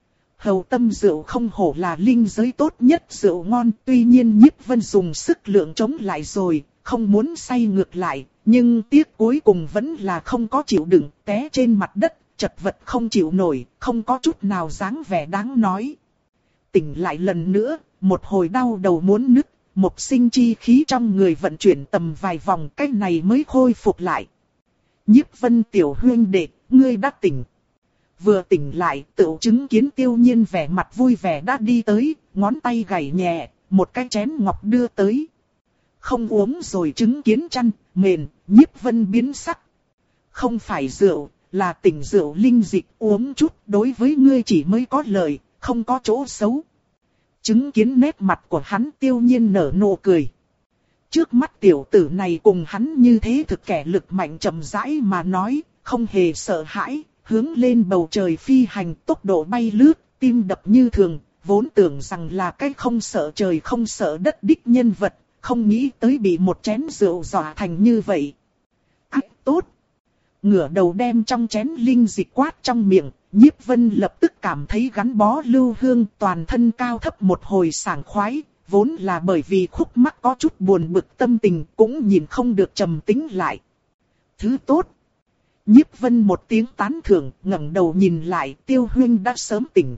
Hầu tâm rượu không hổ là linh giới tốt nhất rượu ngon, tuy nhiên Nhiếp Vân dùng sức lượng chống lại rồi, không muốn say ngược lại, nhưng tiếc cuối cùng vẫn là không có chịu đựng, té trên mặt đất, chật vật không chịu nổi, không có chút nào dáng vẻ đáng nói. Tỉnh lại lần nữa, một hồi đau đầu muốn nứt, một sinh chi khí trong người vận chuyển tầm vài vòng, cái này mới khôi phục lại. Nhiếp Vân tiểu huynh đệ, ngươi đã tỉnh. Vừa tỉnh lại, tự chứng kiến Tiêu Nhiên vẻ mặt vui vẻ đã đi tới, ngón tay gảy nhẹ, một cái chén ngọc đưa tới. Không uống rồi chứng kiến chăn, mền, Nhiếp Vân biến sắc. Không phải rượu, là tỉnh rượu linh dịch, uống chút đối với ngươi chỉ mới có lợi, không có chỗ xấu. Chứng kiến nét mặt của hắn, Tiêu Nhiên nở nụ cười. Trước mắt tiểu tử này cùng hắn như thế thực kẻ lực mạnh chậm rãi mà nói, không hề sợ hãi, hướng lên bầu trời phi hành, tốc độ bay lướt, tim đập như thường, vốn tưởng rằng là cái không sợ trời không sợ đất đích nhân vật, không nghĩ tới bị một chén rượu dọa thành như vậy. Ách tốt! Ngửa đầu đem trong chén linh dịch quát trong miệng, Nhiếp Vân lập tức cảm thấy gắn bó lưu hương, toàn thân cao thấp một hồi sảng khoái, vốn là bởi vì khúc mắc có chút buồn bực tâm tình cũng nhìn không được trầm tĩnh lại. Thứ tốt! Nhiếp Vân một tiếng tán thưởng, ngẩng đầu nhìn lại, Tiêu huynh đã sớm tỉnh.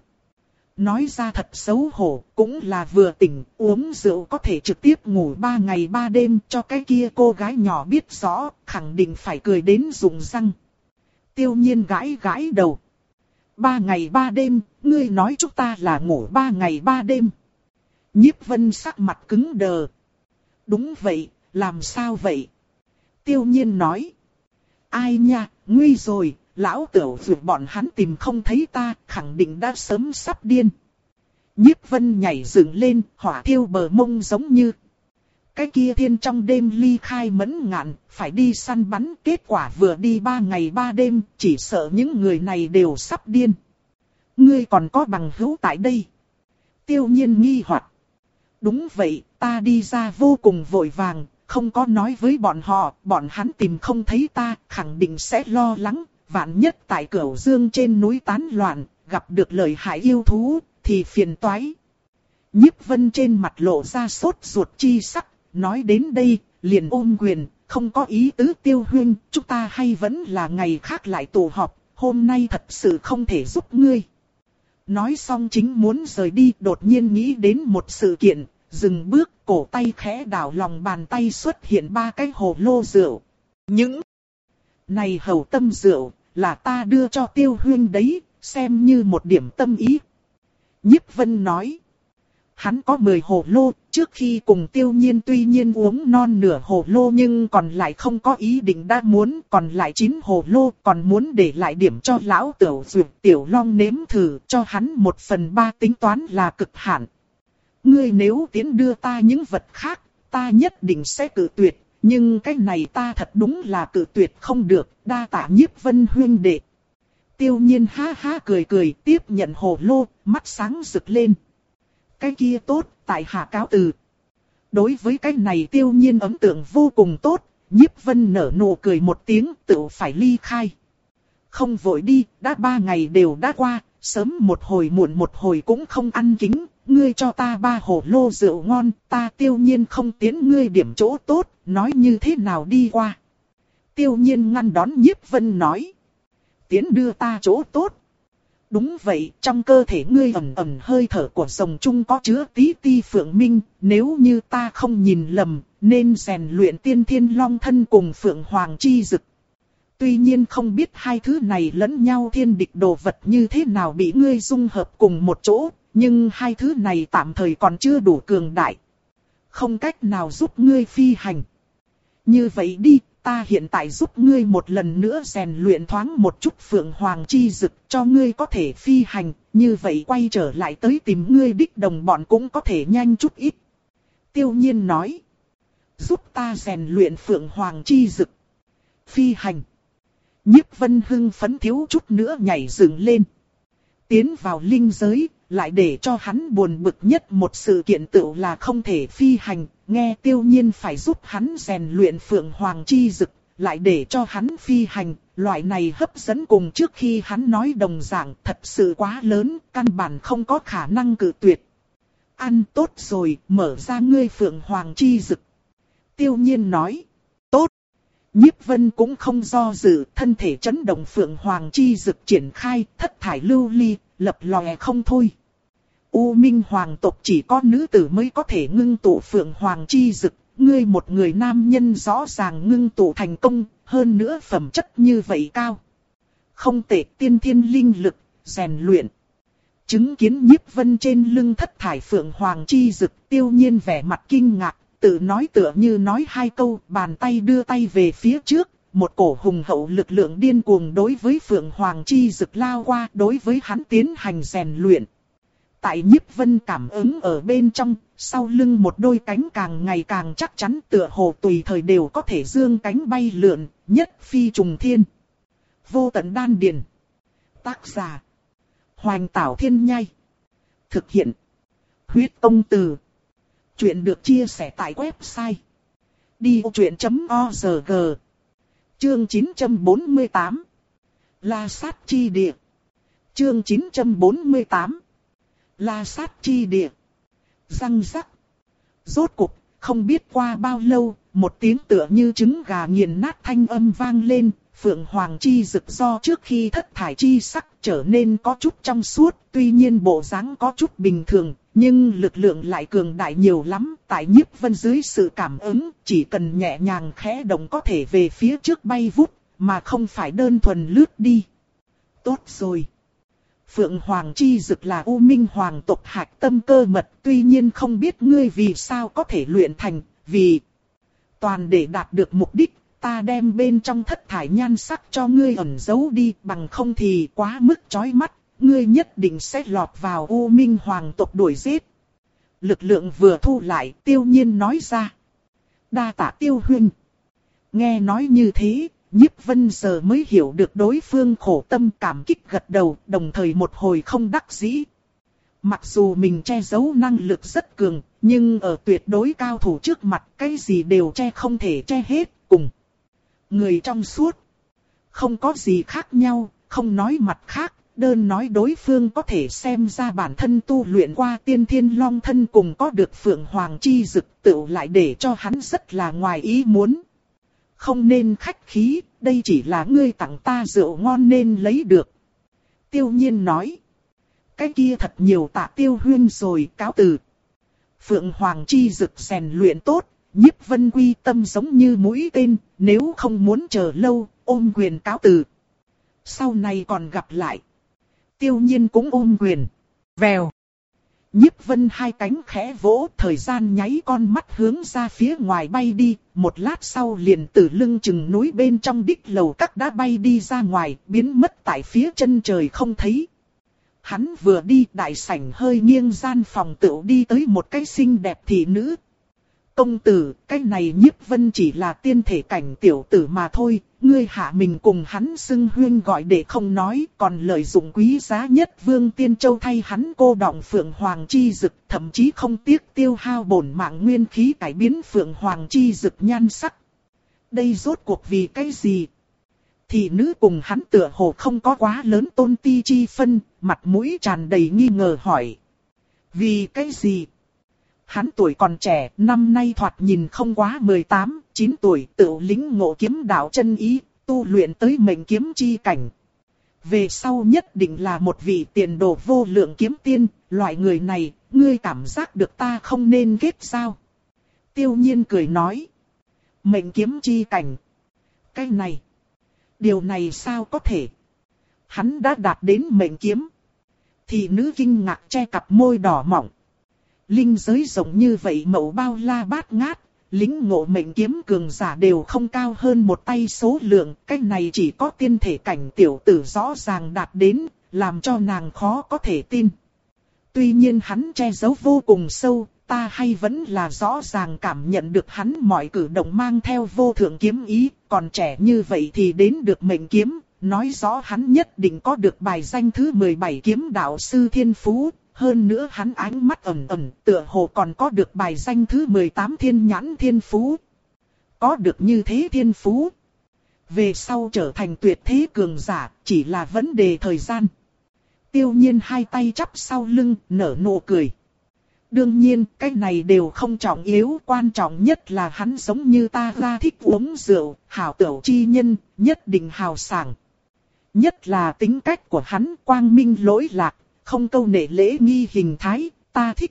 Nói ra thật xấu hổ, cũng là vừa tỉnh, uống rượu có thể trực tiếp ngủ ba ngày ba đêm, cho cái kia cô gái nhỏ biết rõ, khẳng định phải cười đến rụng răng. Tiêu Nhiên gãi gãi đầu. Ba ngày ba đêm, ngươi nói chúng ta là ngủ ba ngày ba đêm. Nhiếp Vân sắc mặt cứng đờ. Đúng vậy, làm sao vậy? Tiêu Nhiên nói. Ai nha, nguy rồi, lão tiểu vượt bọn hắn tìm không thấy ta, khẳng định đã sớm sắp điên. Nhiếp Vân nhảy dựng lên, hỏa thiêu bờ mông giống như. Cái kia thiên trong đêm ly khai mẫn ngạn, phải đi săn bắn, kết quả vừa đi ba ngày ba đêm, chỉ sợ những người này đều sắp điên. Ngươi còn có bằng hữu tại đây? Tiêu Nhiên nghi hoặc. Đúng vậy, ta đi ra vô cùng vội vàng, không có nói với bọn họ, bọn hắn tìm không thấy ta, khẳng định sẽ lo lắng, vạn nhất tại Cửu Dương trên núi tán loạn, gặp được lợi hại yêu thú, thì phiền toái. Nhiếp Vân trên mặt lộ ra sốt ruột chi sắc, nói đến đây, liền ôm quyền, không có ý tứ Tiêu Huynh, chúng ta hay vẫn là ngày khác lại tụ họp, hôm nay thật sự không thể giúp ngươi. Nói xong chính muốn rời đi, đột nhiên nghĩ đến một sự kiện, dừng bước, cổ tay khẽ đảo lòng bàn tay xuất hiện ba cái hồ lô rượu. Những này hầu tâm rượu, là ta đưa cho Tiêu Huynh đấy, xem như một điểm tâm ý. Nhiếp Vân nói. Hắn có mười hồ lô, trước khi cùng Tiêu Nhiên tuy nhiên uống non nửa hồ lô nhưng còn lại không có ý định đã muốn, còn lại chín hồ lô, còn muốn để lại điểm cho lão Tiểu Dược Tiểu Long nếm thử, cho hắn một phần ba tính toán là cực hạn. Ngươi nếu tiến đưa ta những vật khác, ta nhất định sẽ cự tuyệt, nhưng cái này ta thật đúng là cự tuyệt không được, đa tạ Nhiếp Vân huynh đệ. Tiêu Nhiên ha ha cười cười, tiếp nhận hồ lô, mắt sáng rực lên. Cái kia tốt, tại hạ cáo từ. Đối với cái này Tiêu Nhiên ấn tượng vô cùng tốt, Nhiếp Vân nở nụ cười một tiếng, tự phải ly khai. Không vội đi, đã ba ngày đều đã qua, sớm một hồi muộn một hồi cũng không ăn kính, ngươi cho ta ba hồ lô rượu ngon, ta Tiêu Nhiên không tiến ngươi điểm chỗ tốt, nói như thế nào đi qua. Tiêu Nhiên ngăn đón Nhiếp Vân nói. Tiến đưa ta chỗ tốt. Đúng vậy, trong cơ thể ngươi ẩn ẩn hơi thở của rồng trung có chứa tí ti phượng minh, nếu như ta không nhìn lầm, nên rèn luyện tiên thiên long thân cùng phượng hoàng chi dực. Tuy nhiên không biết hai thứ này lẫn nhau thiên địch đồ vật như thế nào bị ngươi dung hợp cùng một chỗ, nhưng hai thứ này tạm thời còn chưa đủ cường đại. Không cách nào giúp ngươi phi hành. Như vậy đi, ta hiện tại giúp ngươi một lần nữa rèn luyện thoáng một chút phượng hoàng chi dực cho ngươi có thể phi hành, như vậy quay trở lại tới tìm ngươi đích đồng bọn cũng có thể nhanh chút ít. Tiêu Nhiên nói, giúp ta rèn luyện phượng hoàng chi dực. Phi hành. Nhiếp Vân hưng phấn thiếu chút nữa nhảy dựng lên. Tiến vào linh giới, lại để cho hắn buồn bực nhất một sự kiện tựu là không thể phi hành, nghe Tiêu Nhiên phải giúp hắn rèn luyện phượng hoàng chi dực, lại để cho hắn phi hành, loại này hấp dẫn cùng trước khi hắn nói đồng dạng thật sự quá lớn, căn bản không có khả năng cự tuyệt. Ăn tốt rồi, mở ra ngươi phượng hoàng chi dực. Tiêu Nhiên nói, tốt. Nhiếp Vân cũng không do dự, thân thể chấn động phượng hoàng chi dực triển khai, thất thải lưu ly, lập lòe không thôi. U Minh hoàng tộc chỉ có nữ tử mới có thể ngưng tụ phượng hoàng chi dực, ngươi một người nam nhân rõ ràng ngưng tụ thành công, hơn nữa phẩm chất như vậy cao. Không tệ, tiên thiên linh lực, rèn luyện. Chứng kiến Nhiếp Vân trên lưng thất thải phượng hoàng chi dực, Tiêu Nhiên vẻ mặt kinh ngạc, tự nói tựa như nói hai câu, bàn tay đưa tay về phía trước, một cổ hùng hậu lực lượng điên cuồng đối với phượng hoàng chi dực lao qua, đối với hắn tiến hành rèn luyện. Tại Nhiếp Vân cảm ứng ở bên trong, sau lưng một đôi cánh càng ngày càng chắc chắn, tựa hồ tùy thời đều có thể dương cánh bay lượn, nhất phi trùng thiên. Vô tận đan điền. Tác giả: Hoành Tảo Thiên Nhai. Thực hiện: Huyết Tông Từ. Chuyện được chia sẻ tại website đi vô chuyện chấm org. Chương chín trăm bốn mươi tám. La Sát Chi Địa. Chương chín trăm bốn mươi tám. La Sát Chi Địa. Răng rắc. Rốt cục, không biết qua bao lâu, một tiếng tựa như trứng gà nghiền nát thanh âm vang lên, phượng hoàng chi dực do trước khi thất thải chi sắc trở nên có chút trong suốt, tuy nhiên bộ dáng có chút bình thường, nhưng lực lượng lại cường đại nhiều lắm. Tại Nhiếp Vân dưới sự cảm ứng, chỉ cần nhẹ nhàng khẽ động có thể về phía trước bay vút, mà không phải đơn thuần lướt đi. Tốt rồi. Phượng Hoàng chi dực là U Minh Hoàng tộc hạch tâm cơ mật, tuy nhiên không biết ngươi vì sao có thể luyện thành, vì toàn để đạt được mục đích, ta đem bên trong thất thải nhan sắc cho ngươi ẩn giấu đi, bằng không thì quá mức chói mắt, ngươi nhất định sẽ lọt vào U Minh Hoàng tộc đuổi giết. Lực lượng vừa thu lại, Tiêu Nhiên nói ra. Đa tạ Tiêu huynh. Nghe nói như thế, Nhiếp Vân giờ mới hiểu được đối phương khổ tâm, cảm kích gật đầu, đồng thời một hồi không đắc dĩ. Mặc dù mình che giấu năng lực rất cường, nhưng ở tuyệt đối cao thủ trước mặt cái gì đều che không thể che hết, cùng người trong suốt. Không có gì khác nhau, không nói mặt khác, đơn nói đối phương có thể xem ra bản thân tu luyện qua tiên thiên long thân cùng có được phượng hoàng chi dực tựu lại để cho hắn rất là ngoài ý muốn. Không nên khách khí, đây chỉ là ngươi tặng ta rượu ngon nên lấy được. Tiêu Nhiên nói. Cái kia thật nhiều tạ Tiêu Huyên rồi, cáo từ. Phượng Hoàng chi dực rèn luyện tốt, Nhiếp Vân quy tâm giống như mũi tên, nếu không muốn chờ lâu, ôm quyền cáo từ. Sau này còn gặp lại. Tiêu Nhiên cũng ôm quyền. Vèo. Nhiếp Vân hai cánh khẽ vỗ, thời gian nháy con mắt hướng ra phía ngoài bay đi, một lát sau liền từ lưng chừng núi bên trong đích lầu các đã bay đi ra ngoài, biến mất tại phía chân trời không thấy. Hắn vừa đi, đại sảnh hơi nghiêng gian phòng tựu đi tới một cái xinh đẹp thị nữ. Công tử, cái này Nhiếp Vân chỉ là tiên thể cảnh tiểu tử mà thôi, ngươi hạ mình cùng hắn xưng huyên gọi để không nói, còn lợi dụng quý giá nhất Vương Tiên Châu thay hắn cô đọng Phượng Hoàng chi dực, thậm chí không tiếc tiêu hao bổn mạng nguyên khí cải biến Phượng Hoàng chi dực nhan sắc. Đây rốt cuộc vì cái gì? Thị nữ cùng hắn tựa hồ không có quá lớn tôn ti chi phân, mặt mũi tràn đầy nghi ngờ hỏi. Vì cái gì? Hắn tuổi còn trẻ, năm nay thoạt nhìn không quá mười tám, chín tuổi, tự lĩnh ngộ kiếm đạo chân ý, tu luyện tới mệnh kiếm chi cảnh. Về sau nhất định là một vị tiền đồ vô lượng kiếm tiên, loại người này, ngươi cảm giác được ta không nên kết giao. Tiêu Nhiên cười nói. Mệnh kiếm chi cảnh. Cái này. Điều này sao có thể? Hắn đã đạt đến mệnh kiếm. Thị nữ kinh ngạc che cặp môi đỏ mỏng. Linh giới rộng như vậy mẫu bao la bát ngát, lính ngộ mệnh kiếm cường giả đều không cao hơn một tay số lượng, cái này chỉ có tiên thể cảnh tiểu tử rõ ràng đạt đến, làm cho nàng khó có thể tin. Tuy nhiên hắn che giấu vô cùng sâu, ta hay vẫn là rõ ràng cảm nhận được hắn mọi cử động mang theo vô thượng kiếm ý, còn trẻ như vậy thì đến được mệnh kiếm, nói rõ hắn nhất định có được bài danh thứ mười bảy kiếm đạo sư thiên phú. Hơn nữa hắn ánh mắt ẩn ẩn, tựa hồ còn có được bài danh thứ mười tám thiên nhãn thiên phú. Có được như thế thiên phú. Về sau trở thành tuyệt thế cường giả, chỉ là vấn đề thời gian. Tiêu Nhiên hai tay chắp sau lưng, nở nụ cười. Đương nhiên, cái này đều không trọng yếu, quan trọng nhất là hắn giống như ta ra thích uống rượu, hảo tửu chi nhân, nhất định hào sảng. Nhất là tính cách của hắn quang minh lỗi lạc. Không câu nệ lễ nghi hình thái, ta thích.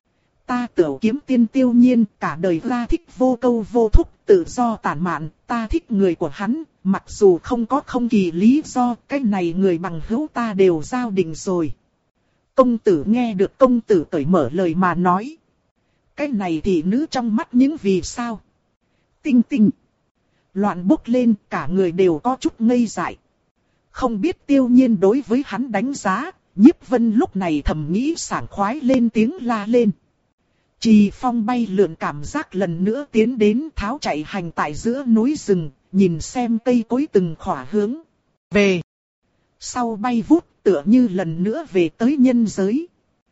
Ta tửu kiếm tiên Tiêu Nhiên, cả đời ra thích vô câu vô thúc, tự do tản mạn, ta thích người của hắn, mặc dù không có không kỳ lý do, cái này người bằng hữu ta đều giao định rồi. Công tử nghe được công tử cởi mở lời mà nói. Cái này thì nữ trong mắt những vì sao? Tinh tinh. Loạn bốc lên, cả người đều có chút ngây dại. Không biết Tiêu Nhiên đối với hắn đánh giá. Nhiếp Vân lúc này thầm nghĩ sảng khoái lên tiếng la lên. Trì phong bay lượn cảm giác lần nữa tiến đến tháo chạy hành tại giữa núi rừng, nhìn xem cây cối từng khỏa hướng về. Sau bay vút tựa như lần nữa về tới nhân giới.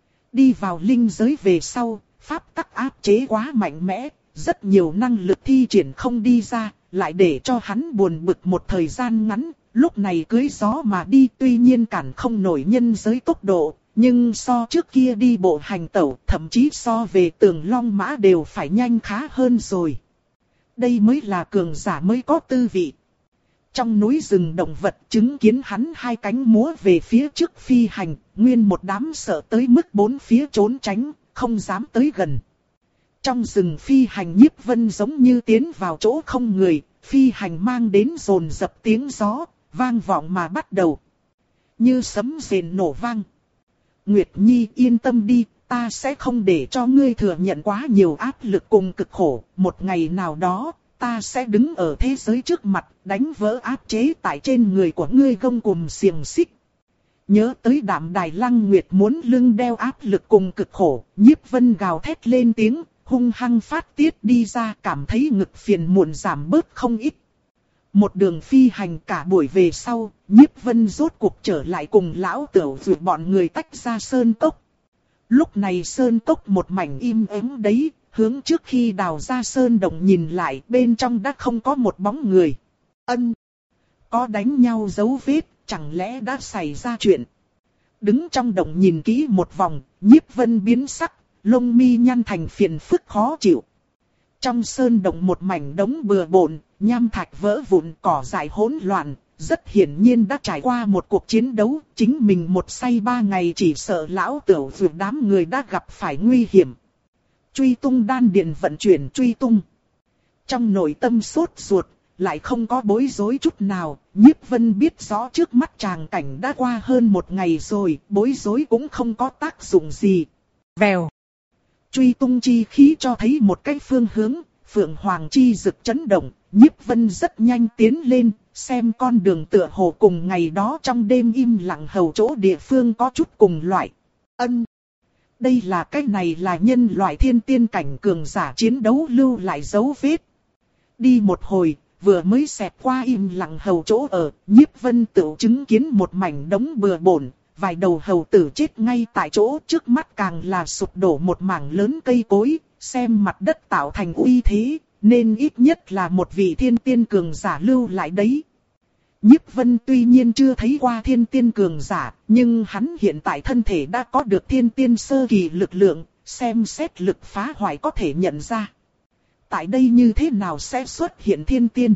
Đi vào linh giới về sau, pháp tắc áp chế quá mạnh mẽ, rất nhiều năng lực thi triển không đi ra, lại để cho hắn buồn bực một thời gian ngắn. Lúc này cưới gió mà đi tuy nhiên cản không nổi nhân giới tốc độ, nhưng so trước kia đi bộ hành tẩu, thậm chí so về tường long mã đều phải nhanh khá hơn rồi. Đây mới là cường giả mới có tư vị. Trong núi rừng động vật chứng kiến hắn hai cánh múa về phía trước phi hành, nguyên một đám sợ tới mức bốn phía trốn tránh, không dám tới gần. Trong rừng phi hành Nhiếp Vân giống như tiến vào chỗ không người, phi hành mang đến dồn dập tiếng gió. Vang vọng mà bắt đầu. Như sấm rền nổ vang. Nguyệt Nhi yên tâm đi, ta sẽ không để cho ngươi thừa nhận quá nhiều áp lực cùng cực khổ. Một ngày nào đó, ta sẽ đứng ở thế giới trước mặt, đánh vỡ áp chế tại trên người của ngươi gông cùm xiềng xích. Nhớ tới Đạm Đài Lăng Nguyệt muốn lưng đeo áp lực cùng cực khổ, Nhiếp Vân gào thét lên tiếng, hung hăng phát tiết đi ra, cảm thấy ngực phiền muộn giảm bớt không ít. Một đường phi hành cả buổi về sau, Nhiếp Vân rốt cuộc trở lại cùng lão tửu vượt bọn người tách ra sơn cốc. Lúc này sơn cốc một mảnh im ắng đấy, hướng trước khi đào ra sơn động nhìn lại, bên trong đã không có một bóng người. Ân, có đánh nhau dấu vết, chẳng lẽ đã xảy ra chuyện? Đứng trong động nhìn kỹ một vòng, Nhiếp Vân biến sắc, lông mi nhăn thành phiền phức khó chịu. Trong sơn động một mảnh đống bừa bộn, nham thạch vỡ vụn, cỏ dại hỗn loạn, rất hiển nhiên đã trải qua một cuộc chiến đấu, chính mình một say ba ngày chỉ sợ lão tửu vượt đám người đã gặp phải nguy hiểm. Truy tung đan điện vận chuyển truy tung. Trong nội tâm sốt ruột, lại không có bối rối chút nào, Nhiếp Vân biết rõ trước mắt tràng cảnh đã qua hơn một ngày rồi, bối rối cũng không có tác dụng gì. Vèo. Truy tung chi khí cho thấy một cái phương hướng, Phượng Hoàng chi rực chấn động, Nhiếp Vân rất nhanh tiến lên, xem con đường tựa hồ cùng ngày đó trong đêm im lặng hầu chỗ địa phương có chút cùng loại. Ân. Đây là cái này là nhân loại thiên tiên cảnh cường giả chiến đấu lưu lại dấu vết. Đi một hồi, vừa mới xẹt qua im lặng hầu chỗ ở, Nhiếp Vân tự chứng kiến một mảnh đống bừa bộn, vài đầu hầu tử chết ngay tại chỗ, trước mắt càng là sụp đổ một mảng lớn cây cối, xem mặt đất tạo thành uy thế, nên ít nhất là một vị thiên tiên cường giả lưu lại đấy. Nhiếp Vân tuy nhiên chưa thấy qua thiên tiên cường giả, nhưng hắn hiện tại thân thể đã có được thiên tiên sơ kỳ lực lượng, xem xét lực phá hoại có thể nhận ra. Tại đây như thế nào sẽ xuất hiện thiên tiên?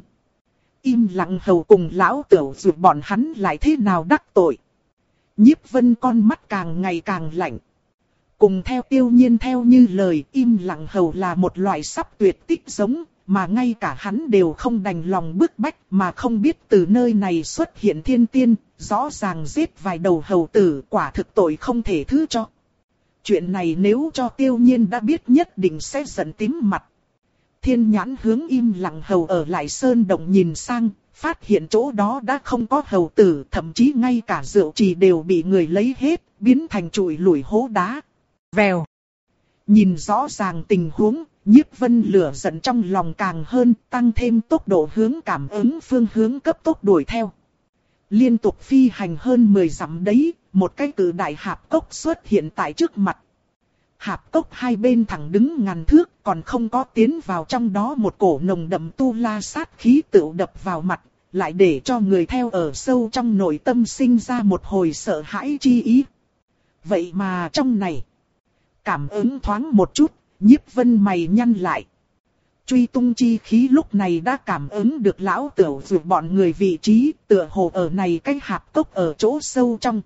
Im lặng hầu cùng lão tửu dù bọn hắn lại thế nào đắc tội? Nhiếp Vân con mắt càng ngày càng lạnh. Cùng theo Tiêu Nhiên theo như lời, im lặng hầu là một loại sắp tuyệt tích giống, mà ngay cả hắn đều không đành lòng bức bách, mà không biết từ nơi này xuất hiện thiên tiên, rõ ràng giết vài đầu hầu tử, quả thực tội không thể thứ cho. Chuyện này nếu cho Tiêu Nhiên đã biết nhất định sẽ giận tím mặt. Thiên nhãn hướng im lặng hầu ở lại sơn động nhìn sang, phát hiện chỗ đó đã không có hầu tử, thậm chí ngay cả rượu trì đều bị người lấy hết, biến thành trụi lủi hố đá. Vèo. Nhìn rõ ràng tình huống, Nhiếp Vân lửa giận trong lòng càng hơn, tăng thêm tốc độ hướng cảm ứng phương hướng cấp tốc đuổi theo. Liên tục phi hành hơn mười dặm đấy, một cái cự đại hạp cốc xuất hiện tại trước mặt. Hạp cốc hai bên thẳng đứng ngàn thước, còn không có tiến vào trong đó một cổ nồng đậm tu la sát khí tựu đập vào mặt, lại để cho người theo ở sâu trong nội tâm sinh ra một hồi sợ hãi chi ý. Vậy mà trong này, cảm ứng thoáng một chút, Nhiếp Vân mày nhăn lại. Truy tung chi khí lúc này đã cảm ứng được lão tửu vượt bọn người vị trí, tựa hồ ở này cái hạp cốc ở chỗ sâu trong.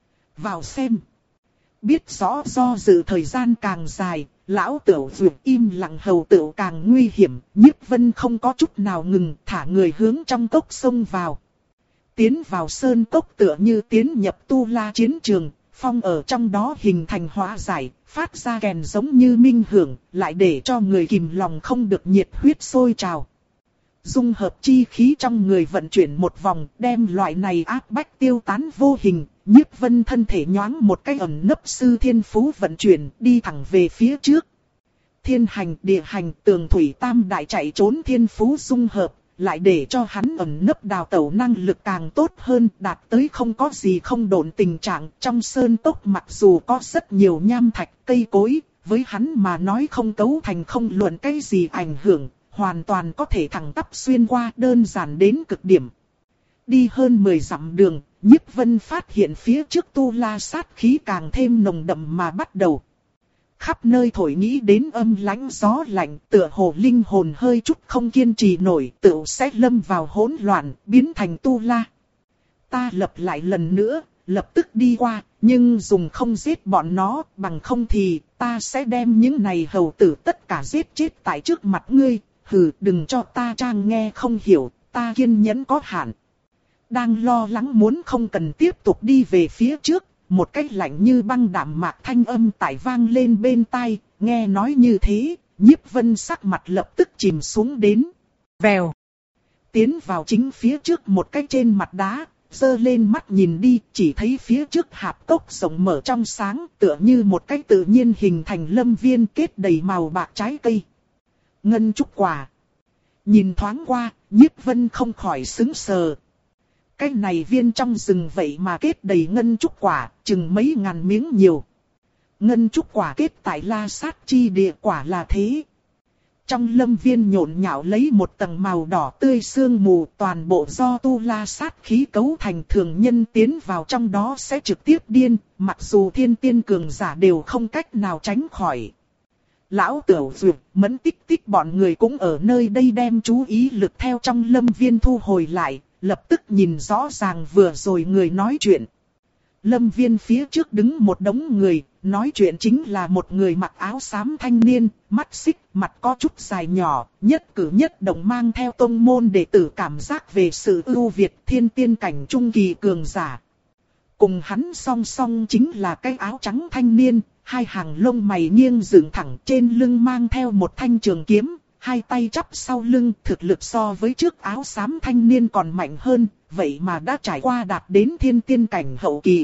Vào xem. Biết rõ do dự thời gian càng dài, lão tửu vượt im lặng hầu tửu càng nguy hiểm, Nhiếp Vân không có chút nào ngừng, thả người hướng trong cốc xông vào. Tiến vào sơn cốc tựa như tiến nhập tu la chiến trường, phong ở trong đó hình thành hóa giải, phát ra kèn giống như minh hưởng, lại để cho người kìm lòng không được nhiệt huyết sôi trào. Dung hợp chi khí trong người vận chuyển một vòng, đem loại này áp bách tiêu tán vô hình, Nhiếp Vân thân thể nhoáng một cái ẩn nấp sư thiên phú vận chuyển, đi thẳng về phía trước. Thiên hành, địa hành, tường thủy tam đại chạy trốn thiên phú dung hợp, lại để cho hắn ẩn nấp đào tẩu năng lực càng tốt hơn, đạt tới không có gì không độn tình trạng. Trong sơn cốc mặc dù có rất nhiều nham thạch, cây cối, với hắn mà nói không cấu thành không luận cái gì ảnh hưởng, hoàn toàn có thể thẳng tắp xuyên qua, đơn giản đến cực điểm. Đi hơn mười dặm đường, Nhiếp Vân phát hiện phía trước tu la sát khí càng thêm nồng đậm mà bắt đầu. Khắp nơi thổi nghĩ đến âm lãnh gió lạnh, tựa hồ linh hồn hơi chút không kiên trì nổi, tựu sẽ lâm vào hỗn loạn, biến thành tu la. Ta lập lại lần nữa, lập tức đi qua, nhưng dùng không giết bọn nó, bằng không thì ta sẽ đem những này hầu tử tất cả giết chết tại trước mặt ngươi. Hừ, đừng cho ta trang nghe không hiểu, ta kiên nhẫn có hạn. Đang lo lắng muốn không cần tiếp tục đi về phía trước, một cách lạnh như băng đạm mạc thanh âm tại vang lên bên tai, nghe nói như thế, Nhiếp Vân sắc mặt lập tức chìm xuống đến. Vèo. Tiến vào chính phía trước một cách trên mặt đá, giơ lên mắt nhìn đi, chỉ thấy phía trước hạp cốc rộng mở trong sáng, tựa như một cách tự nhiên hình thành lâm viên kết đầy màu bạc trái cây. Ngân trúc quả. Nhìn thoáng qua, Nhiếp Vân không khỏi sững sờ. Cái này viên trong rừng vậy mà kết đầy ngân trúc quả, chừng mấy ngàn miếng nhiều. ngân trúc quả kết tại La Sát chi địa quả là thế. Trong lâm viên nhộn nhạo lấy một tầng màu đỏ tươi sương mù, toàn bộ do tu la sát khí cấu thành, thường nhân tiến vào trong đó sẽ trực tiếp điên, mặc dù thiên tiên cường giả đều không cách nào tránh khỏi. Lão Tiểu Duyệt, Mẫn Tích Tích bọn người cũng ở nơi đây đem chú ý lực theo trong lâm viên thu hồi lại, lập tức nhìn rõ ràng vừa rồi người nói chuyện. Lâm viên phía trước đứng một đống người, nói chuyện chính là một người mặc áo xám thanh niên, mắt xích, mặt có chút dài nhỏ, nhất cử nhất động mang theo tông môn đệ tử cảm giác về sự ưu việt thiên tiên cảnh trung kỳ cường giả. Cùng hắn song song chính là cái áo trắng thanh niên, hai hàng lông mày nghiêng dựng thẳng, trên lưng mang theo một thanh trường kiếm, hai tay chắp sau lưng, thực lực so với trước áo xám thanh niên còn mạnh hơn, vậy mà đã trải qua đạt đến thiên tiên cảnh hậu kỳ.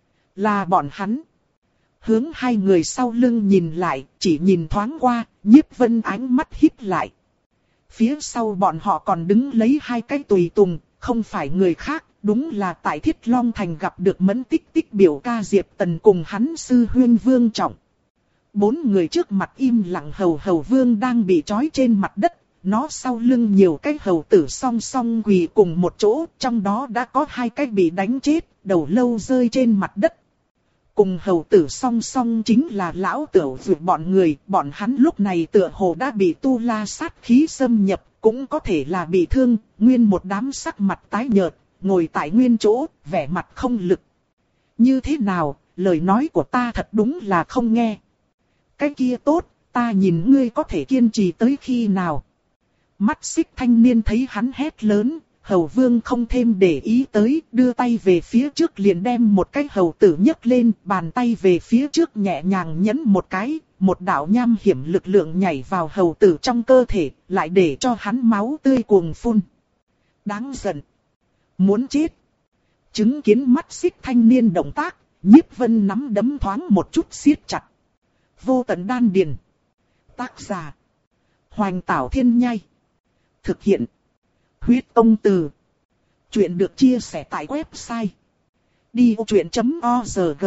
Là bọn hắn. Hướng hai người sau lưng nhìn lại, chỉ nhìn thoáng qua, Nhiếp Vân ánh mắt híp lại. Phía sau bọn họ còn đứng lấy hai cái tùy tùng, không phải người khác, đúng là tại Thiết Long Thành gặp được Mẫn Tích Tích biểu ca Diệp Tần cùng hắn sư huynh Vương Trọng. Bốn người trước mặt im lặng, hầu hầu vương đang bị trói trên mặt đất, nó sau lưng nhiều cái hầu tử song song quỳ cùng một chỗ, trong đó đã có hai cái bị đánh chết, đầu lâu rơi trên mặt đất. Cùng hầu tử song song chính là lão Tiểu Duyệt bọn người, bọn hắn lúc này tựa hồ đã bị tu la sát khí xâm nhập, cũng có thể là bị thương, nguyên một đám sắc mặt tái nhợt, ngồi tại nguyên chỗ, vẻ mặt không lực. Như thế nào, lời nói của ta thật đúng là không nghe. Cái kia tốt, ta nhìn ngươi có thể kiên trì tới khi nào. Mắt xích thanh niên thấy hắn hét lớn, hầu vương không thêm để ý tới, đưa tay về phía trước liền đem một cái hầu tử nhấc lên, bàn tay về phía trước nhẹ nhàng nhấn một cái, một đạo nham hiểm lực lượng nhảy vào hầu tử trong cơ thể, lại để cho hắn máu tươi cuồng phun. Đáng giận. Muốn chết. Chứng kiến mắt xích thanh niên động tác, Nhiếp Vân nắm đấm thoáng một chút siết chặt. Vô tận đan điền. Tác giả. Hoành Tảo Thiên Nhai. Thực hiện. Huyết Tông Từ. Chuyện được chia sẻ tại website đi ô chuyện chấm org.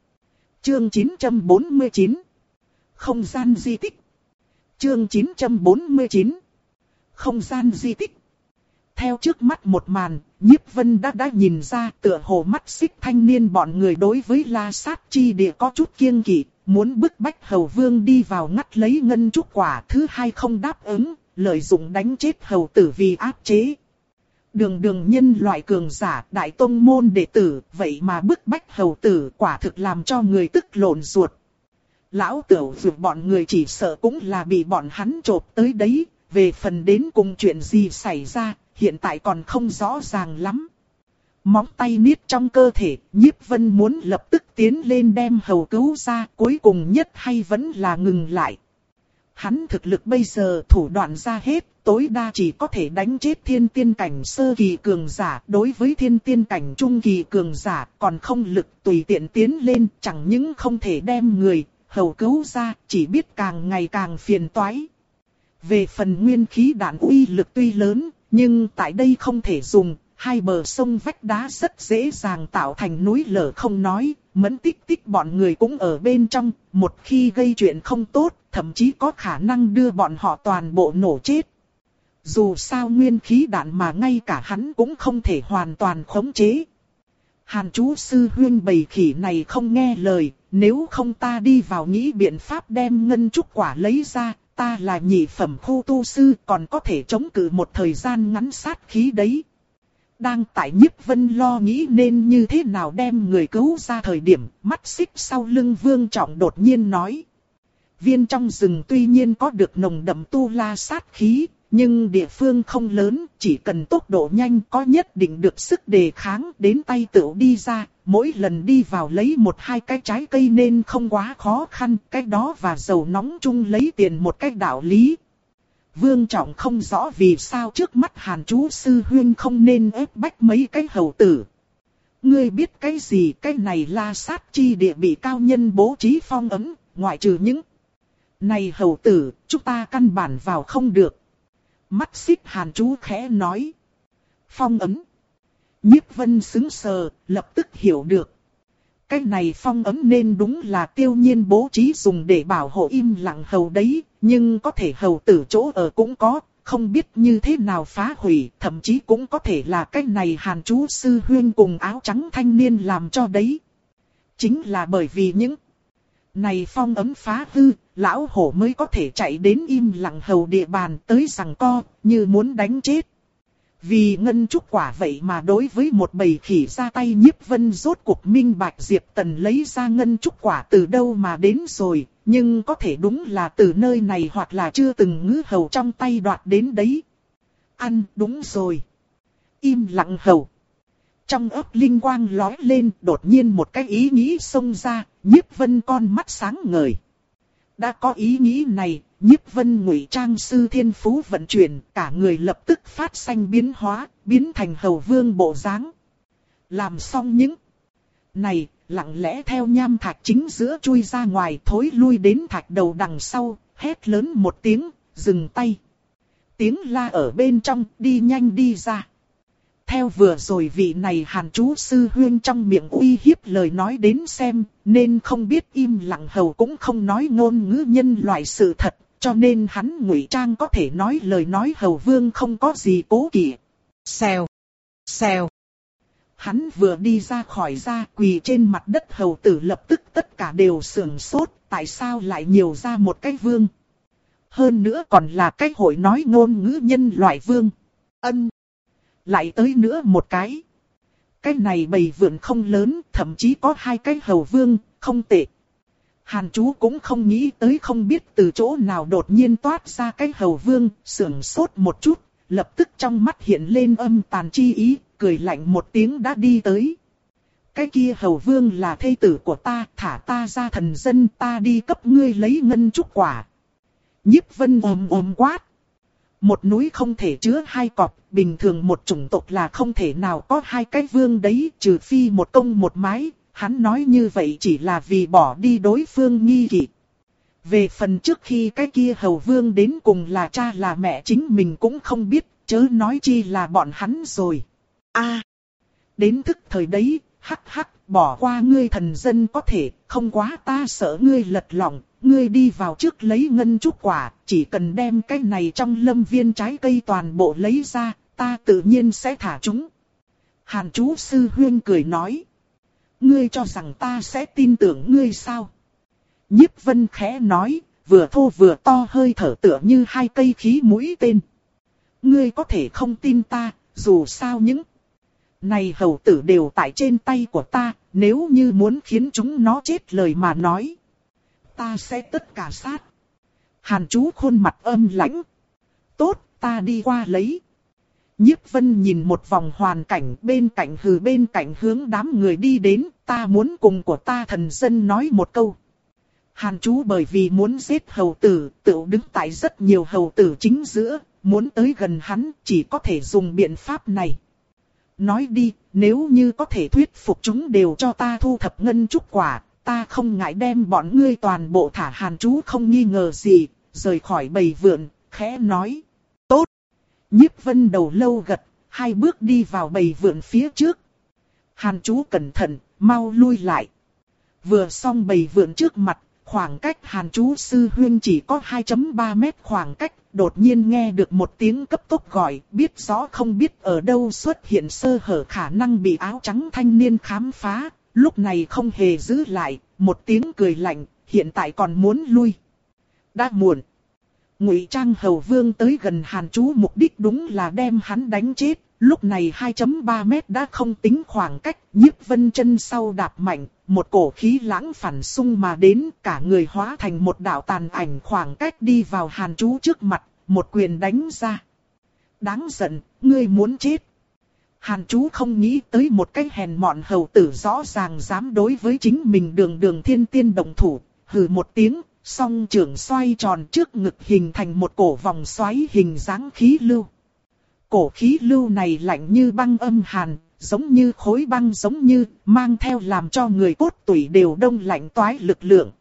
Chương chín trăm bốn mươi chín. Không gian di tích. Chương chín trăm bốn mươi chín. Không gian di tích. Theo trước mắt một màn, Nhiếp Vân đã đã nhìn ra, tựa hồ mắt xích thanh niên bọn người đối với La Sát chi địa có chút kiêng kỵ, muốn bức bách hầu vương đi vào ngắt lấy ngân trúc quả. Thứ hai không đáp ứng, lợi dụng đánh chết hầu tử vì áp chế. Đường đường nhân loại cường giả, đại tông môn đệ tử, vậy mà bức bách hầu tử, quả thực làm cho người tức lộn ruột. Lão Tiểu Duyệt bọn người chỉ sợ cũng là bị bọn hắn chộp tới đấy, về phần đến cùng chuyện gì xảy ra, hiện tại còn không rõ ràng lắm. Móng tay niết trong cơ thể, Nhiếp Vân muốn lập tức tiến lên đem hầu cứu ra, cuối cùng nhất hay vẫn là ngừng lại. Hắn thực lực bây giờ thủ đoạn ra hết, tối đa chỉ có thể đánh chết thiên tiên cảnh sơ kỳ cường giả, đối với thiên tiên cảnh trung kỳ cường giả còn không lực tùy tiện tiến lên, chẳng những không thể đem người hầu cứu ra, chỉ biết càng ngày càng phiền toái. Về phần nguyên khí đạn uy lực tuy lớn, nhưng tại đây không thể dùng, hai bờ sông vách đá rất dễ dàng tạo thành núi lở không nói, Mẫn Tích Tích bọn người cũng ở bên trong, một khi gây chuyện không tốt, thậm chí có khả năng đưa bọn họ toàn bộ nổ chết. Dù sao nguyên khí đạn mà ngay cả hắn cũng không thể hoàn toàn khống chế. Hàn chú sư huyên bầy khỉ này không nghe lời, nếu không ta đi vào nghĩ biện pháp đem ngân trúc quả lấy ra, ta là nhị phẩm khu tu sư còn có thể chống cự một thời gian ngắn sát khí đấy. Đang tại Nhiếp Vân lo nghĩ nên như thế nào đem người cứu ra thời điểm, mắt xích sau lưng Vương Trọng đột nhiên nói. Viên trong rừng tuy nhiên có được nồng đậm tu la sát khí, nhưng địa phương không lớn, chỉ cần tốc độ nhanh có nhất định được sức đề kháng đến tay tựu đi ra, mỗi lần đi vào lấy một hai cái trái cây nên không quá khó khăn, cái đó và dầu nóng chung lấy tiền một cách đạo lý. Vương Trọng không rõ vì sao trước mắt Hàn chú sư huyên không nên ép bách mấy cái hầu tử. Ngươi biết cái gì, cái này La Sát chi địa bị cao nhân bố trí phong ấn, ngoại trừ những này hầu tử, chúng ta căn bản vào không được. Mắt xích Hàn chú khẽ nói. Phong ấn. Nhiếp Vân sững sờ, lập tức hiểu được. Cái này phong ấm nên đúng là Tiêu Nhiên bố trí dùng để bảo hộ Im Lặng Hầu đấy, nhưng có thể hầu tử chỗ ở cũng có, không biết như thế nào phá hủy, thậm chí cũng có thể là cái này Hàn chú sư huyên cùng áo trắng thanh niên làm cho đấy. Chính là bởi vì những này phong ấm phá hư, lão hổ mới có thể chạy đến Im Lặng Hầu địa bàn tới giằng co, như muốn đánh chết. Vì ngân trúc quả vậy mà đối với một bầy khỉ ra tay, Nhiếp Vân rốt cuộc minh bạch Diệp Tần lấy ra ngân trúc quả từ đâu mà đến rồi, nhưng có thể đúng là từ nơi này hoặc là chưa từng ngữ hầu trong tay đoạt đến đấy. Ăn, đúng rồi. Im Lặng Hầu. Trong ấp linh quang lóe lên, đột nhiên một cái ý nghĩ xông ra, Nhiếp Vân con mắt sáng ngời. Đã có ý nghĩ này, Nhiếp Vân ngụy trang sư thiên phú vận chuyển, cả người lập tức phát xanh biến hóa, biến thành hầu vương bộ dáng. Làm xong những này, lặng lẽ theo nham thạch chính giữa chui ra ngoài, thối lui đến thạch đầu đằng sau, hét lớn một tiếng, dừng tay. Tiếng la ở bên trong, đi nhanh đi ra. Theo vừa rồi vị này Hàn chú sư huyên trong miệng uy hiếp lời nói đến xem, nên không biết Im Lặng Hầu cũng không nói ngôn ngữ nhân loại sự thật, cho nên hắn ngụy trang có thể nói lời nói hầu vương không có gì cố kỵ. Xèo, xèo. Hắn vừa đi ra khỏi ra, quỳ trên mặt đất, hầu tử lập tức tất cả đều sửng sốt, tại sao lại nhiều ra một cái vương? Hơn nữa còn là cái hội nói ngôn ngữ nhân loại vương. Ân. Lại tới nữa một cái. Cái này bầy vượn không lớn, thậm chí có hai cái hầu vương, không tệ. Hàn chú cũng không nghĩ tới, không biết từ chỗ nào đột nhiên toát ra cái hầu vương, sưởng sốt một chút, lập tức trong mắt hiện lên âm tàn chi ý, cười lạnh một tiếng đã đi tới. Cái kia hầu vương là thê tử của ta, thả ta ra thần dân, ta đi cấp ngươi lấy ngân trúc quả. Nhiếp Vân ồm ồm quát. Một núi không thể chứa hai cọp, bình thường một chủng tộc là không thể nào có hai cái vương đấy, trừ phi một công một mái. Hắn nói như vậy chỉ là vì bỏ đi đối phương nghi kỵ. Về phần trước khi cái kia hầu vương đến cùng là cha là mẹ chính mình cũng không biết, chớ nói chi là bọn hắn rồi. A, à, đến thức thời đấy, hắc hắc, bỏ qua ngươi thần dân có thể, không quá ta sợ ngươi lật lọng, ngươi đi vào trước lấy ngân trúc quả, chỉ cần đem cái này trong lâm viên trái cây toàn bộ lấy ra, ta tự nhiên sẽ thả chúng. Hàn chú sư huyên cười nói. Ngươi cho rằng ta sẽ tin tưởng ngươi sao? Nhiếp Vân khẽ nói, vừa thô vừa to, hơi thở tựa như hai cây khí mũi tên. Ngươi có thể không tin ta, dù sao những này hầu tử đều tại trên tay của ta, nếu như muốn khiến chúng nó chết lời mà nói, ta sẽ tất cả sát. Hàn chú khuôn mặt âm lãnh. Tốt, ta đi qua lấy. Nhiếp Vân nhìn một vòng hoàn cảnh, bên cạnh hừ bên cạnh hướng đám người đi đến, ta muốn cùng của ta thần dân nói một câu. Hàn chú bởi vì muốn giết hầu tử, tự đứng tại rất nhiều hầu tử chính giữa, muốn tới gần hắn, chỉ có thể dùng biện pháp này. Nói đi, nếu như có thể thuyết phục chúng đều cho ta thu thập ngân trúc quả, ta không ngại đem bọn ngươi toàn bộ thả. Hàn chú không nghi ngờ gì, rời khỏi bầy vượn, khẽ nói. Tốt. Nhiếp Vân đầu lâu gật, hai bước đi vào bầy vượn phía trước. Hàn chú cẩn thận, mau lui lại. Vừa xong bầy vượn trước mặt, khoảng cách Hàn chú sư huyên chỉ có hai phẩy ba mét khoảng cách, đột nhiên nghe được một tiếng cấp tốc gọi, biết rõ không biết ở đâu xuất hiện sơ hở khả năng bị áo trắng thanh niên khám phá, lúc này không hề giữ lại, một tiếng cười lạnh, hiện tại còn muốn lui. Đã muộn. Ngụy trang hầu vương tới gần Hàn chú mục đích đúng là đem hắn đánh chết, lúc này hai phẩy ba mét đã không tính khoảng cách, Nhiếp Vân chân sau đạp mạnh, một cổ khí lãng phản xung mà đến, cả người hóa thành một đạo tàn ảnh khoảng cách đi vào Hàn chú trước mặt, một quyền đánh ra. Đáng giận, ngươi muốn chết. Hàn chú không nghĩ tới một cái hèn mọn hầu tử rõ ràng dám đối với chính mình đường đường thiên tiên động thủ, hừ một tiếng. Song trưởng xoay tròn trước ngực hình thành một cổ vòng xoáy hình dáng khí lưu. Cổ khí lưu này lạnh như băng âm hàn, giống như khối băng, giống như mang theo làm cho người cốt tủy đều đông lạnh toái lực lượng.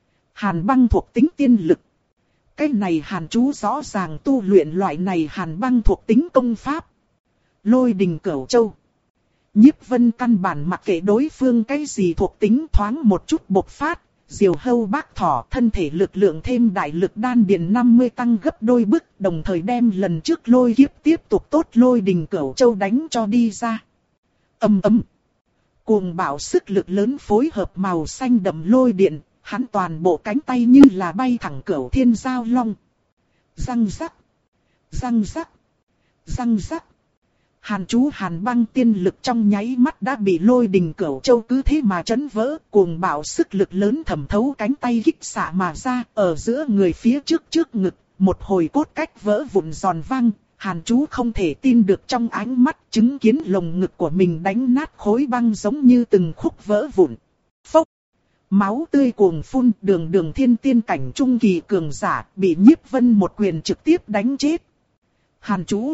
Hàn băng thuộc tính tiên lực. Cái này Hàn chú rõ ràng tu luyện loại này hàn băng thuộc tính công pháp. Lôi đình cửu châu. Nhiếp Vân căn bản mặc kệ đối phương cái gì thuộc tính, thoáng một chút bộc phát, diều hâu bác thỏ, thân thể lực lượng thêm đại lực đan điền năm mươi tăng gấp đôi bức, đồng thời đem lần trước lôi kiếp tiếp tục tốt lôi đình cửu châu đánh cho đi ra. Ầm ầm. Cuồng bạo sức lực lớn phối hợp màu xanh đậm lôi điện, hắn toàn bộ cánh tay như là bay thẳng cửu thiên giao long. Răng rắc, răng rắc, răng rắc. Hàn chú hàn băng tiên lực trong nháy mắt đã bị lôi đình cửu châu cứ thế mà chấn vỡ, cuồng bạo sức lực lớn thẩm thấu cánh tay kích xạ mà ra, ở giữa người phía trước trước ngực, một hồi cốt cách vỡ vụn giòn vang. Hàn chú không thể tin được trong ánh mắt, chứng kiến lồng ngực của mình đánh nát khối băng giống như từng khúc vỡ vụn. Phốc! Máu tươi cuồng phun, đường đường thiên tiên cảnh trung kỳ cường giả, bị Nhiếp Vân một quyền trực tiếp đánh chết. Hàn chú!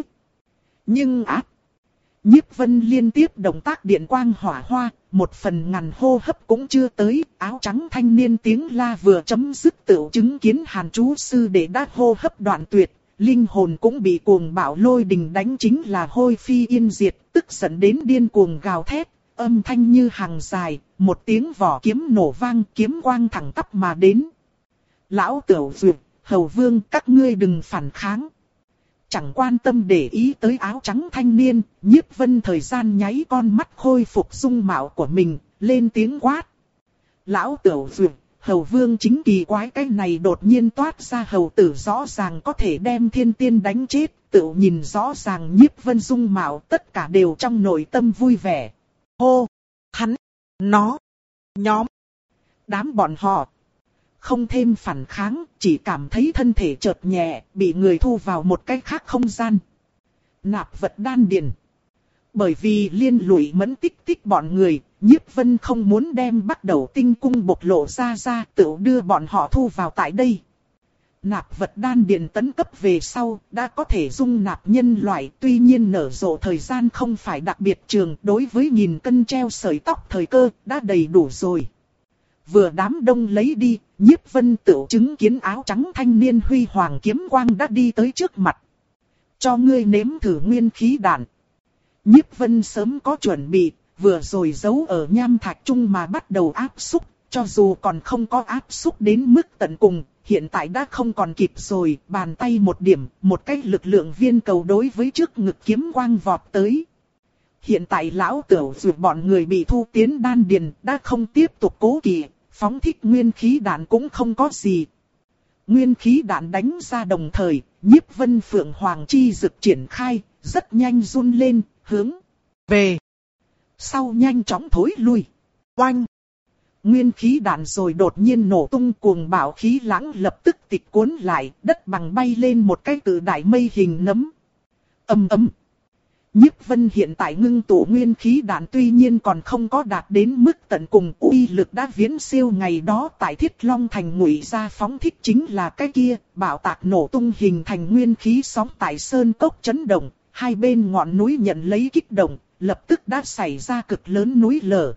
Nhưng áp! Nhiếp Vân liên tiếp động tác điện quang hỏa hoa, một phần ngàn hô hấp cũng chưa tới, áo trắng thanh niên tiếng la vừa chấm dứt tựu chứng kiến Hàn chú sư đệ đã hô hấp đoạn tuyệt. Linh hồn cũng bị cuồng bạo lôi đình đánh chính là hôi phi yên diệt, tức giận đến điên cuồng gào thét, âm thanh như hàng dài, một tiếng vỏ kiếm nổ vang, kiếm quang thẳng tắp mà đến. Lão Tiểu Duyệt, Hầu Vương, các ngươi đừng phản kháng. Chẳng quan tâm để ý tới áo trắng thanh niên, Nhiếp Vân thời gian nháy con mắt khôi phục dung mạo của mình, lên tiếng quát. Lão Tiểu Duyệt, Hầu Vương chính kỳ quái, cái này đột nhiên toát ra hầu tử rõ ràng có thể đem thiên tiên đánh chết, tự nhìn rõ ràng Nhiếp Vân dung mạo, tất cả đều trong nội tâm vui vẻ. Hô! Hắn! Nó! Nhóm! Đám bọn họ! Không thêm phản kháng, chỉ cảm thấy thân thể chợt nhẹ, bị người thu vào một cái khác không gian. Nạp vật đan điền. Bởi vì liên lụy mẫn tích tích bọn người, Nhiếp Vân không muốn đem bắt đầu tinh cung bộc lộ ra ra, tự đưa bọn họ thu vào tại đây. Nạp vật đan điền tấn cấp về sau, đã có thể dung nạp nhân loại, tuy nhiên nở rộ thời gian không phải đặc biệt trường, đối với nghìn cân treo sợi tóc thời cơ, đã đầy đủ rồi. Vừa đám đông lấy đi, Nhiếp Vân tự chứng kiến áo trắng thanh niên huy hoàng kiếm quang đã đi tới trước mặt. Cho ngươi nếm thử nguyên khí đạn. Nhiếp Vân sớm có chuẩn bị, vừa rồi giấu ở nham thạch trung mà bắt đầu áp xúc, cho dù còn không có áp xúc đến mức tận cùng, hiện tại đã không còn kịp rồi, bàn tay một điểm, một cái lực lượng viên cầu đối với trước ngực kiếm quang vọt tới. Hiện tại lão Tiểu Duyệt bọn người bị thu tiến đan điền, đã không tiếp tục cố kỵ, phóng thích nguyên khí đạn cũng không có gì. Nguyên khí đạn đánh ra đồng thời, Nhiếp Vân Phượng Hoàng chi dực triển khai, rất nhanh run lên, hướng về sau nhanh chóng thối lui. Oanh! Nguyên khí đạn rồi đột nhiên nổ tung, cuồng bạo khí lãng lập tức tịch cuốn lại, đất bằng bay lên một cái cự đại mây hình nấm. Ầm ầm. Nhiếp Vân hiện tại ngưng tụ nguyên khí đạn tuy nhiên còn không có đạt đến mức tận cùng, uy lực đã viễn siêu ngày đó tại Thiết Long Thành ngụy ra phóng thích chính là cái kia, bạo tạc nổ tung hình thành nguyên khí sóng tại sơn cốc chấn động, hai bên ngọn núi nhận lấy kích động, lập tức đã xảy ra cực lớn núi lở.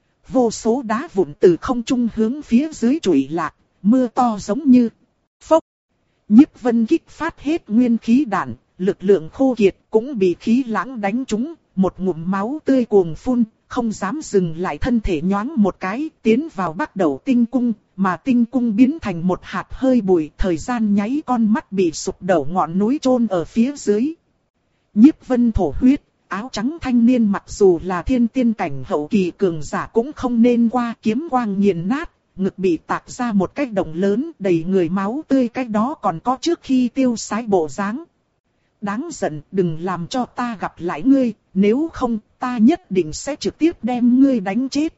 Vô số đá vụn từ không trung hướng phía dưới trụi lạc, mưa to giống như phốc. Nhiếp Vân kích phát hết nguyên khí đạn, lực lượng khô kiệt cũng bị khí lãng đánh trúng, một ngụm máu tươi cuồng phun, không dám dừng lại, thân thể nhoáng một cái, tiến vào bắt đầu tinh cung, mà tinh cung biến thành một hạt hơi bụi, thời gian nháy con mắt bị sụp đổ ngọn núi chôn ở phía dưới. Nhiếp Vân thổ huyết, áo trắng thanh niên mặc dù là thiên tiên cảnh hậu kỳ cường giả cũng không nên qua, kiếm quang nghiền nát, ngực bị tạc ra một cái động lớn, đầy người máu tươi, cái đó còn có trước khi tiêu sái bộ dáng. Đáng giận, đừng làm cho ta gặp lại ngươi, nếu không ta nhất định sẽ trực tiếp đem ngươi đánh chết.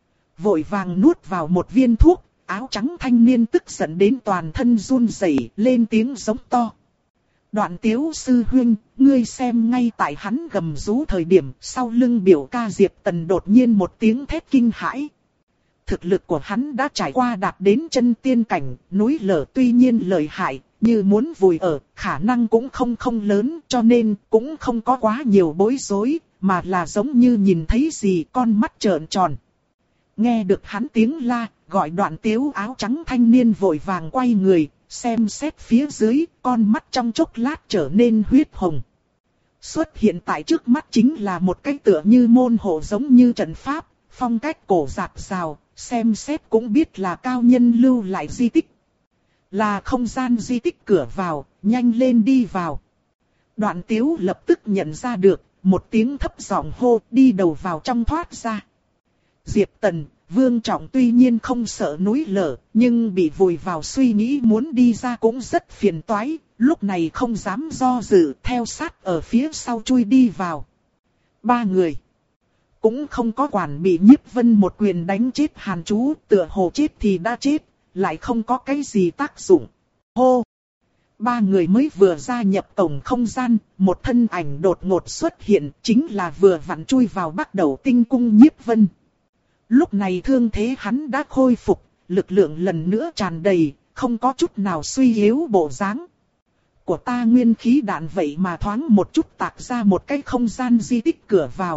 Vội vàng nuốt vào một viên thuốc, áo trắng thanh niên tức giận đến toàn thân run rẩy, lên tiếng giống to. Đoạn Tiếu sư huynh, ngươi xem, ngay tại hắn gầm rú thời điểm, sau lưng biểu ca Diệp Tần đột nhiên một tiếng thét kinh hãi. Thực lực của hắn đã trải qua đạt đến chân tiên cảnh, núi lở tuy nhiên lợi hại, như muốn vùi ở, khả năng cũng không không lớn, cho nên cũng không có quá nhiều bối rối, mà là giống như nhìn thấy gì, con mắt trợn tròn. Nghe được hắn tiếng la, gọi Đoạn Tiếu áo trắng thanh niên vội vàng quay người, xem xét phía dưới, con mắt trong chốc lát trở nên huyết hồng. Xuất hiện tại trước mắt chính là một cái tựa như môn hộ giống như trận pháp, phong cách cổ rạc rào, xem xét cũng biết là cao nhân lưu lại di tích. Là không gian di tích cửa vào, nhanh lên đi vào. Đoạn Tiếu lập tức nhận ra được, một tiếng thấp giọng hô đi đầu vào trong thoát ra. Diệp Tần, Vương Trọng tuy nhiên không sợ núi lở, nhưng bị vùi vào suy nghĩ muốn đi ra cũng rất phiền toái, lúc này không dám do dự, theo sát ở phía sau chui đi vào. Ba người cũng không có quản bị Nhiếp Vân một quyền đánh chết Hàn Chú, tựa hồ chết thì đã chết, lại không có cái gì tác dụng. Hô! Ba người mới vừa gia nhập tổng không gian, một thân ảnh đột ngột xuất hiện, chính là vừa vặn chui vào bắt đầu tinh cung Nhiếp Vân. Lúc này thương thế hắn đã khôi phục, lực lượng lần nữa tràn đầy, không có chút nào suy yếu bộ dáng. Của ta nguyên khí đạn vậy mà thoáng một chút tạc ra một cái không gian di tích cửa vào.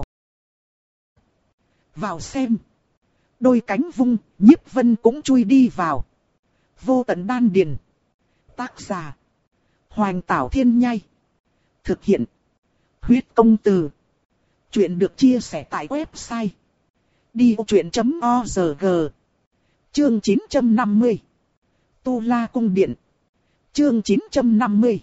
Vào xem. Đôi cánh vung, Nhiếp Vân cũng chui đi vào. Vô tận đan điền. Tác giả. Hoành Tảo Thiên Nhai. Thực hiện. Huyết Công Từ. Chuyện được chia sẻ tại website. đi ô chuyện chấm o rờ giê. Chương chín trăm năm mươi. Tu La Cung Điện. Chương chín trăm năm mươi.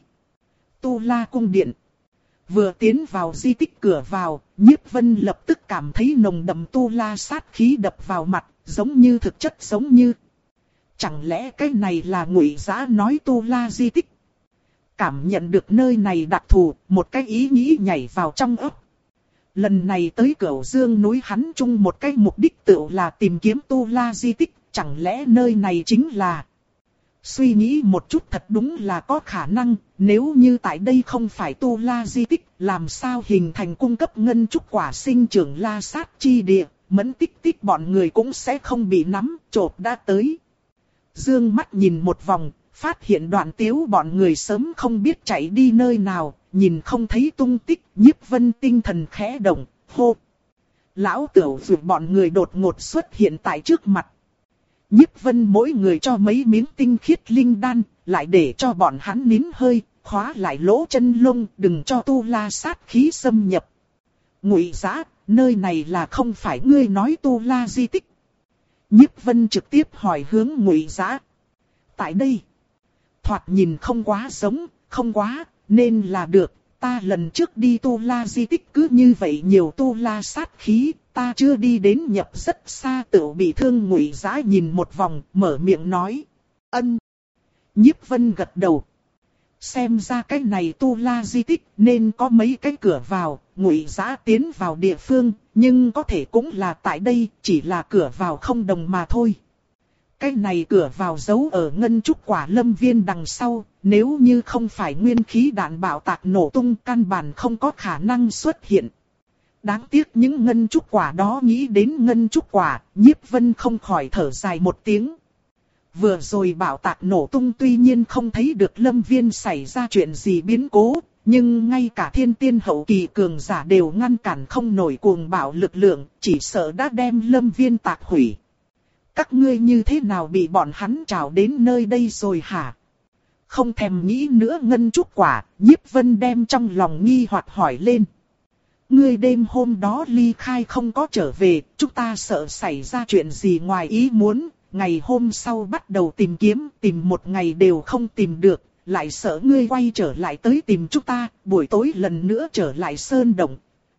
Tu La Cung Điện. Vừa tiến vào di tích cửa vào, Nhiếp Vân lập tức cảm thấy nồng đậm tu la sát khí đập vào mặt, giống như thực chất giống như. Chẳng lẽ cái này là Ngụy Dã nói tu la di tích? Cảm nhận được nơi này đặc thù, một cái ý nghĩ nhảy vào trong óc. Lần này tới Cửu Dương núi hắn chung một cái mục đích tựu là tìm kiếm tu la di tích, chẳng lẽ nơi này chính là... Suy nghĩ một chút thật đúng là có khả năng, nếu như tại đây không phải tu la di tích, làm sao hình thành cung cấp ngân trúc quả sinh trưởng la sát chi địa, Mẫn Tích Tích bọn người cũng sẽ không bị nắm, chộp đã tới. Dương mắt nhìn một vòng, phát hiện Đoạn Tiếu bọn người sớm không biết chạy đi nơi nào, nhìn không thấy tung tích, Nhiếp Vân tinh thần khẽ động, hô. Lão Tửu vượt bọn người đột ngột xuất hiện tại trước mặt. Nhiếp Vân mỗi người cho mấy miếng tinh khiết linh đan, lại để cho bọn hắn nín hơi, khóa lại lỗ chân lông, đừng cho tu la sát khí xâm nhập. Ngụy Dã, nơi này là không phải ngươi nói tu la di tích? Nhiếp Vân trực tiếp hỏi hướng Ngụy Dã. Tại đây, thoạt nhìn không quá giống, không quá, nên là được. Ta lần trước đi tu la di tích cứ như vậy nhiều tu la sát khí, ta chưa đi đến nhập rất xa tựu bị thương. Ngụy Dã nhìn một vòng, mở miệng nói. Ân. Nhiếp Vân gật đầu. Xem ra cái này tu la di tích nên có mấy cái cửa vào, Ngụy Dã tiến vào địa phương, nhưng có thể cũng là tại đây, chỉ là cửa vào không đồng mà thôi. Cái này cửa vào giấu ở ngân trúc quả lâm viên đằng sau, nếu như không phải nguyên khí đạn bạo tạc nổ tung căn bản không có khả năng xuất hiện. Đáng tiếc những ngân trúc quả đó nghĩ đến ngân trúc quả, Nhiếp Vân không khỏi thở dài một tiếng. Vừa rồi bạo tạc nổ tung tuy nhiên không thấy được lâm viên xảy ra chuyện gì biến cố, nhưng ngay cả thiên tiên hậu kỳ cường giả đều ngăn cản không nổi cuồng bạo lực lượng, chỉ sợ đã đem lâm viên tạc hủy. Các ngươi như thế nào bị bọn hắn trào đến nơi đây rồi hả? Không thèm nghĩ nữa ngân trúc quả, Nhiếp Vân đem trong lòng nghi hoặc hỏi lên. Ngươi đêm hôm đó ly khai không có trở về, chúng ta sợ xảy ra chuyện gì ngoài ý muốn, ngày hôm sau bắt đầu tìm kiếm, tìm một ngày đều không tìm được, lại sợ ngươi quay trở lại tới tìm chúng ta, buổi tối lần nữa trở lại sơn động.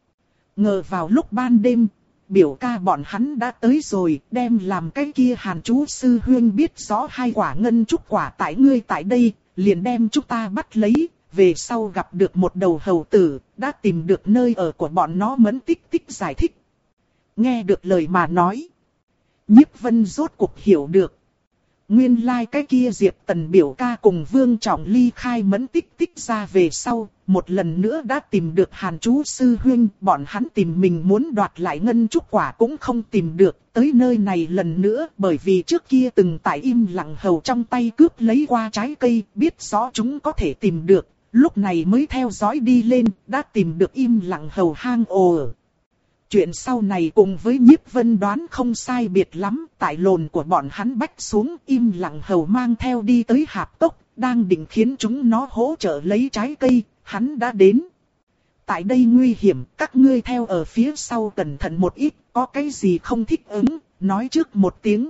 Ngờ vào lúc ban đêm, biểu ca bọn hắn đã tới rồi, đem làm cái kia Hàn Chú sư huynh biết rõ hai quả ngân trúc quả tại ngươi tại đây, liền đem chúng ta bắt lấy, về sau gặp được một đầu hầu tử, đã tìm được nơi ở của bọn nó. Mẫn Tích Tích giải thích. Nghe được lời mà nói, Nhiếp Vân rốt cuộc hiểu được. Nguyên lai like cái kia Diệp Tần biểu ca cùng Vương Trọng ly khai Mẫn Tích Tích ra về sau, một lần nữa đã tìm được Hàn Chú sư huynh, bọn hắn tìm mình muốn đoạt lại ngân trúc quả cũng không tìm được, tới nơi này lần nữa bởi vì trước kia từng tại im lặng hầu trong tay cướp lấy qua trái cây, biết rõ chúng có thể tìm được, lúc này mới theo dõi đi lên, đã tìm được im lặng hầu hang ổ ở. Chuyện sau này cùng với Nhiếp Vân đoán không sai biệt lắm, tại lồn của bọn hắn bách xuống, im lặng hầu mang theo đi tới hạp tốc, đang định khiến chúng nó hỗ trợ lấy trái cây, hắn đã đến. tại đây nguy hiểm, các ngươi theo ở phía sau cẩn thận một ít, có cái gì không thích ứng, nói trước một tiếng.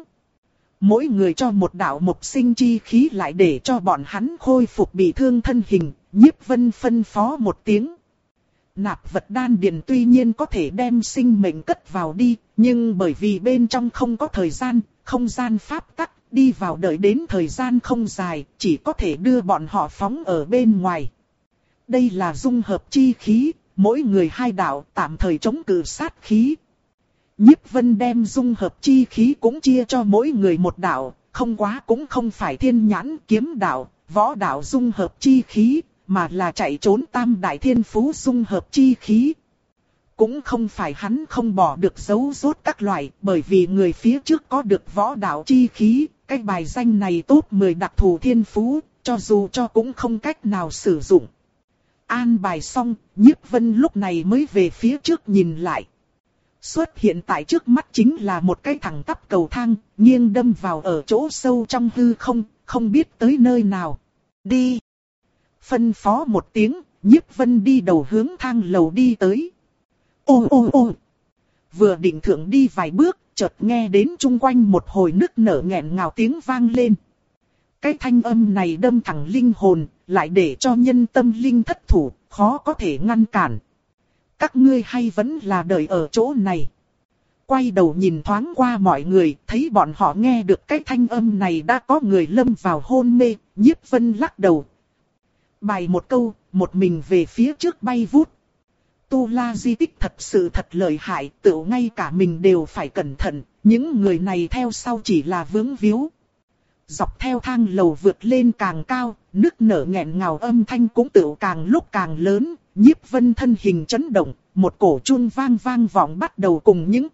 Mỗi người cho một đạo mộc sinh chi khí lại để cho bọn hắn khôi phục bị thương thân hình, Nhiếp Vân phân phó một tiếng. Nạp vật đan điền tuy nhiên có thể đem sinh mệnh cất vào đi, nhưng bởi vì bên trong không có thời gian, không gian pháp tắc, đi vào đợi đến thời gian không dài, chỉ có thể đưa bọn họ phóng ở bên ngoài. Đây là dung hợp chi khí, mỗi người hai đạo tạm thời chống cự sát khí. Nhiếp Vân đem dung hợp chi khí cũng chia cho mỗi người một đạo, không quá cũng không phải thiên nhãn kiếm đạo, võ đạo dung hợp chi khí, mà là chạy trốn tam đại thiên phú dung hợp chi khí. Cũng không phải hắn không bỏ được dấu rốt các loại, bởi vì người phía trước có được võ đạo chi khí, cái bài danh này tốt mười đặc thù thiên phú, cho dù cho cũng không cách nào sử dụng. An bài xong, Nhiếp Vân lúc này mới về phía trước nhìn lại. Xuất hiện tại trước mắt chính là một cái thẳng tắp cầu thang, nghiêng đâm vào ở chỗ sâu trong hư không, không biết tới nơi nào. Đi! Phân phó một tiếng, Nhiếp Vân đi đầu hướng thang lầu đi tới. Ô ô ô! Vừa định thượng đi vài bước, chợt nghe đến chung quanh một hồi nức nở nghẹn ngào tiếng vang lên. Cái thanh âm này đâm thẳng linh hồn, lại để cho nhân tâm linh thất thủ, khó có thể ngăn cản. Các ngươi hay vẫn là đợi ở chỗ này. Quay đầu nhìn thoáng qua mọi người, thấy bọn họ nghe được cái thanh âm này đã có người lâm vào hôn mê, Nhiếp Vân lắc đầu. Bài một câu, một mình về phía trước bay vút. Tu La di tích thật sự thật lợi hại, tự ngay cả mình đều phải cẩn thận, những người này theo sau chỉ là vướng víu. Dọc theo thang lầu vượt lên càng cao, nức nở nghẹn ngào âm thanh cũng tự càng lúc càng lớn, Nhiếp Vân thân hình chấn động, một cổ chuông vang vang vọng bắt đầu cùng những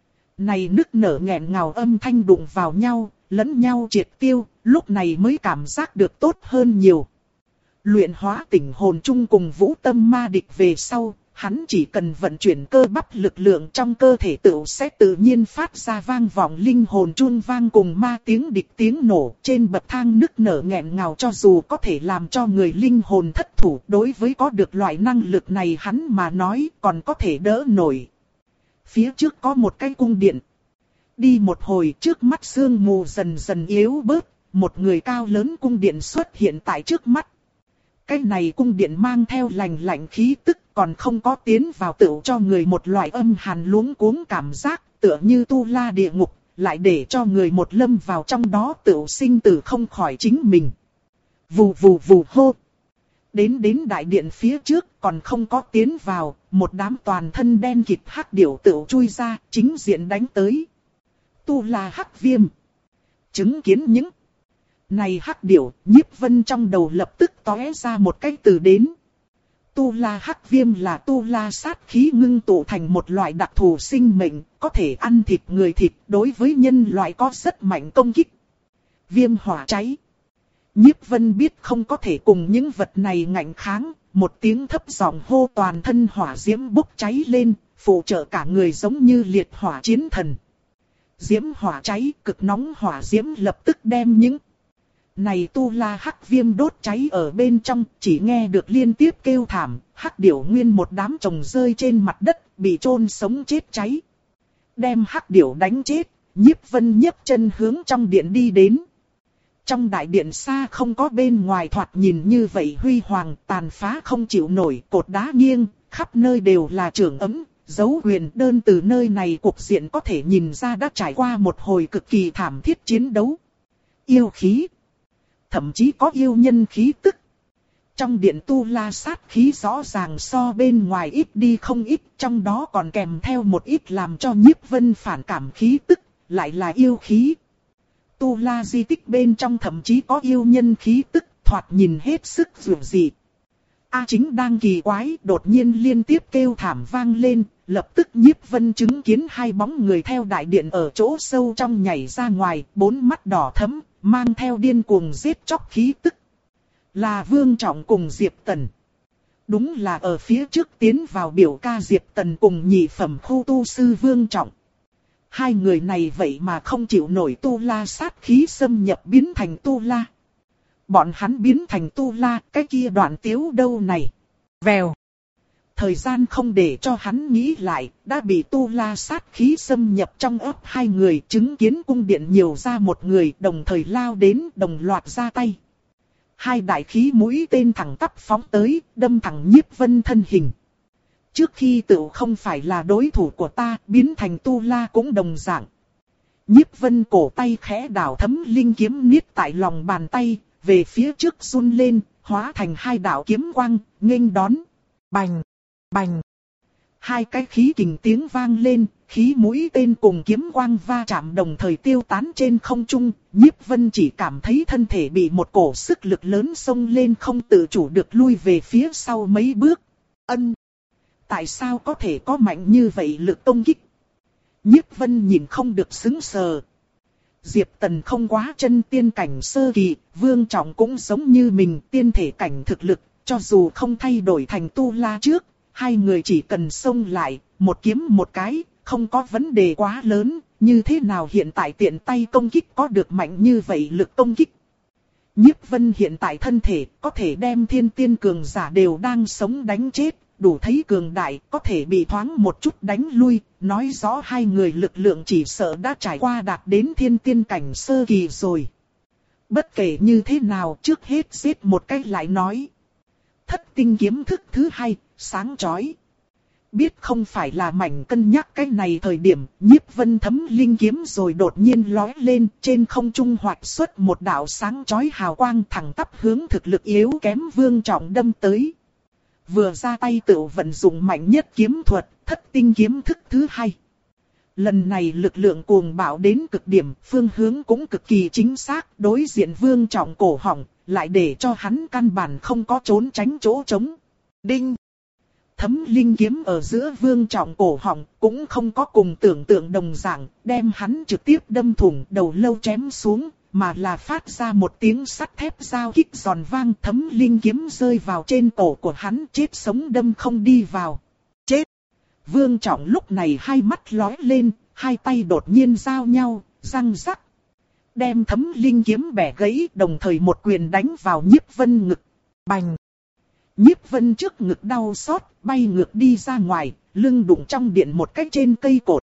này nức nở nghẹn ngào âm thanh đụng vào nhau, lẫn nhau triệt tiêu, lúc này mới cảm giác được tốt hơn nhiều. Luyện hóa tỉnh hồn chung cùng vũ tâm ma địch về sau, hắn chỉ cần vận chuyển cơ bắp lực lượng trong cơ thể tự sẽ tự nhiên phát ra vang vọng linh hồn chuông vang cùng ma tiếng địch tiếng nổ. Trên bậc thang nức nở nghẹn ngào cho dù có thể làm cho người linh hồn thất thủ, đối với có được loại năng lực này hắn mà nói còn có thể đỡ nổi. Phía trước có một cái cung điện. Đi một hồi trước mắt sương mù dần dần yếu bớt, một người cao lớn cung điện xuất hiện tại trước mắt. Cái này cung điện mang theo lành lạnh khí tức, còn không có tiến vào tựu cho người một loại âm hàn luống cuống cảm giác, tựa như tu la địa ngục, lại để cho người một lâm vào trong đó tựu sinh tử không khỏi chính mình. Vù vù vù hô. Đến đến đại điện phía trước còn không có tiến vào, một đám toàn thân đen kịt hắc điểu tựu chui ra, chính diện đánh tới. Tu la hắc viêm. Chứng kiến những này hắc điểu, Nhiếp Vân trong đầu lập tức tóe ra một cái từ đến. Tu la hắc viêm là tu la sát khí ngưng tụ thành một loại đặc thù sinh mệnh, có thể ăn thịt người thịt, đối với nhân loại có rất mạnh công kích. Viêm hỏa cháy. Nhiếp Vân biết không có thể cùng những vật này ngạnh kháng, một tiếng thấp giọng hô toàn thân hỏa diễm bốc cháy lên, phụ trợ cả người giống như liệt hỏa chiến thần. Diễm hỏa cháy, cực nóng hỏa diễm lập tức đem những này tu la hắc viêm đốt cháy ở bên trong, chỉ nghe được liên tiếp kêu thảm, hắc điểu nguyên một đám chồng rơi trên mặt đất, bị chôn sống chết cháy. Đem hắc điểu đánh chết, Nhiếp Vân nhấc chân hướng trong điện đi đến. Trong đại điện xa không có bên ngoài thoạt nhìn như vậy huy hoàng, tàn phá không chịu nổi, cột đá nghiêng, khắp nơi đều là trường ấm, dấu huyền đơn từ nơi này cục diện có thể nhìn ra đã trải qua một hồi cực kỳ thảm thiết chiến đấu. Yêu khí. Thậm chí có yêu nhân khí tức. Trong điện tu la sát khí rõ ràng so bên ngoài ít đi không ít, trong đó còn kèm theo một ít làm cho Nhiếp Vân phản cảm khí tức, lại là yêu khí. Tu la di tích bên trong thậm chí có yêu nhân khí tức, thoạt nhìn hết sức dường dị. A Chính đang kỳ quái, đột nhiên liên tiếp kêu thảm vang lên, lập tức Nhiếp Vân chứng kiến hai bóng người theo đại điện ở chỗ sâu trong nhảy ra ngoài, bốn mắt đỏ thẫm, mang theo điên cuồng giết chóc khí tức. Là Vương Trọng cùng Diệp Tần. Đúng là ở phía trước tiến vào biểu ca Diệp Tần cùng nhị phẩm khu tu sư Vương Trọng. Hai người này vậy mà không chịu nổi tu la sát khí xâm nhập biến thành tu la. Bọn hắn biến thành tu la, cái kia đoạn tiếu đâu này. Vèo. Thời gian không để cho hắn nghĩ lại, đã bị tu la sát khí xâm nhập trong ấp hai người, chứng kiến cung điện nhiều ra một người, đồng thời lao đến, đồng loạt ra tay. Hai đại khí mũi tên thẳng tắp phóng tới, đâm thẳng Nhiếp Vân thân hình. Trước khi tự không phải là đối thủ của ta, biến thành tu la cũng đồng dạng. Nhiếp Vân cổ tay khẽ đảo thấm linh kiếm niết tại lòng bàn tay, về phía trước run lên, hóa thành hai đạo kiếm quang, nghênh đón. Bành, bành. Hai cái khí kình tiếng vang lên, khí mũi tên cùng kiếm quang va chạm đồng thời tiêu tán trên không trung. Nhiếp Vân chỉ cảm thấy thân thể bị một cổ sức lực lớn xông lên, không tự chủ được lui về phía sau mấy bước. Ân! Tại sao có thể có mạnh như vậy lực công kích? Nhiếp Vân nhìn không được sững sờ. Diệp Tần không quá chân tiên cảnh sơ kỳ, Vương Trọng cũng giống như mình tiên thể cảnh thực lực, cho dù không thay đổi thành tu la trước, hai người chỉ cần xông lại, một kiếm một cái, không có vấn đề quá lớn, như thế nào hiện tại tiện tay công kích có được mạnh như vậy lực công kích. Nhiếp Vân hiện tại thân thể có thể đem thiên tiên cường giả đều đang sống đánh chết, đủ thấy cường đại, có thể bị thoáng một chút đánh lui, nói rõ hai người lực lượng chỉ sợ đã trải qua đạt đến thiên tiên cảnh sơ kỳ rồi. Bất kể như thế nào, trước hết giết một cách lại nói. Thất tinh kiếm thức thứ hai, sáng chói. Biết không phải là mảnh cân nhắc cái này thời điểm, Nhiếp Vân thấm linh kiếm rồi đột nhiên lói lên, trên không trung hoạch xuất một đạo sáng chói hào quang thẳng tắp hướng thực lực yếu kém Vương Trọng đâm tới. Vừa ra tay tự vận dụng mạnh nhất kiếm thuật, thất tinh kiếm thức thứ hai. Lần này lực lượng cuồng bạo đến cực điểm, phương hướng cũng cực kỳ chính xác, đối diện Vương Trọng cổ họng, lại để cho hắn căn bản không có trốn tránh chỗ trống. Đinh! Thấm linh kiếm ở giữa Vương Trọng cổ họng, cũng không có cùng tưởng tượng đồng dạng, đem hắn trực tiếp đâm thủng đầu lâu chém xuống, mà là phát ra một tiếng sắt thép giao kích giòn vang, thấm linh kiếm rơi vào trên cổ của hắn, chết sống đâm không đi vào. Chết! Vương Trọng lúc này hai mắt lóe lên, hai tay đột nhiên giao nhau, răng rắc. Đem thấm linh kiếm bẻ gãy, đồng thời một quyền đánh vào Nhiếp Vân ngực. Bành! Nhiếp Vân trước ngực đau xót, bay ngược đi ra ngoài, lưng đụng trong điện một cái trên cây cột.